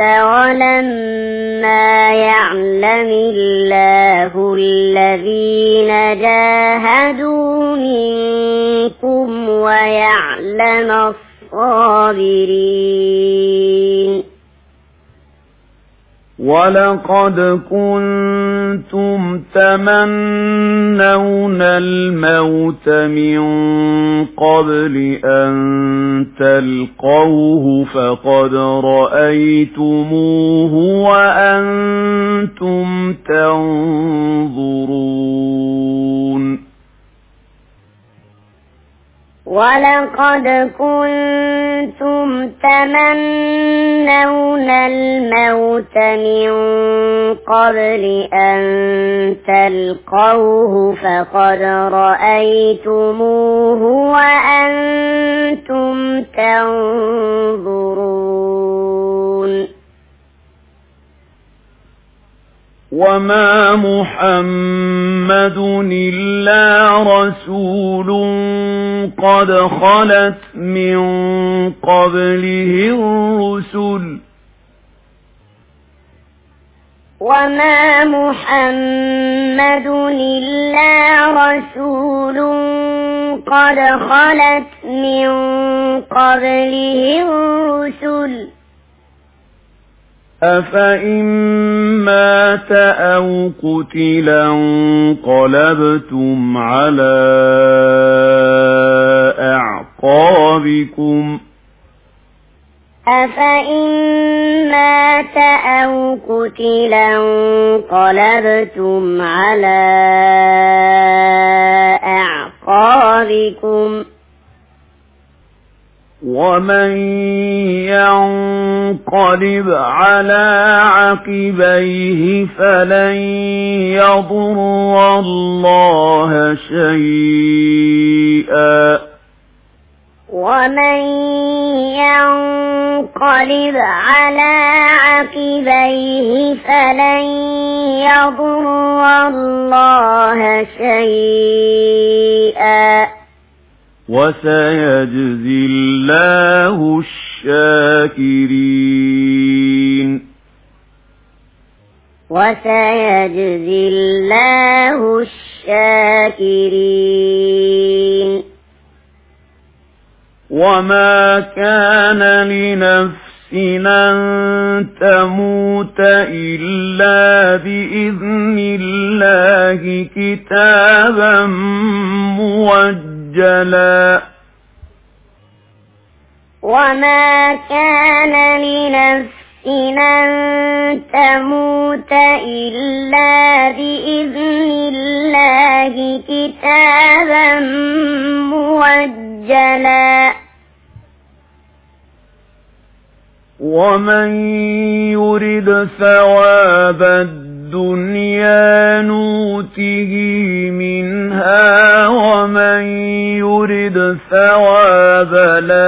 ولما يعلم الله الذين جاهدوا منكم ويعلم الصابرين ولقد كنتم تمنون الموت من قبل أن تلقوه فقد رأيتموه وأنتم تنظرون ولقد كنتم تمنون الموت من قبل أن تلقوه فقد رأيتموه وأنتم تنظرون وما محمد إلا رسول قد خلت من قبله الرسل وما محمد إلا رسول قد خلت من قبله الرسل أفإن مات أو قتلا انقلبتم على أعقابكم أفإن مات أو قتلا انقلبتم على أعقابكم ومن ينقلب على عقبيه فلن يضر الله شيئا ومن ينقلب على عقبيه فلن يضر الله شيئا وسيجزي الله الشاكرين وسيجزي الله الشاكرين وما كان لنفس أن تموت إلا بإذن الله كتابا موجلا وما كان لنفس أن تموت إلا بإذن الله كتابا موجلا ومن يرد ثواب الدنيا نوته منها ومن يرد ثواب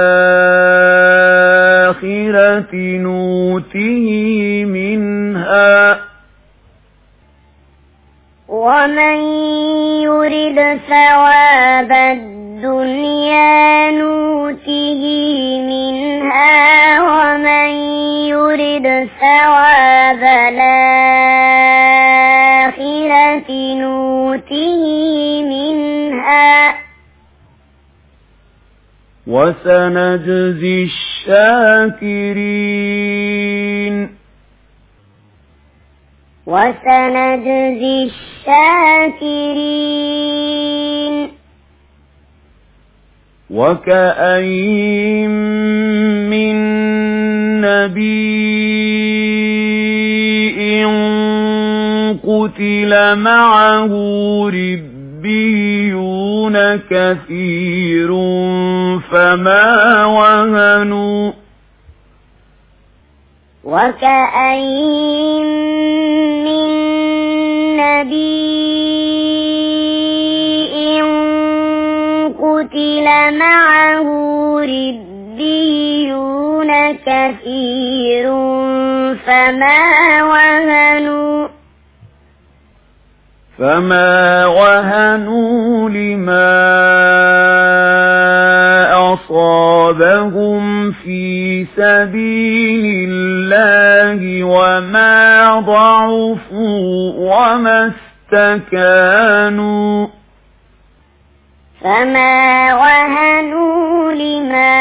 الآخرة نوته منها ومن يرد ثواب الدنيا نوته منها ومن يرد ثواب الآخرة نوته منها وسنجزي الشاكرين وسنجزي الشاكرين وكأين من نبي قتل معه ربيون كثير فما وهنوا وكأين من نبي قتل معه ربيون كثير فما وهنوا لما أصابهم في سبيل الله وما ضعفوا وما استكانوا فما وهنوا لما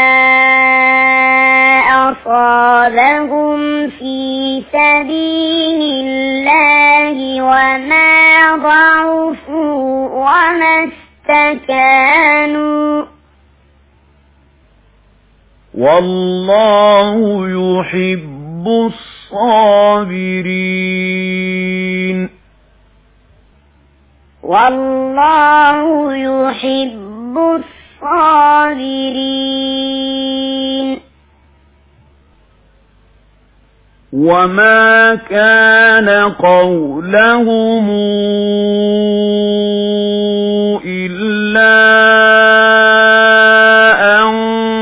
أصابهم في سبيل الله وما ضعفوا وما استكانوا والله يحب الصابرين والله يحب الصابرين وما كان قولهم إلا أن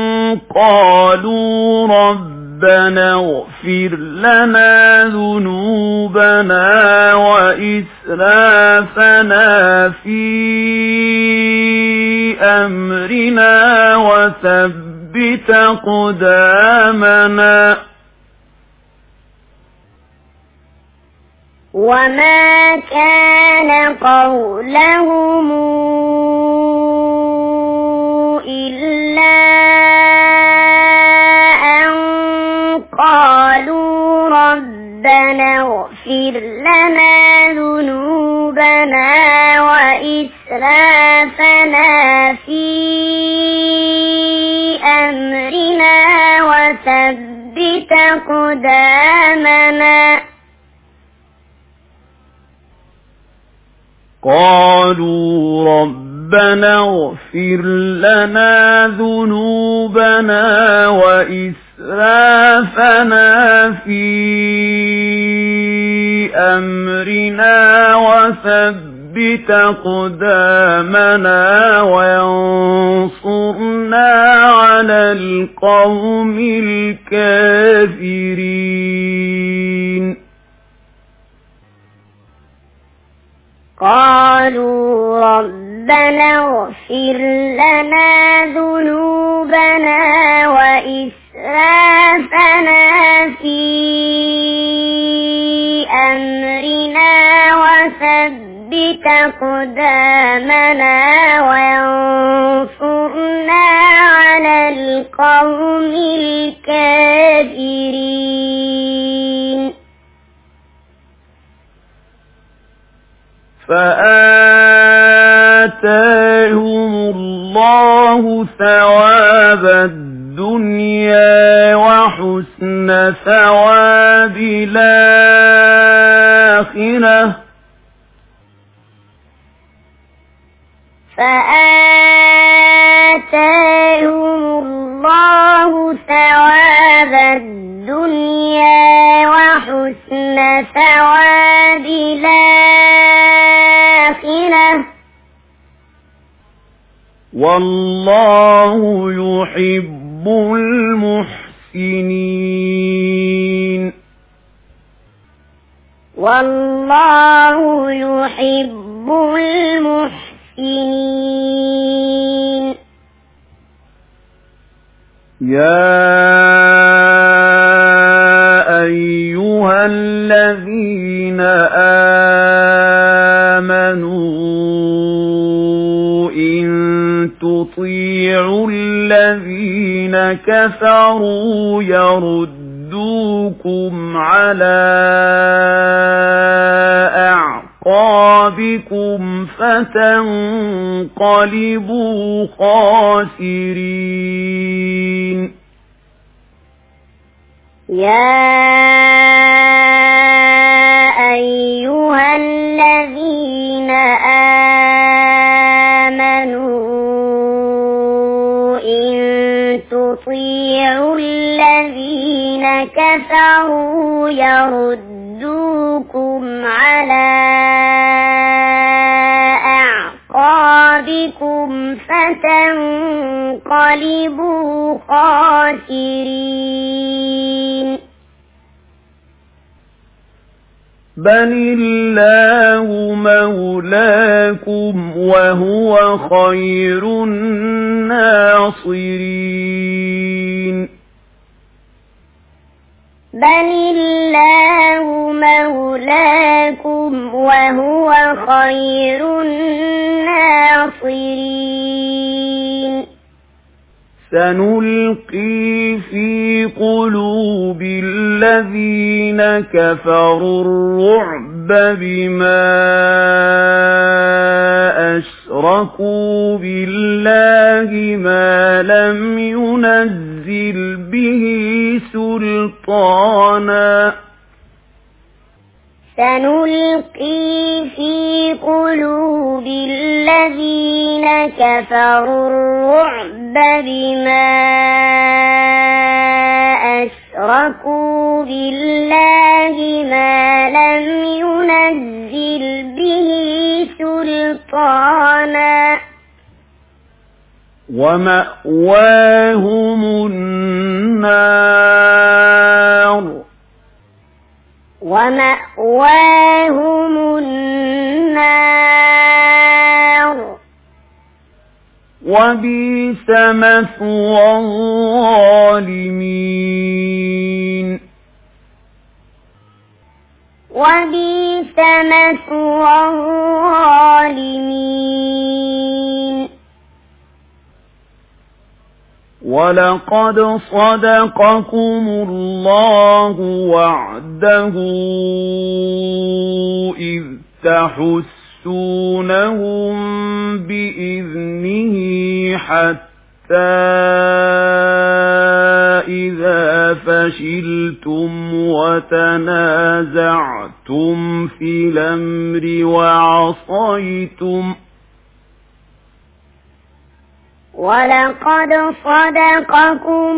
قالوا ربنا اغفر لنا ذنوبنا وإسرافنا في أمرنا وثبت أقدامنا وما كان قولهم إلا أن قالوا ربنا اغفر لنا ذنوبنا وإسرافنا في أمرنا وثبت أقدامنا قالوا ربنا اغفر لنا ذنوبنا وإسرافنا في أمرنا وثبت وثبت أقدامنا وانصرنا على القوم الكافرين قالوا ربنا اغفر لنا ذنوبنا وإسرافنا في أمرنا وثبت أقدامنا وانصرنا على القوم الكافرين فآتاهم الله ثواب الدنيا وحسن ثواب الآخرة فآتاهم الله ثواب الدنيا وحسن ثواب الآخرة والله يحب المحسنين والله يحب المحسنين يا أيها الذين آمنوا إن تطيعوا الذين كفروا يردوكم على أعقابكم فتنقلبوا خاسرين يا أيها الذين آمنوا إن تطيعوا الذين كفروا يردوكم على أعقابكم فتنقلبوا خاسرين بل الله مولاكم وهو خير الناصرين بل الله مولاكم وهو خير الناصرين سنلقي في قلوب الذين كفروا الرعب بما أشركوا بالله ما لم ينزل به سلطانا سنلقي في قلوب الذين كفروا الرعب بما أشركوا بالله ما لم ينزل به سلطانا ومأواهم النار ومأواهم النار وبئس مثوى الظالمين وبئس مثوى الظالمين ولقد صدقكم الله وعده إذ تحسونهم بإذنه حتى إذا فشلتم وتنازعتم في الأمر وعصيتم ولقد صدقكم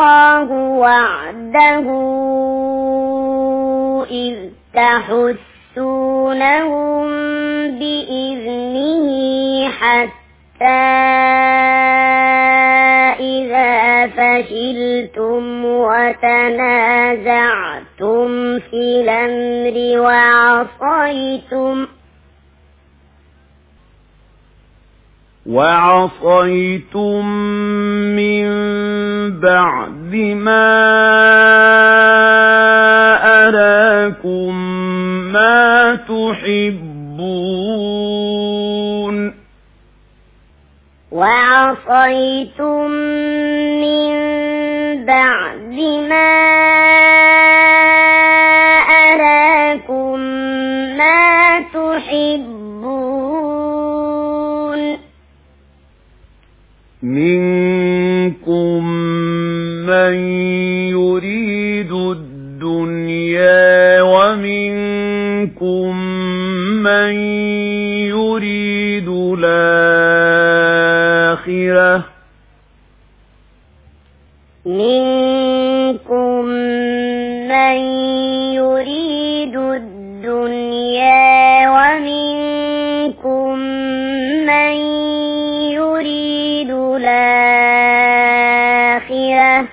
الله وعده إذ تحسونهم تأتونهم بإذنه حتى إذا فشلتم وتنازعتم في الأمر وعصيتم من بعد ما أراكم ما تحبون وعصيتم من بعد ما أراكم ما تحبون منكم من يريد الدنيا ومنكم من يريد الآخرة منكم من يريد الدنيا ومنكم من يريد الآخرة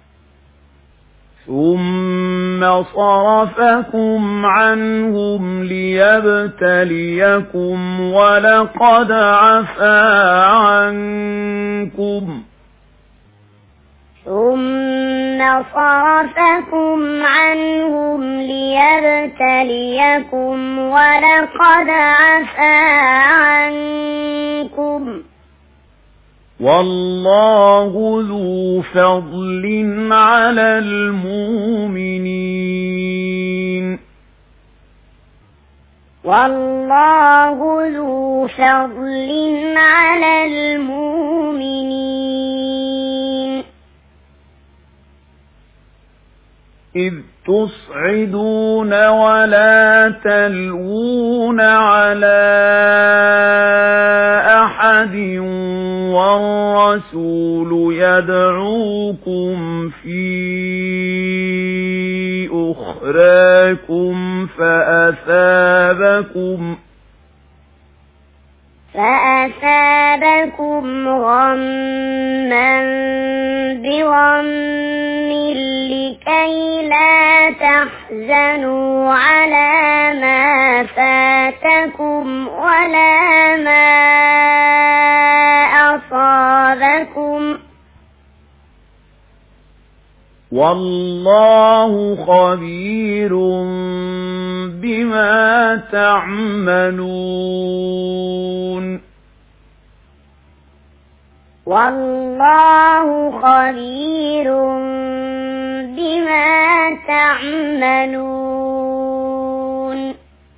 ثم صرفكم عنهم ليبتليكم ولقد عفا عنكم ثم صرفكم عنهم ليبتليكم ولقد عفا عنكم والله ذو فضل على المؤمنين والله ذو فضل على المؤمنين إذ تصعدون ولا تلوون على أحد والرسول يدعوكم في أخراكم فأثابكم غما بغم لكي لا تحزنوا على ما فاتكم ولا ما أصابكم والله خبير بما تعملون والله خبير بما تعملون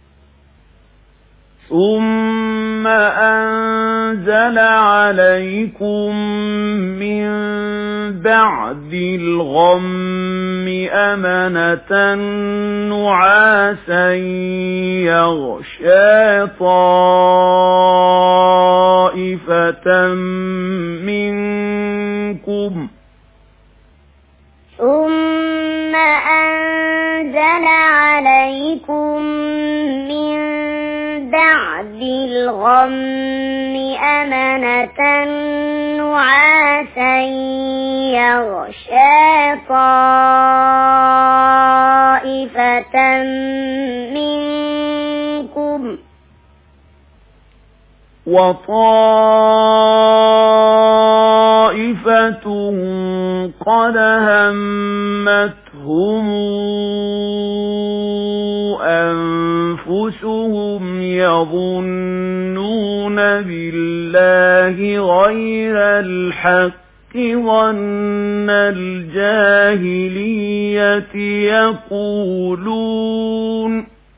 ثم أنزل عليكم من بعد الغم أمنة نعاسا يغشى طائفة منكم ثم أنزل عليكم من بعد الغم أمنة نعاسا يغشى طائفة منكم وطائفة قد همتهم أنفسهم يظنون بالله غير الحق ظن الجاهلية يقولون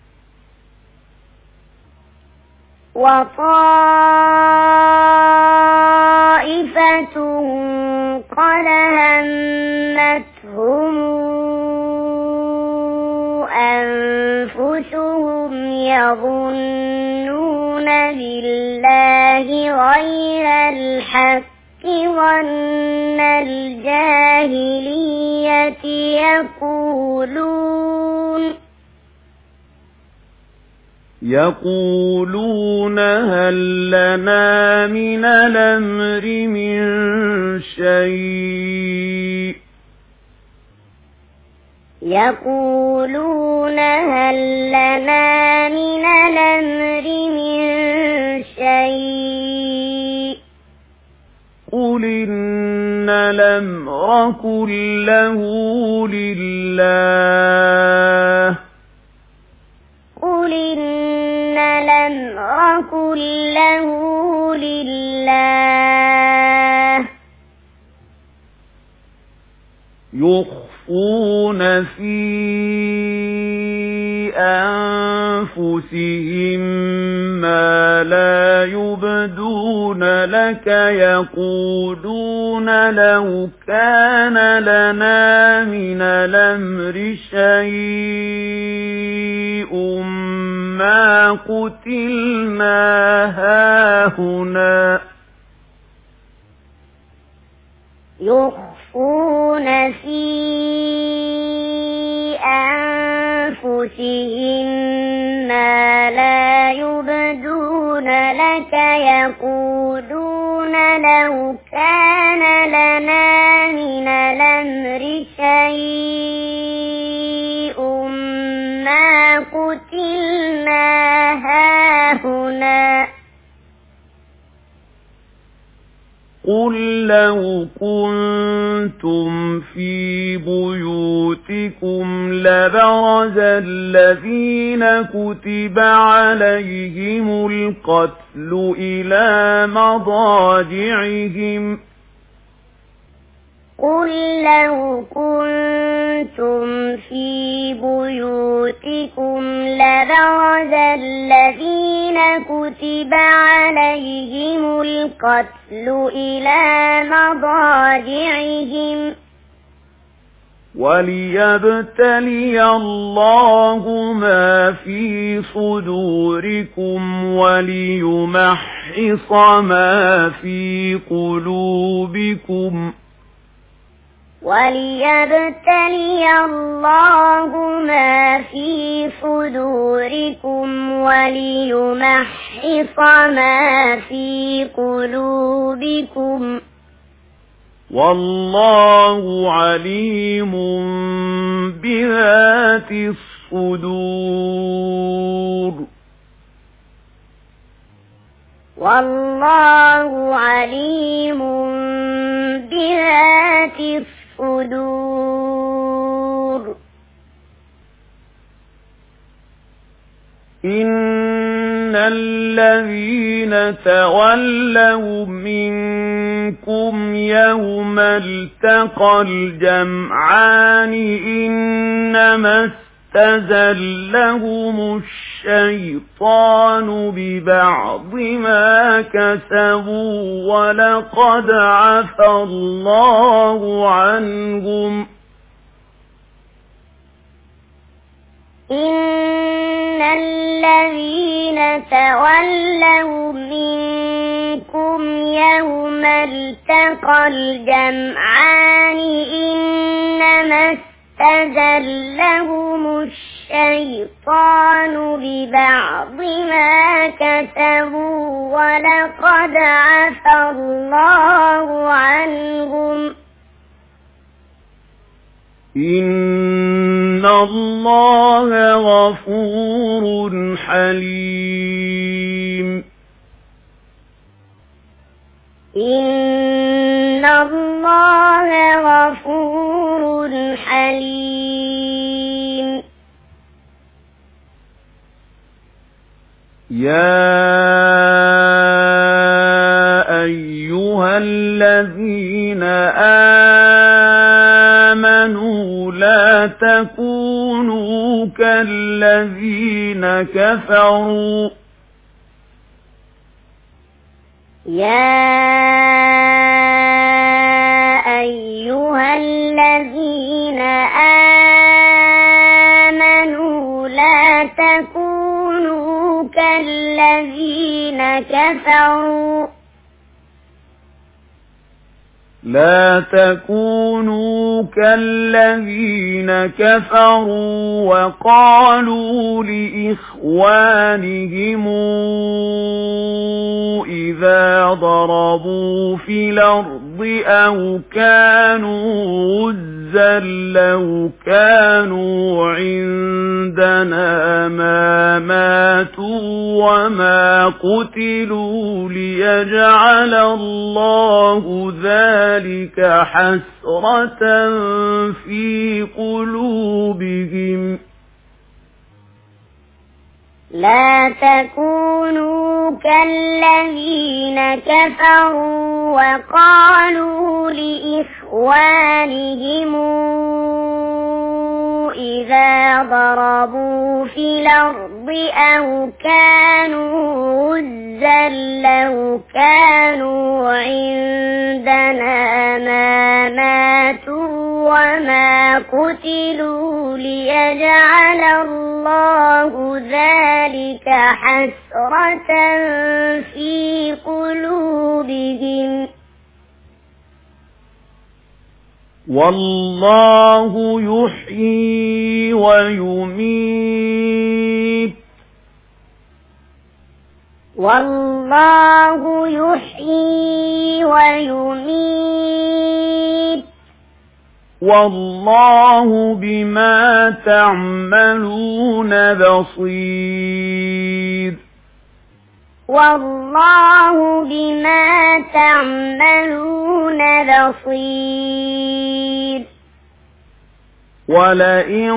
وطائفة قد همتهم أنفسهم يظنون بالله غير الحق ظن الجاهلية يقولون يقولون هل لنا من الأمر من شيء يقولون هل لنا من الأمر من شيء قل إن الأمر كله لله قل إن الأمر كله لله يخفون في أنفسهم ما لا يبدون لك يقولون لو كان لنا من الأمر شيء ما قتلنا هاهنا يخفون في أنفسهم ما لا يبدون لك يقولون لو كان لنا من الأمر شيء ما قتلنا هاهنا قل لو كنتم في بيوتكم لبرز الذين كتب عليهم القتل إلى مضاجعهم قل لو كنتم في بيوتكم لبرز الذين كتب عليهم القتل إلى مضاجعهم وليبتلي الله ما في صدوركم وليمحص ما في قلوبكم وليبتلي الله ما في صدوركم وليمحص ما في قلوبكم والله عليم بذات الصدور والله عليم بذات الصدور إن الذين تولوا منكم يوم التقى الجمعان إنما استزلهم الشيطان ببعض ما كسبوا ولقد عفى الله عنهم إن الذين تولوا منكم يوم التقى الجمعان إنما استزلهم الشيطان ببعض ما كسبوا ولقد عفى الله عنهم إن الله غفور حليم إن الله غفور حليم يا أيها الذين آمنوا لا تكونوا كالذين كفروا يا أيها الذين آمنوا لا تكونوا كالذين كفروا لا تكونوا كالذين كفروا وقالوا لإخوانهم إذا ضربوا في الأرض أو كانوا غزا لو كانوا عندنا ما ماتوا وما قتلوا ليجعل الله ذلك حسرة في قلوبهم لا تكونوا كالذين كفروا وقالوا لإخوانهم إذا ضربوا في الأرض أو كانوا غزا لو كانوا عندنا ما ماتوا وما قتلوا ليجعل الله ذلك حسرة في قلوبهم والله يحيي ويميت والله يحيي ويميت والله بما تعملون بصير والله بما تعملون بصير ولئن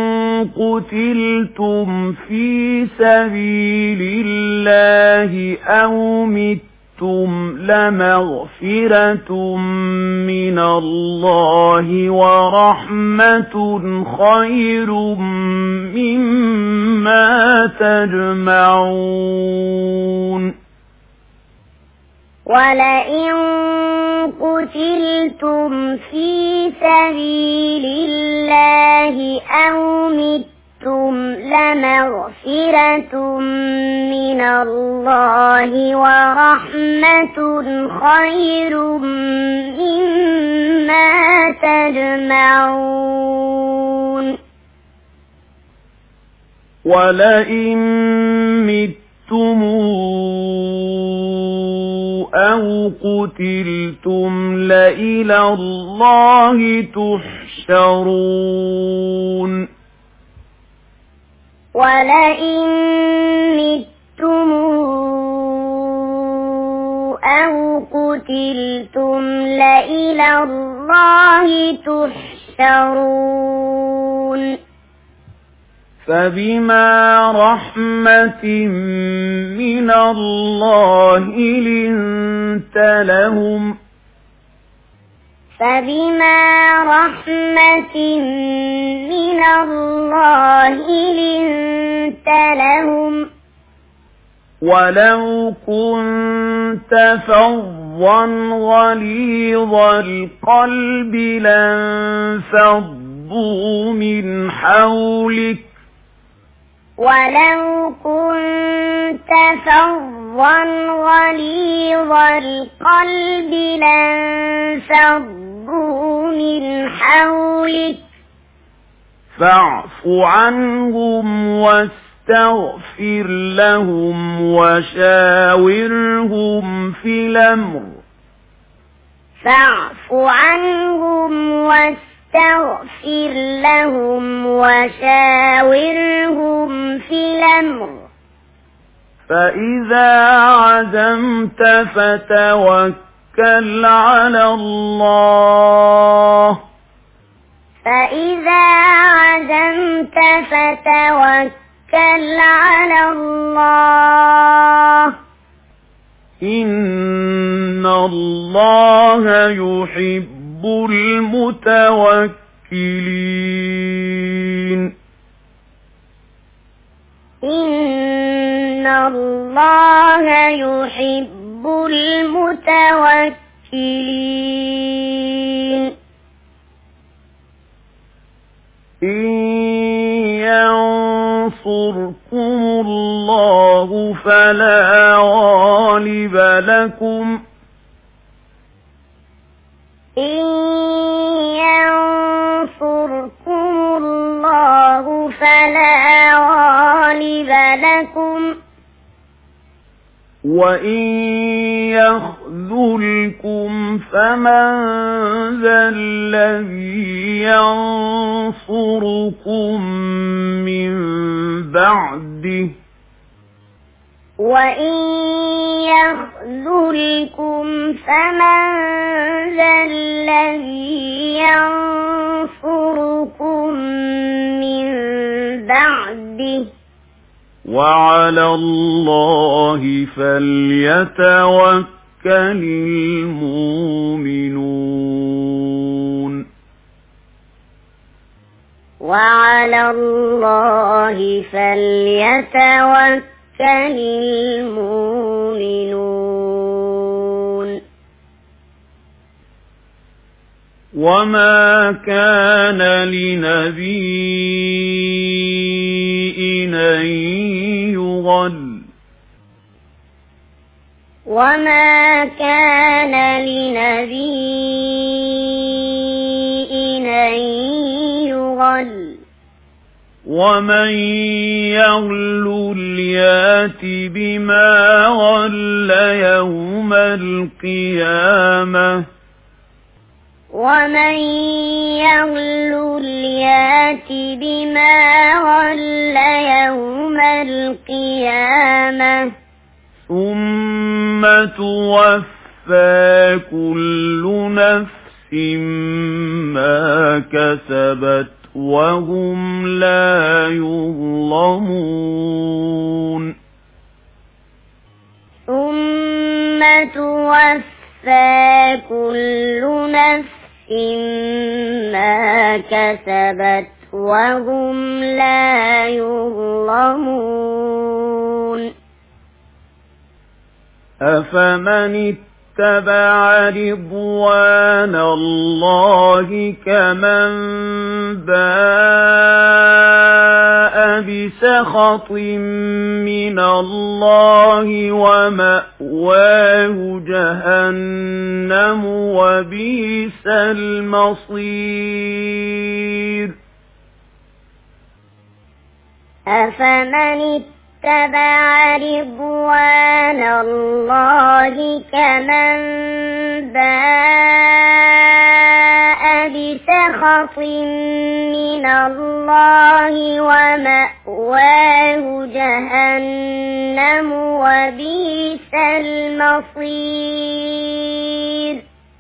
قتلتم في سبيل الله أو متم لمغفرة من الله ورحمة خير مما تجمعون ولئن قتلتم في سبيل الله أو متم لمغفرة من الله ورحمة خير مما تجمعون ولئن متم أو قتلتم لإلى الله تحشرون ولئن متم أو قتلتم لإلى الله تحشرون فبما رحمة من الله لنت لهم فبما رحمة من الله لنت لهم ولو كنت فظا غليظ القلب لانفضوا من حولك ولو كنت فظا غليظ القلب لانفضوا من حولك فاعف عنهم واستغفر لهم وشاورهم في الأمر فاعف عنهم واستغفر لهم وشاورهم في الأمر فإذا عزمت فتوكل على الله فإذا عزمت فتوكل على الله إن الله يحب المتوكلين إن الله يحب المتوكلين إن ينصركم الله فلا غالب لكم وإن يخذلكم فمن ذا الذي ينصركم من بعده وإن يخذلكم فمن ذا الذي ينصركم من بعده وعلى الله فليتوكل المؤمنون وعلى الله فليتوكل المؤمنون وما كان لنبي أن يغل وما كان لنبي أن يغل ومن يغل يات بما غل يوم القيامة ومن يغل يات بما غل يوم القيامة ثم توفى كل نفس ما كسبت وهم لا يظلمون ثم توفى كل نفس ما كسبت وهم لا يظلمون أفمن اتبع رضوان الله كمن باء بسخط من الله ومأواه جهنم وبئس المصير أفمن اتبع رضوان الله كمن باء بسخط من الله ومأواه جهنم وبئس المصير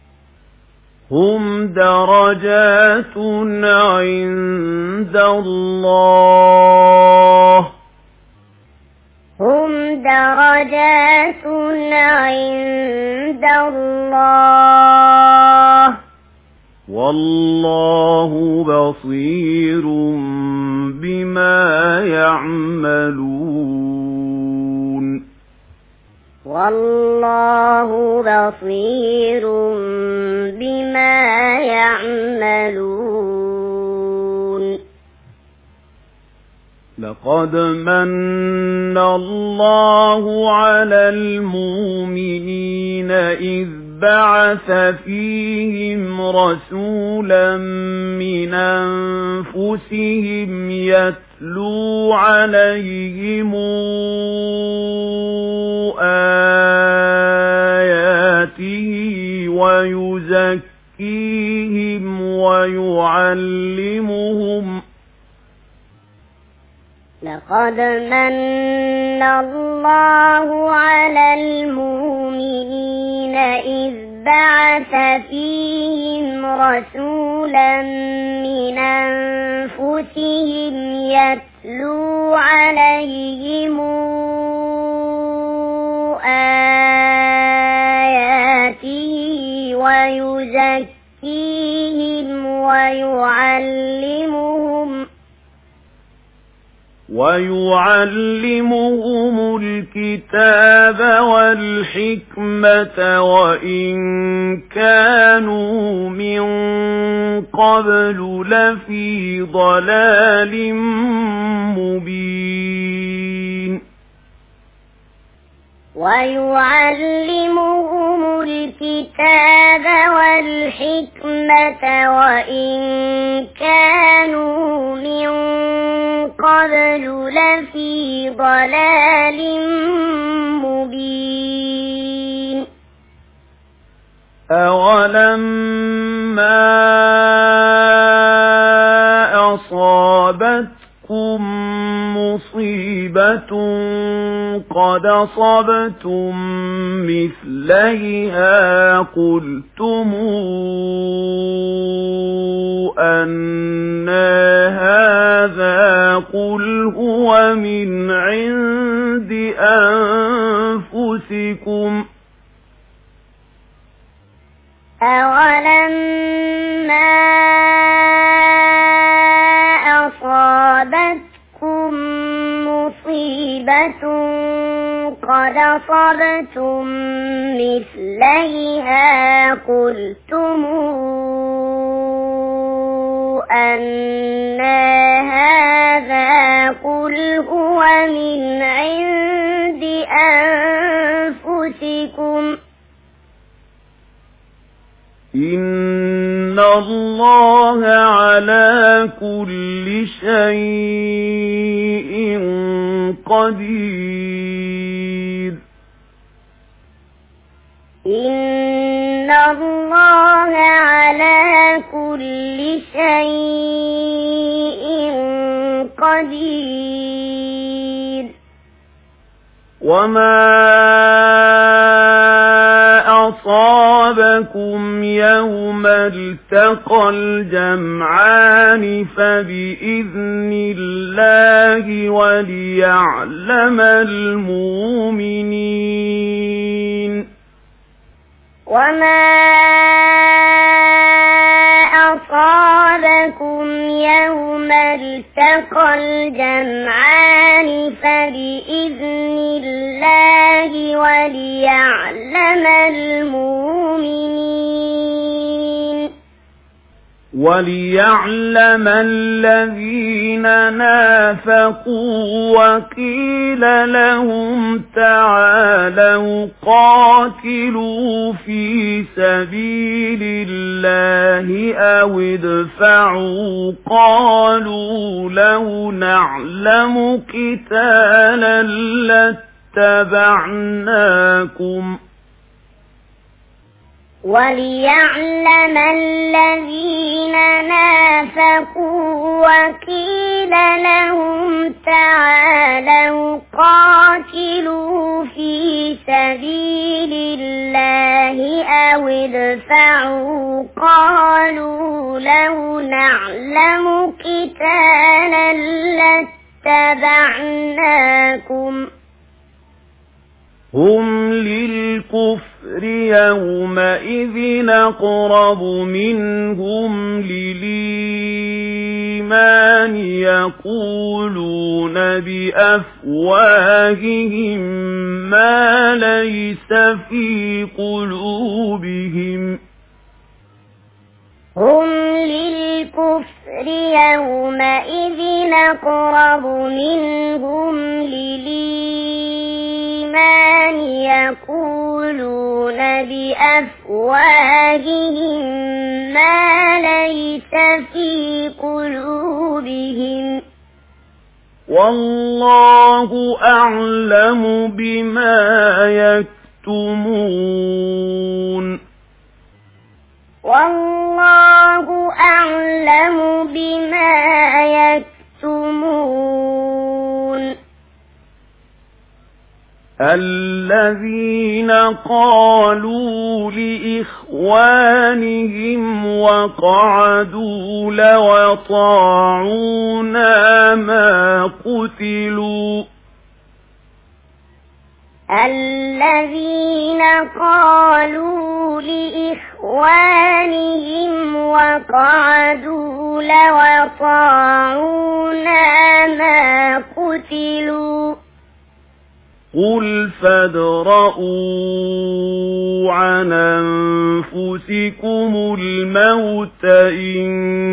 هم درجات عند الله هم درجات عند الله والله بصير بما يعملون والله بصير بما يعملون لقد من الله على المؤمنين إذ بعث فيهم رسولا من أنفسهم يتلو عليهم آياته ويزكيهم ويعلمهم لقد من الله على المؤمنين إذ بعث فيهم رسولا من أنفسهم يتلو عليهم آياته ويزكيهم ويعلمهم الكتاب والحكمة وإن كانوا من قبل لفي ضلال مبين ويعلمهم الكتاب والحكمة وإن كانوا من قبل لفي ضلال مبين أولما أصابتكم مصيبة قد أصبتم مثليها قلتم أن هذا قل هو من عند أنفسكم أولما أصابتكم مصيبة قد أصبتم مثليها قلتم أن هذا قل هو من عند أنفسكم إن الله على كل شيء قدير إن الله على كل شيء قدير وما أصابكم يوم التقى الجمعان فبإذن الله وليعلم المؤمنين وما أصابكم يوم التقى الجمعان فبإذن الله وليعلم المؤمنين وليعلم الذين نافقوا وقيل لهم تعالوا قاتلوا في سبيل الله أو ادفعوا قالوا لو نعلم قتالا لاتبعناكم وليعلم الذين نافقوا وقيل لهم تعالوا قاتلوا في سبيل الله أو ادفعوا قالوا لو نعلم قتالا لاتبعناكم هم للكفر يومئذ أقرب منهم للإيمان يقولون بأفواههم ما ليس في قلوبهم هم للكفر يومئذ أقرب منهم للإيمان يقولون بأفواههم ما ليس في قلوبهم والله أعلم بما يكتمون والله أعلم بما يكتمون الذين قالوا لإخوانهم وقعدوا لو أطاعونا ما قتلوا الذين قالوا لإخوانهم وقعدوا لو أطاعونا ما قتلوا قل فادرءوا عن أنفسكم الموت إن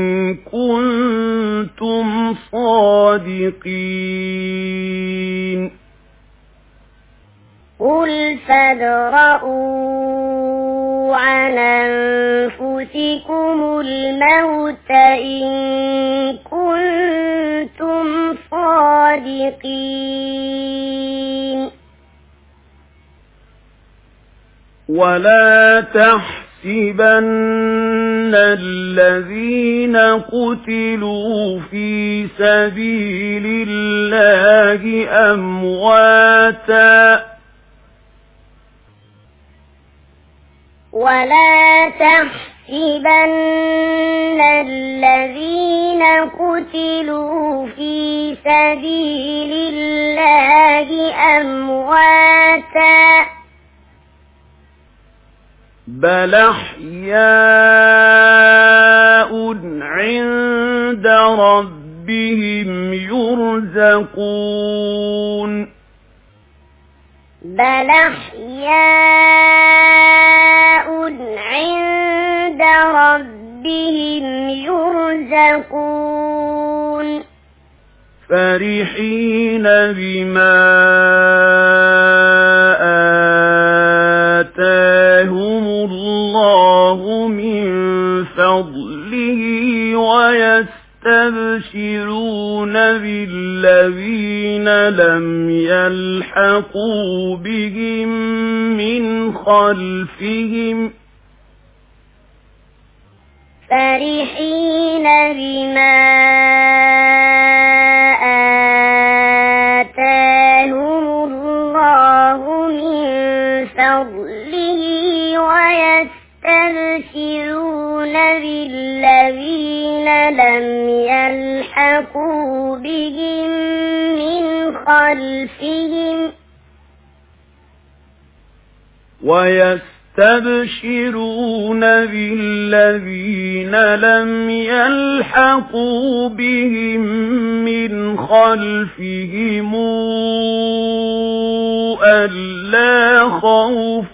كنتم صادقين قل فادرءوا عن أنفسكم الموت إن كنتم صادقين الصادقين ولا تحسبن الذين قتلوا في سبيل الله أمواتا ولا تحسبن الذين قتلوا في سبيل الله أمواتا بل أحياء عند ربهم يرزقون بل أحياء عند ربهم يرزقون فرحين بما آتاهم الله من فضله ويستبشرون بالذين لم يلحقوا بهم من خلفهم فرحين بما آتاهم الله من فضله ويستبشرون بالذين لم يلحقوا بهم من خلفهم ويستبشرون بالذين لم يلحقوا بهم من خلفهم ألا خوف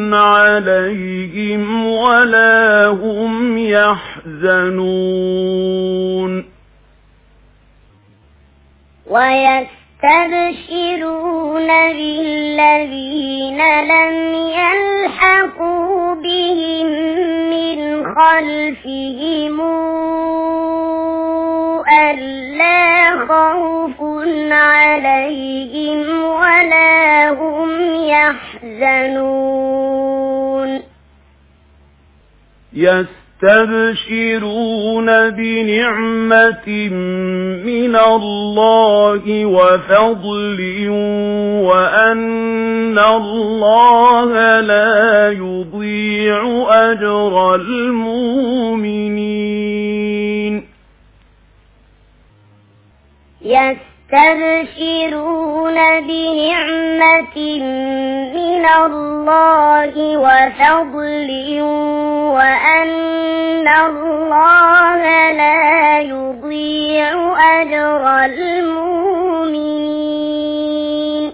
عليهم ولا هم يحزنون ويستبشرون بالذين لم يلحقوا بهم من خلفهم ألا خوف عليهم ولا هم يحزنون يستبشرون بنعمة من الله وفضل وأن الله لا يضيع أجر المؤمنين يستبشرون بنعمة من الله وفضل وأن الله لا يضيع أجر المؤمنين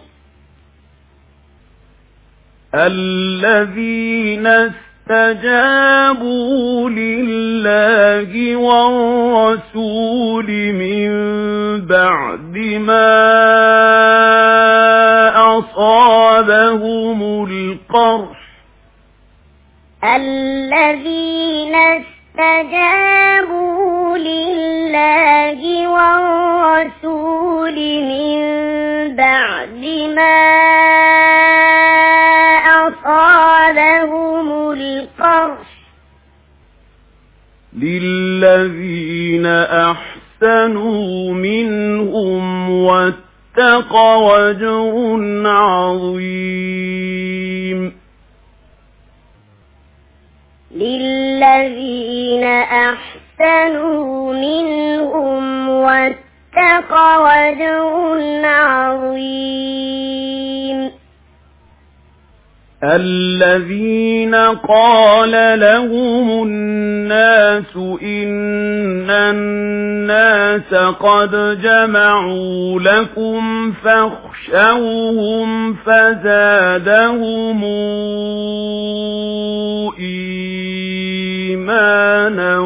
الذين استجابوا لله والرسول من بعد ما أصابهم القرح الذين استجابوا لله والرسول من بعد ما أصابهم القرح للذين أحسنوا منهم واتقوا أجر عظيم للذين أحسنوا منهم واتقوا أجر عظيم الذين قال لهم الناس إن الناس قد جمعوا لكم فاخشوهم فزادهم إيمانا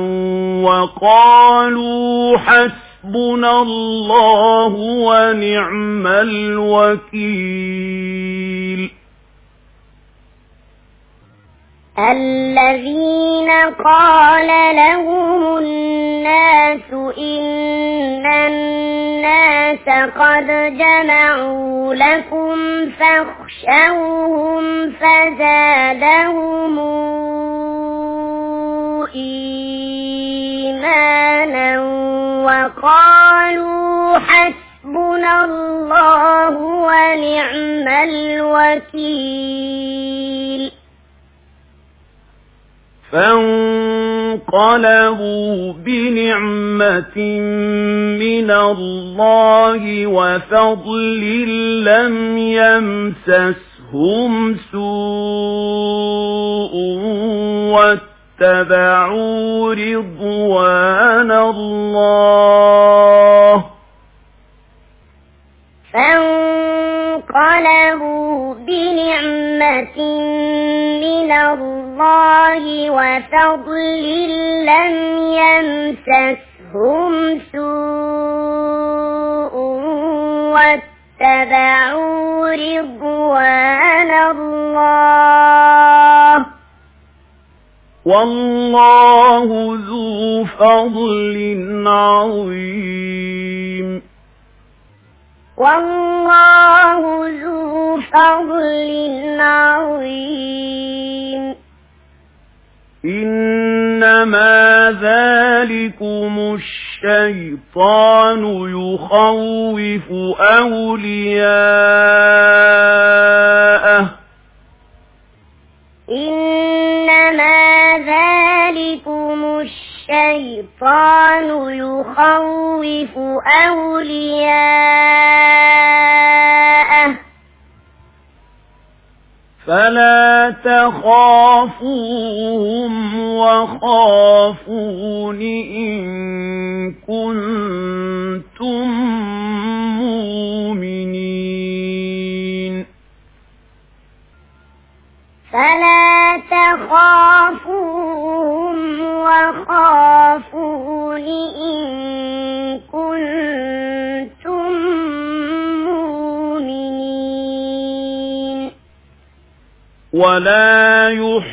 وقالوا حسبنا الله ونعم الوكيل الذين قال لهم الناس إن الناس الناس قد جمعوا لكم فاخشوهم فزادهم إيمانا وقالوا حسبنا الله ونعم الوكيل فانقلبوا بنعمة من الله وفضل لم يمسسهم سوء واتبعوا رضوان الله فانقلبوا بنعمة من الله وفضل لم يمسسهم سوء واتبعوا رضوان الله والله ذو فضل عظيم والله ذو فضل عظيم إنما ذلكم الشيطان يخوف أولياءه إنما ذلكم الشيطان يخوف أولياءه فلا تخافوهم وخافون إن كنتم مؤمنين فلا تخافوهم وخافون إن كنتم مؤمنين ولا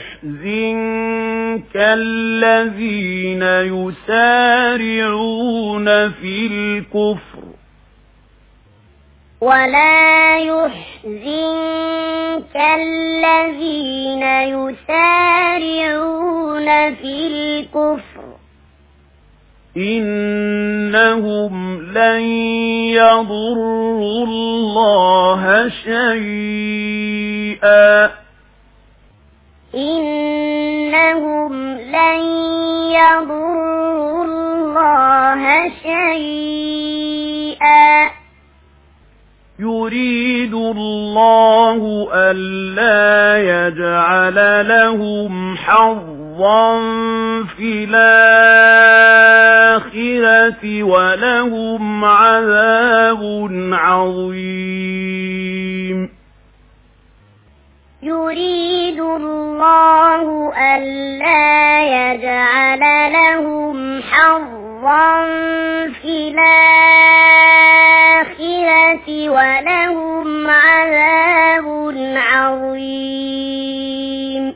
يحزنك الذين يسارعون في الكفر ولا يحزنك الذين يسارعون في الكفر إنهم لن يضروا الله شيئا إنهم لن يضروا الله شيئا يريد الله ألا يجعل لهم حظا في الآخرة ولهم عذاب عظيم يريد الله ألا يجعل لهم حظا في الآخرة ولهم عذاب عظيم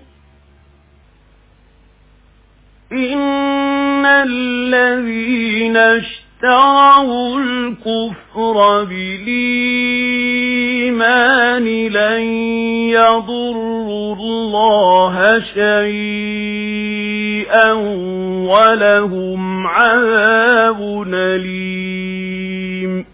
إن الذين اشتروا الكفر بالإيمان لن يضروا الله شيئا ولهم عذاب أليم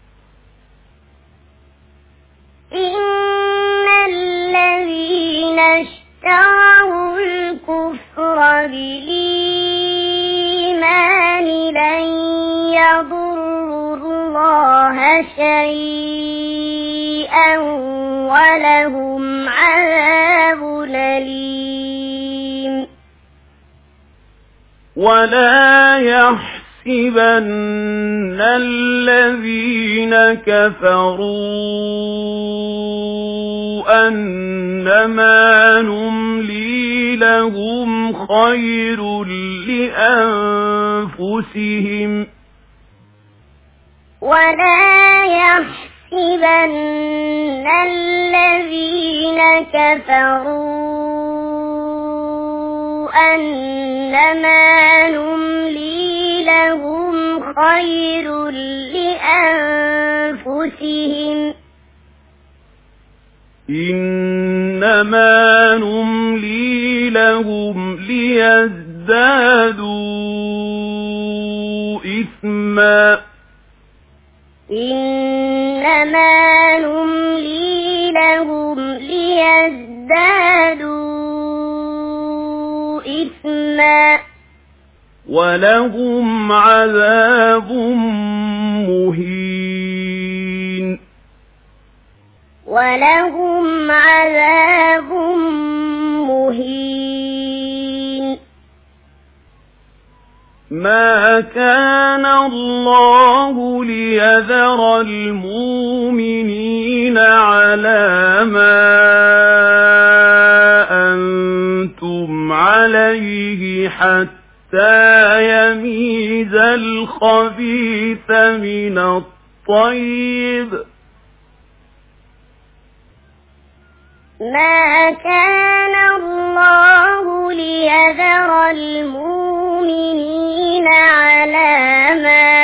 إن الذين اشتروا الكفر بالإيمان لن يضروا الله شيئا ولهم عذاب أليم ولا يحسبن الذين كفروا أنما نملي لهم خير لأنفسهم ولا يحسبن الذين كفروا أنما نملي لهم خير لأنفسهم إنما نملي لهم ليزدادوا إثما إنما نملي لهم ليزدادوا إثما ولهم عذاب مهين ولهم عذاب مهين ما كان الله ليذر المؤمنين على ما أنتم عليه حتى يميز الخبيث من الطيب ما كان الله ليذر المؤمنين على ما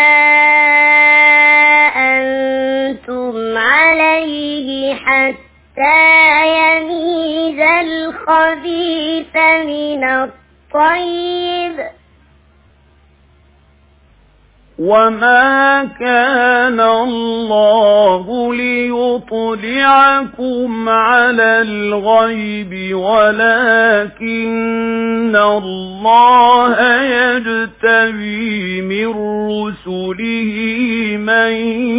أنتم عليه حتى يميز الخبيث من الطيب وما كان الله ليطلعكم على الغيب ولكن الله يجتبي من رسله من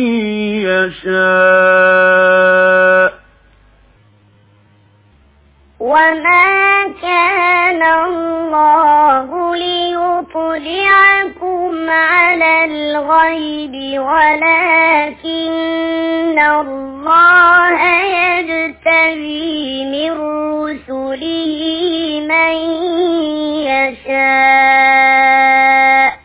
يشاء وما كان الله ليطلعكم على الغيب ولكن الله يجتبي من رسله من يشاء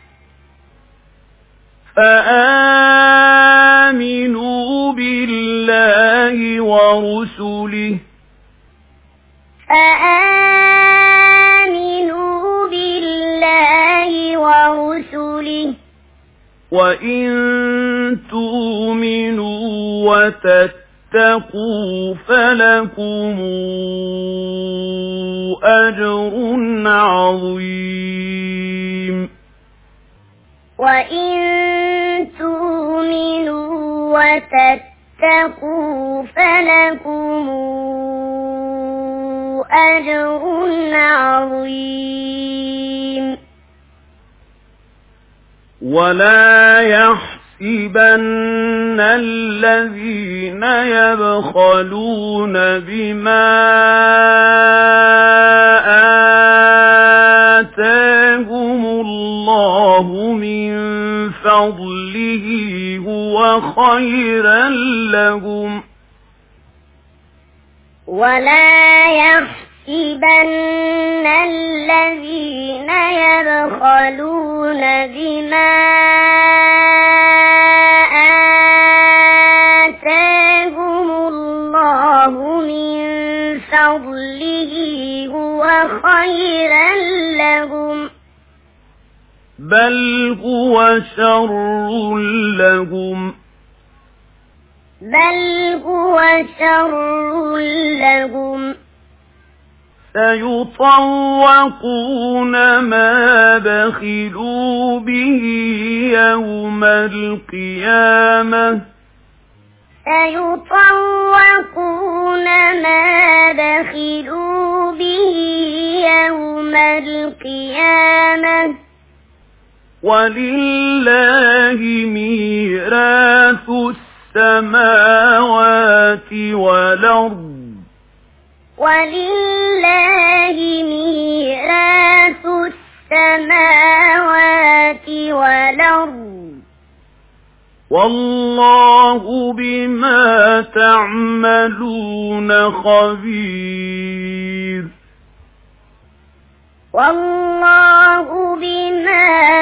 فآمنوا بالله ورسله فآمنوا بالله ورسله وإن تؤمنوا وتتقوا فلكم أجر عظيم وإن تؤمنوا وتتقوا فلكم أجر عظيم ولا يحسبن الذين يبخلون بما آتاهم الله من فضله هو خيرا لهم ولا يحسبن الذين يبخلون بما آتاهم الله من فضله هو خيرا لهم بل هو شر لهم سيطوقون ما بخلوا به يوم القيامة سيطوقون ما بخلوا به يوم القيامة ولله ميراث السماوات والأرض ولله ميراث السماوات والأرض والله بما تعملون خبير والله بما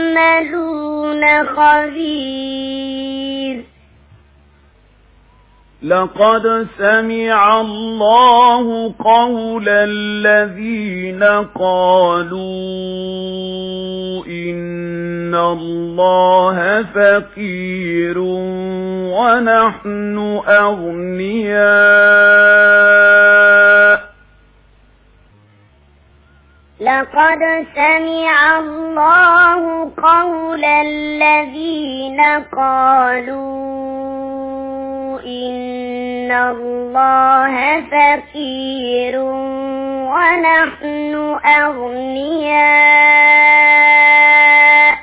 تعملون خبير لقد سمع الله قول الذين قالوا إن الله فقير ونحن أغنياء لقد سمع الله قول الذين قالوا إن الله فقير ونحن أغنياء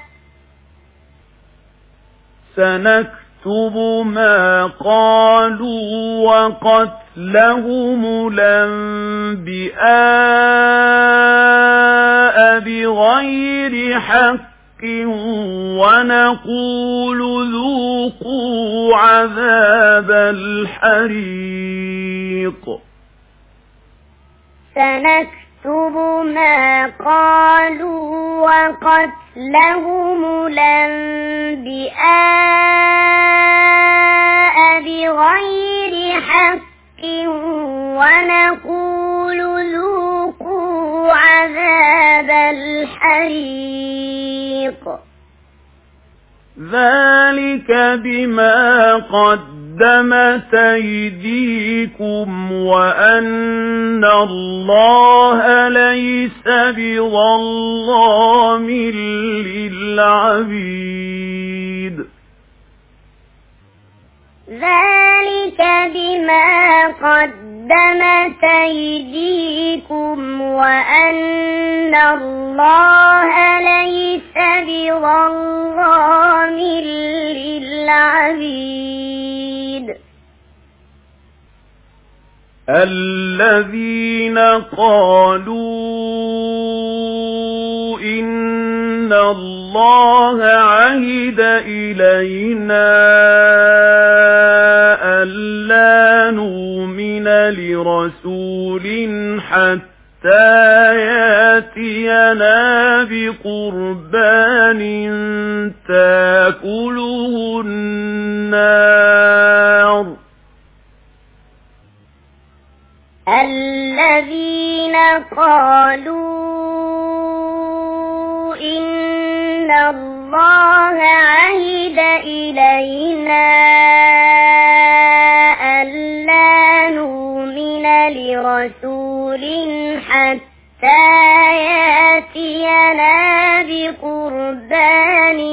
سنكتب ما قالوا وقتلهم الأنبياء بغير حق ونقول ذوقوا عذاب الحريق سنكتب ما قالوا وقتلهم الأنبياء بغير حق ونقول ذوقوا عذاب الحريق ذلك بما قدمت أيديكم وأن الله ليس بظلام للعبيد ذلك بما قدمت أيديكم وأن الله ليس بظلام للعبيد الذين قالوا إن الله عهد إلينا ألا نؤمن لرسول حتى يأتينا بقربان تأكله النار الذين قالوا إن الله عهد إلينا ألا نؤمن لرسول حتى يأتينا بقربان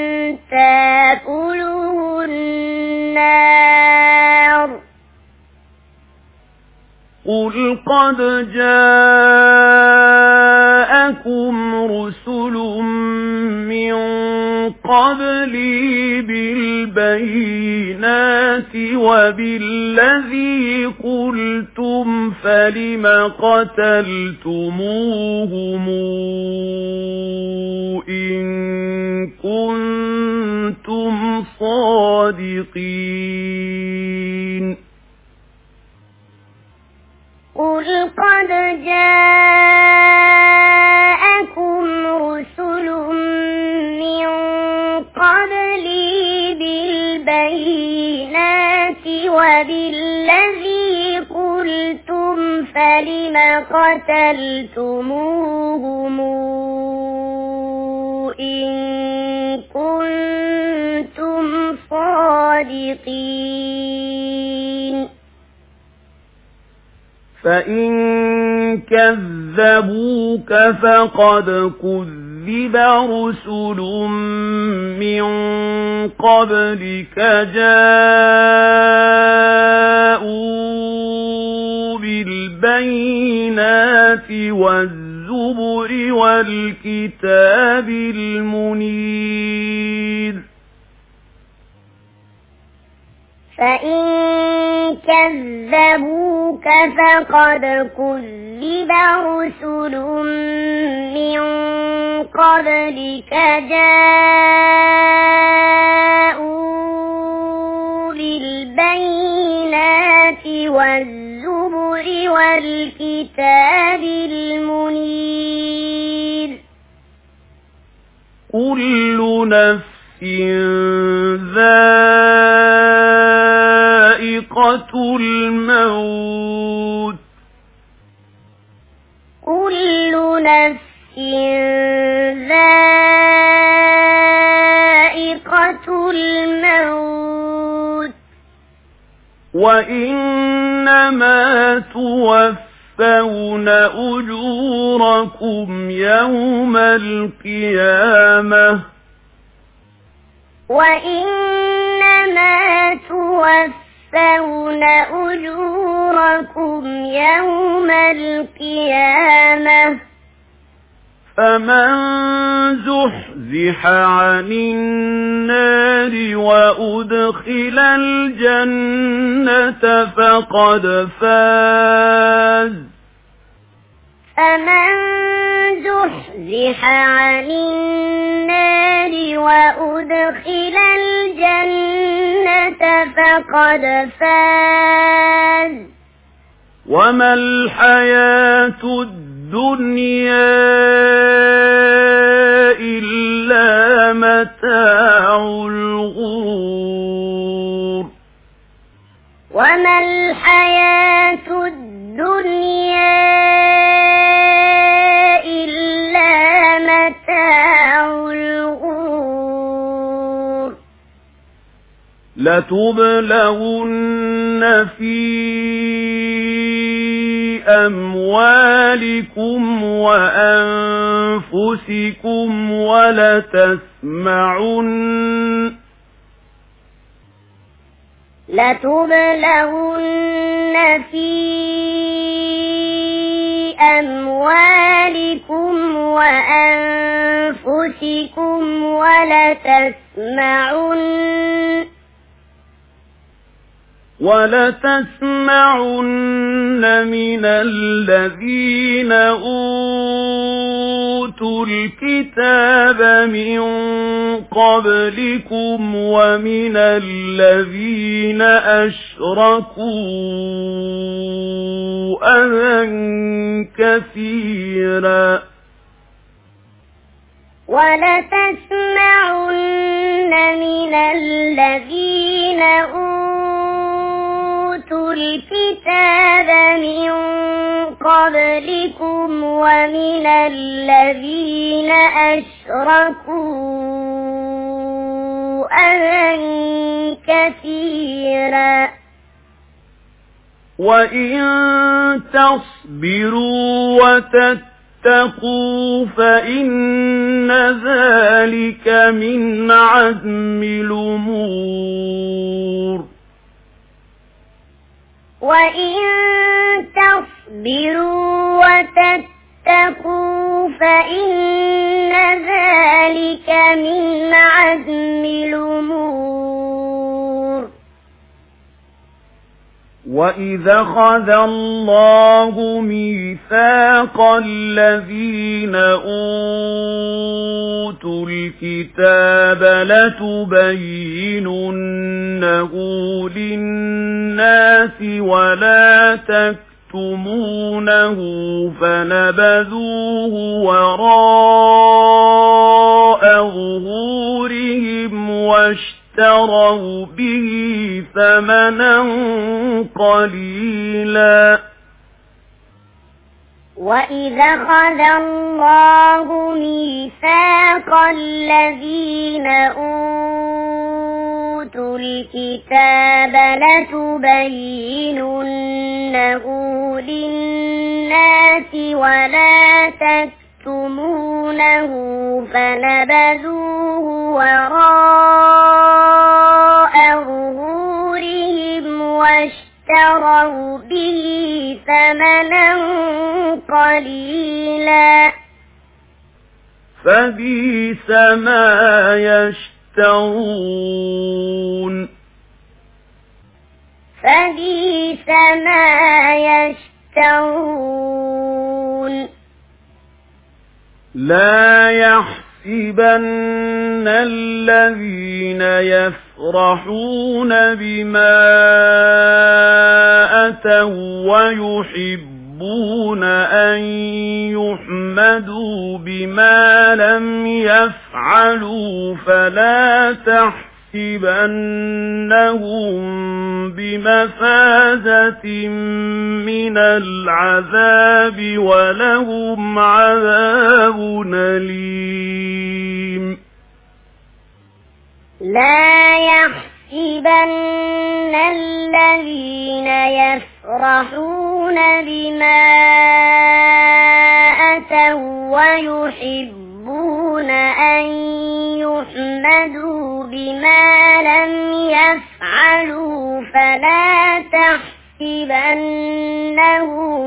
تأكله النار قل قد جاءكم رسل من قبلي بالبينات وبالذي قلتم فلم قتلتموهم إن كنتم صادقين قل قد جاءكم رسل من قبلي بالبينات وبالذي قلتم فلم قتلتموهم إن كنتم صادقين فإن كذبوك فقد كذب رسل من قبلك جاءوا بالبينات والزبر والكتاب المنير فإن كذبوك فقد كذب رسل من قبلك جاءوا بالبينات والزبر والكتاب المنير كل نفس ذائقة الموت كل نفس ذائقة الموت وإنما توفون أجوركم يوم القيامة وإنما توفون أجوركم يوم القيامة فمن زحزح عن النار وأدخل الجنة فقد فاز فمن زحزح عن النار وأدخل الجنة فقد فاز وما الحياة الدنيا إلا متاع الغرور وما الحياة الدنيا إلا متاع الغرور لتبلغن في أموالكم وأنفسكم لتبلغن في أموالكم وأنفسكم ولتسمعن من الذين أوتوا الكتاب من قبلكم ومن الذين أشركوا أذى كثيرا ولتسمعن من الذين أوتوا الكتاب من قبلكم ومن الذين أشركوا أذى كثيرا وإن تصبروا وتتقوا فإن ذلك من عزم الأمور وإن تصبروا وتتقوا فإن ذلك من عزم الأمور وإذا أخذ الله ميثاق الذين أوتوا الكتاب لتبيننه للناس ولا تكتمونه فنبذوه وراء ظهورهم واشتروا به ثمنا قليلا وإذا أخذ الله ميثاق الذين أوتوا الكتاب لتبيننه للناس ولا تكتمونه فنبذوه وراء ظهورهم واشتروا به ثمنا قليلا فبئس ما يشترون فبئس ما يشترون لا يحسبن الذين يفرحون بما أتوا ويحبون أن يحمدوا بما لم يفعلوا فلا بمفازة من العذاب ولهم عذاب أليم. لا يحسبن الذين يفرحون بما أتوا ويحبون أن يحمدوا بما لم يفعلوا فلا تحسبنهم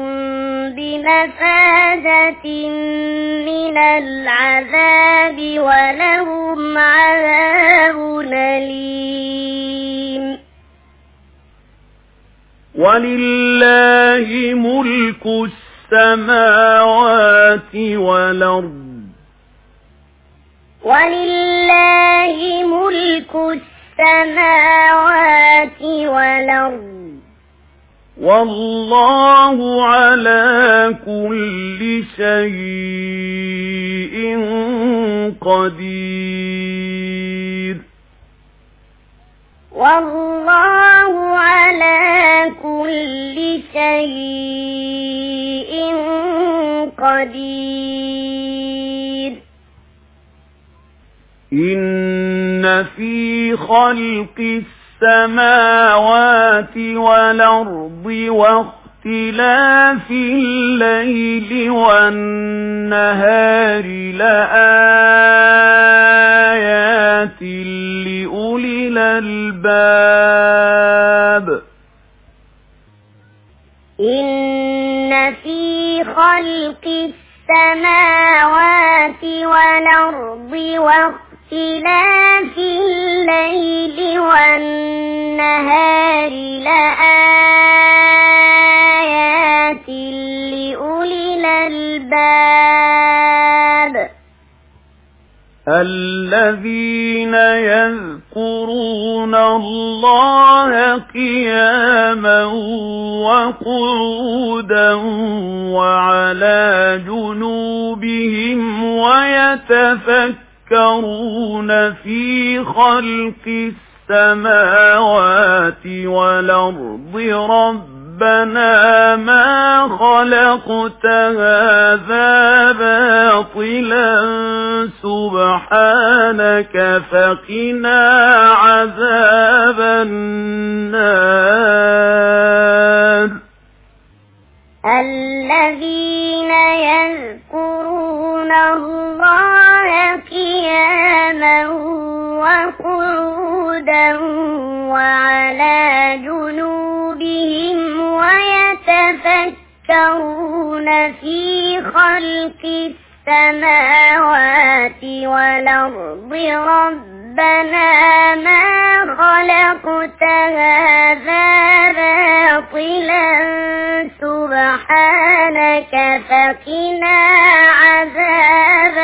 بمفازة من العذاب ولهم عذاب أليم. ولله ملك السماوات والأرض ولله ملك السماوات والأرض والله على كل شيء قدير. والله على كل شيء قدير. إن في خلق السماوات والأرض واختلاف الليل والنهار لآيات لأولي الألباب. إن في خلق السماوات والأرض واختلاف الليل والنهار لآيات لأولي الألباب. الذين يذكرون الله قياما وقعودا وعلى جنوبهم ويتفكرون في خلق السماوات والأرض ربنا ما خلقت هذا باطلا سبحانك فقنا عذاب النار. الذين يذكرون الله قياما وقعودا وعلى جنوبهم ويتفكرون في خلق السماوات والأرض ربنا ما خلقت هذا باطلا سبحانك فقنا عذاب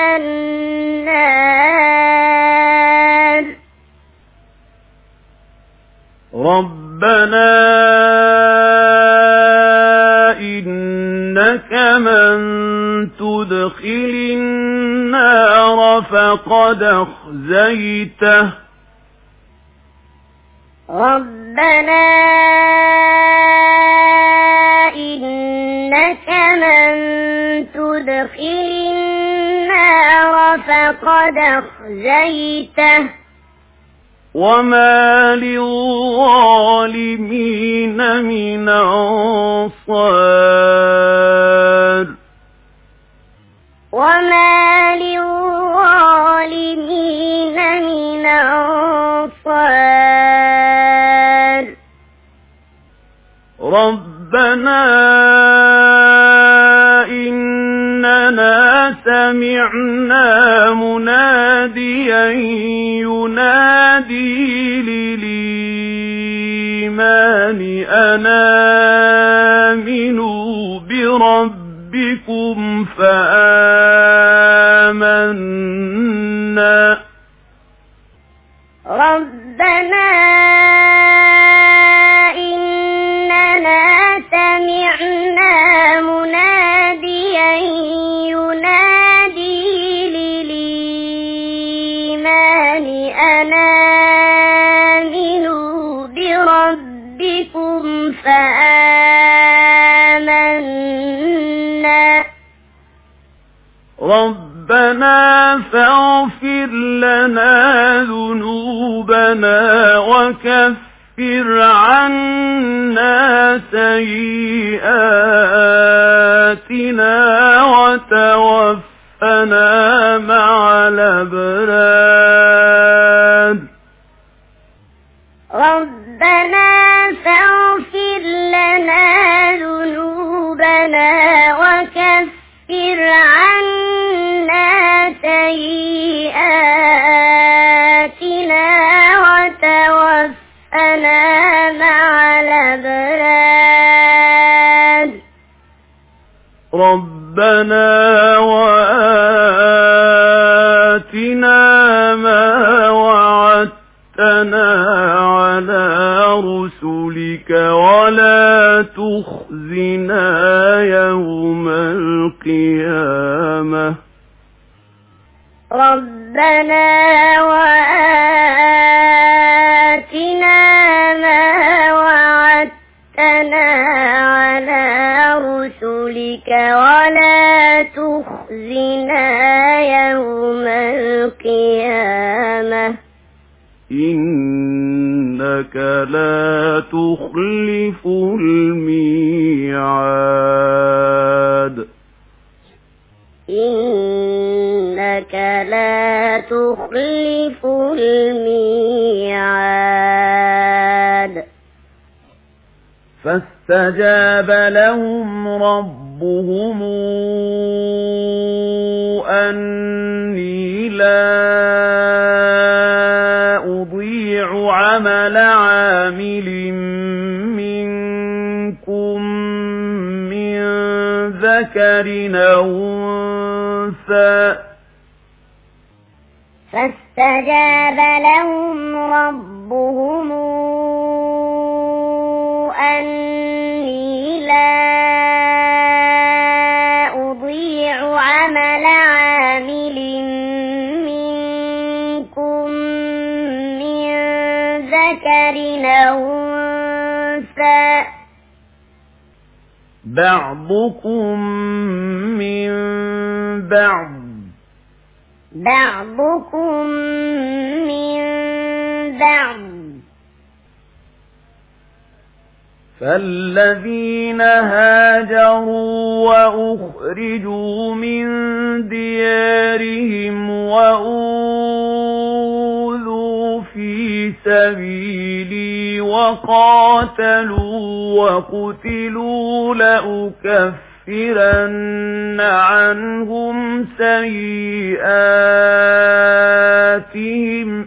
النار. ربنا إنك من تدخل النار فقد أخزيته. ربنا إنك من تدخل النار فقد أخزيته وما للظالمين من أنصار. وما للظالمين من أنصار. ربنا إننا سمعنا مناديا ينادي للإيمان أن آمنوا بربكم فآمنا. ربنا إننا سمعنا مناديا ينادي للإيمان أن بربكم فآمنا ربنا فاغفر لنا ذنوبنا وكفر عنا سيئاتنا وتوفنا مع الأبرار ربنا فاغفر لنا ذنوبنا وكفر عنا سيئاتنا وتوفنا مع الأبرار ربنا وآتنا ما وعدتنا على رسلك ولا تخزنا يوم القيامة ربنا وآتنا ما وعدتنا على رسلك ولا تخزنا يوم القيامة إنك لا تخلف الميعاد إنك لا تخلف الميعاد فاستجاب لهم ربهم أني لا أضيع عمل عامل منكم من ذكر أو أنثى فاستجاب لهم ربهم أني لا أضيع عمل عامل منكم من ذكر أو أنثى بعضكم من بعضكم من بعض فالذين هاجروا وأخرجوا من ديارهم وأوذوا في سبيلي وقاتلوا وقتلوا لأكفرن عنهم سيئاتهم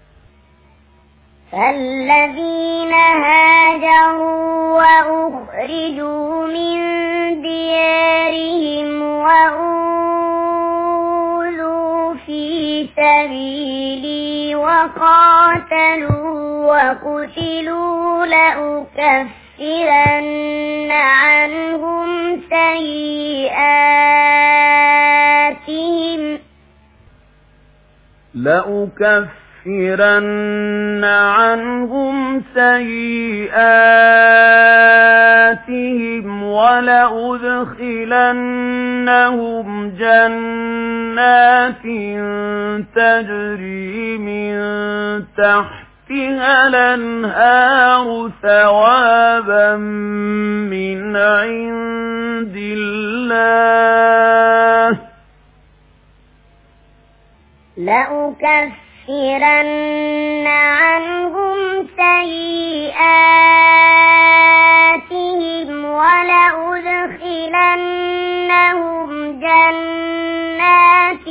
فالذين هاجروا وأخرجوا من ديارهم وأوذوا في سبيلي وقاتلوا وقتلوا لأكفرن عنهم سيئاتهم لأكفرن عنهم سيئاتهم ولأدخلنهم جنات تجري من تحتها الأنهار ثوابا من عند الله لأكفرن عنهم سيئاتهم ولأدخلنهم جنات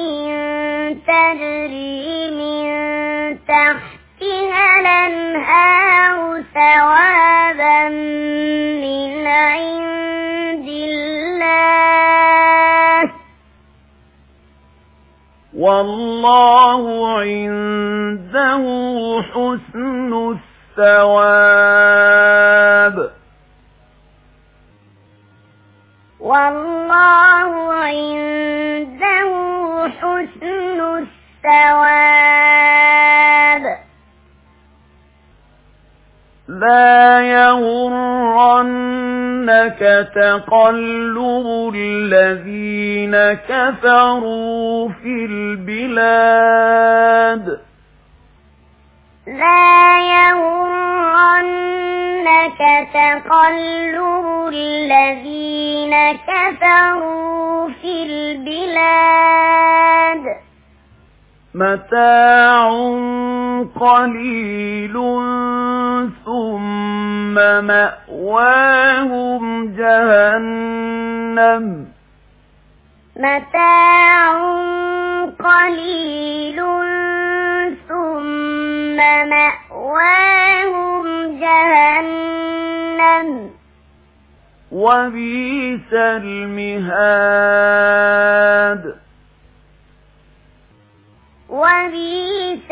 تجري من تحتها الأنهار ثوابا من عند الله والله عنده حسن الثواب والله عنده حسن الثواب لا يغرنك تقلب الذين كفروا في البلاد لا يغرنك تقلب الذين كفروا في البلاد متاع قليل ثم مأواهم جهنم متاع قليل ثم مأواهم جهنم وبئس المهاد وبئس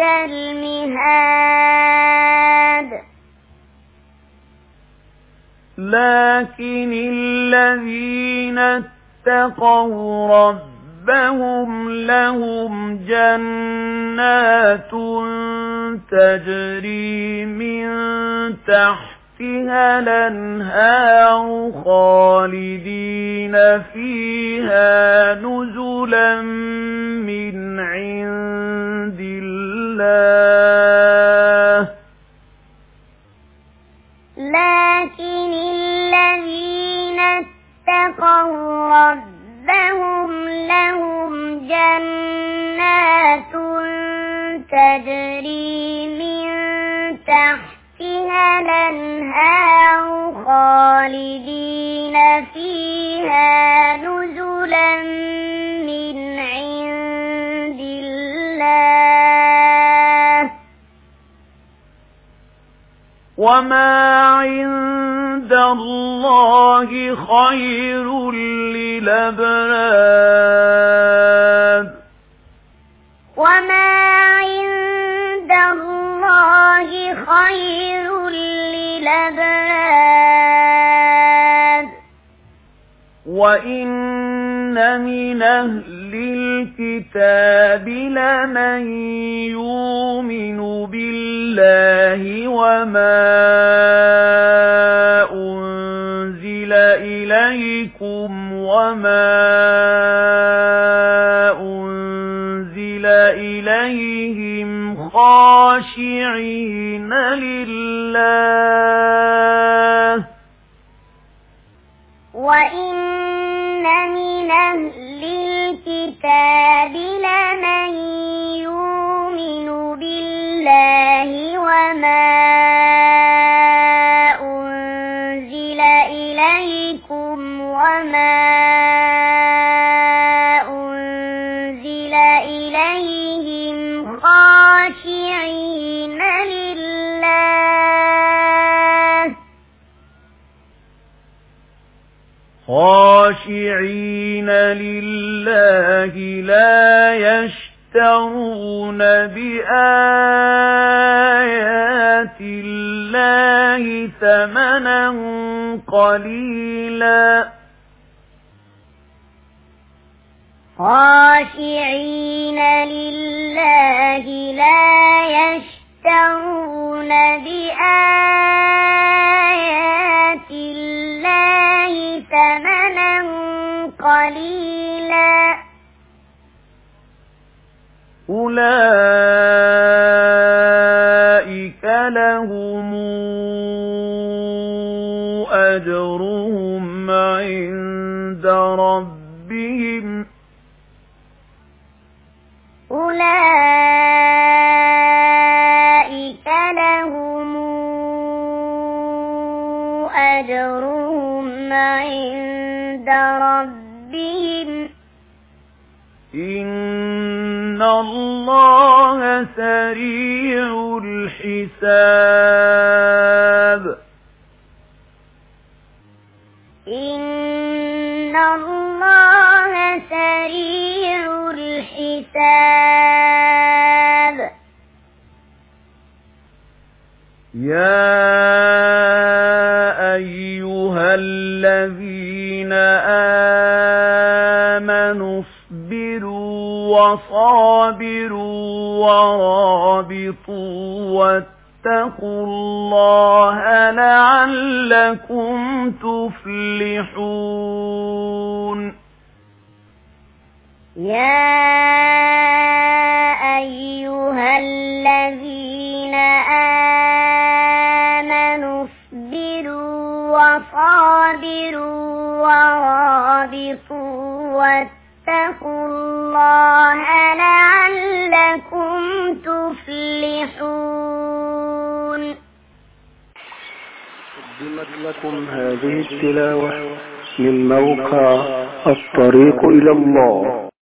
المهاد لكن الذين اتقوا ربهم لهم جنات تجري من تحتها الأنهار خالدين فيها نزلا من عند الله لكن الذين اتقوا ربهم لهم جنات تجري من تحتها الأنهار خالدين فيها نزلا من عند الله وما عند الله خير للأبرار وما عند الله خير للأبرار وإن من أهل الكتاب لمن يؤمن بالله وما أنزل إليكم وما أنزل إليهم خاشعين لله وإن من أهل الكتاب لمن يؤمن بالله وما أنزل إليكم وما أنزل إليهم خاشعين لله لا يشترون بآيات الله ثمنا قليلا خاشعين لله لا يشترون بآيات الله ثمنا قليلا أولئك لهم أجرهم عند ربهم أولئك لهم أجرهم عند ربهم إن الله سريع الحساب إن الله سريع الحساب يا أيها الذين آمنوا اصبروا وصابروا ورابطوا واتقوا الله لعلكم تفلحون. يا أيها الذين آمنوا اصبروا وصابروا ورابطوا واتقوا الله لعلكم تفلحون. قدمت لكم هذه التلاوة من موقع الطريق إلى الله.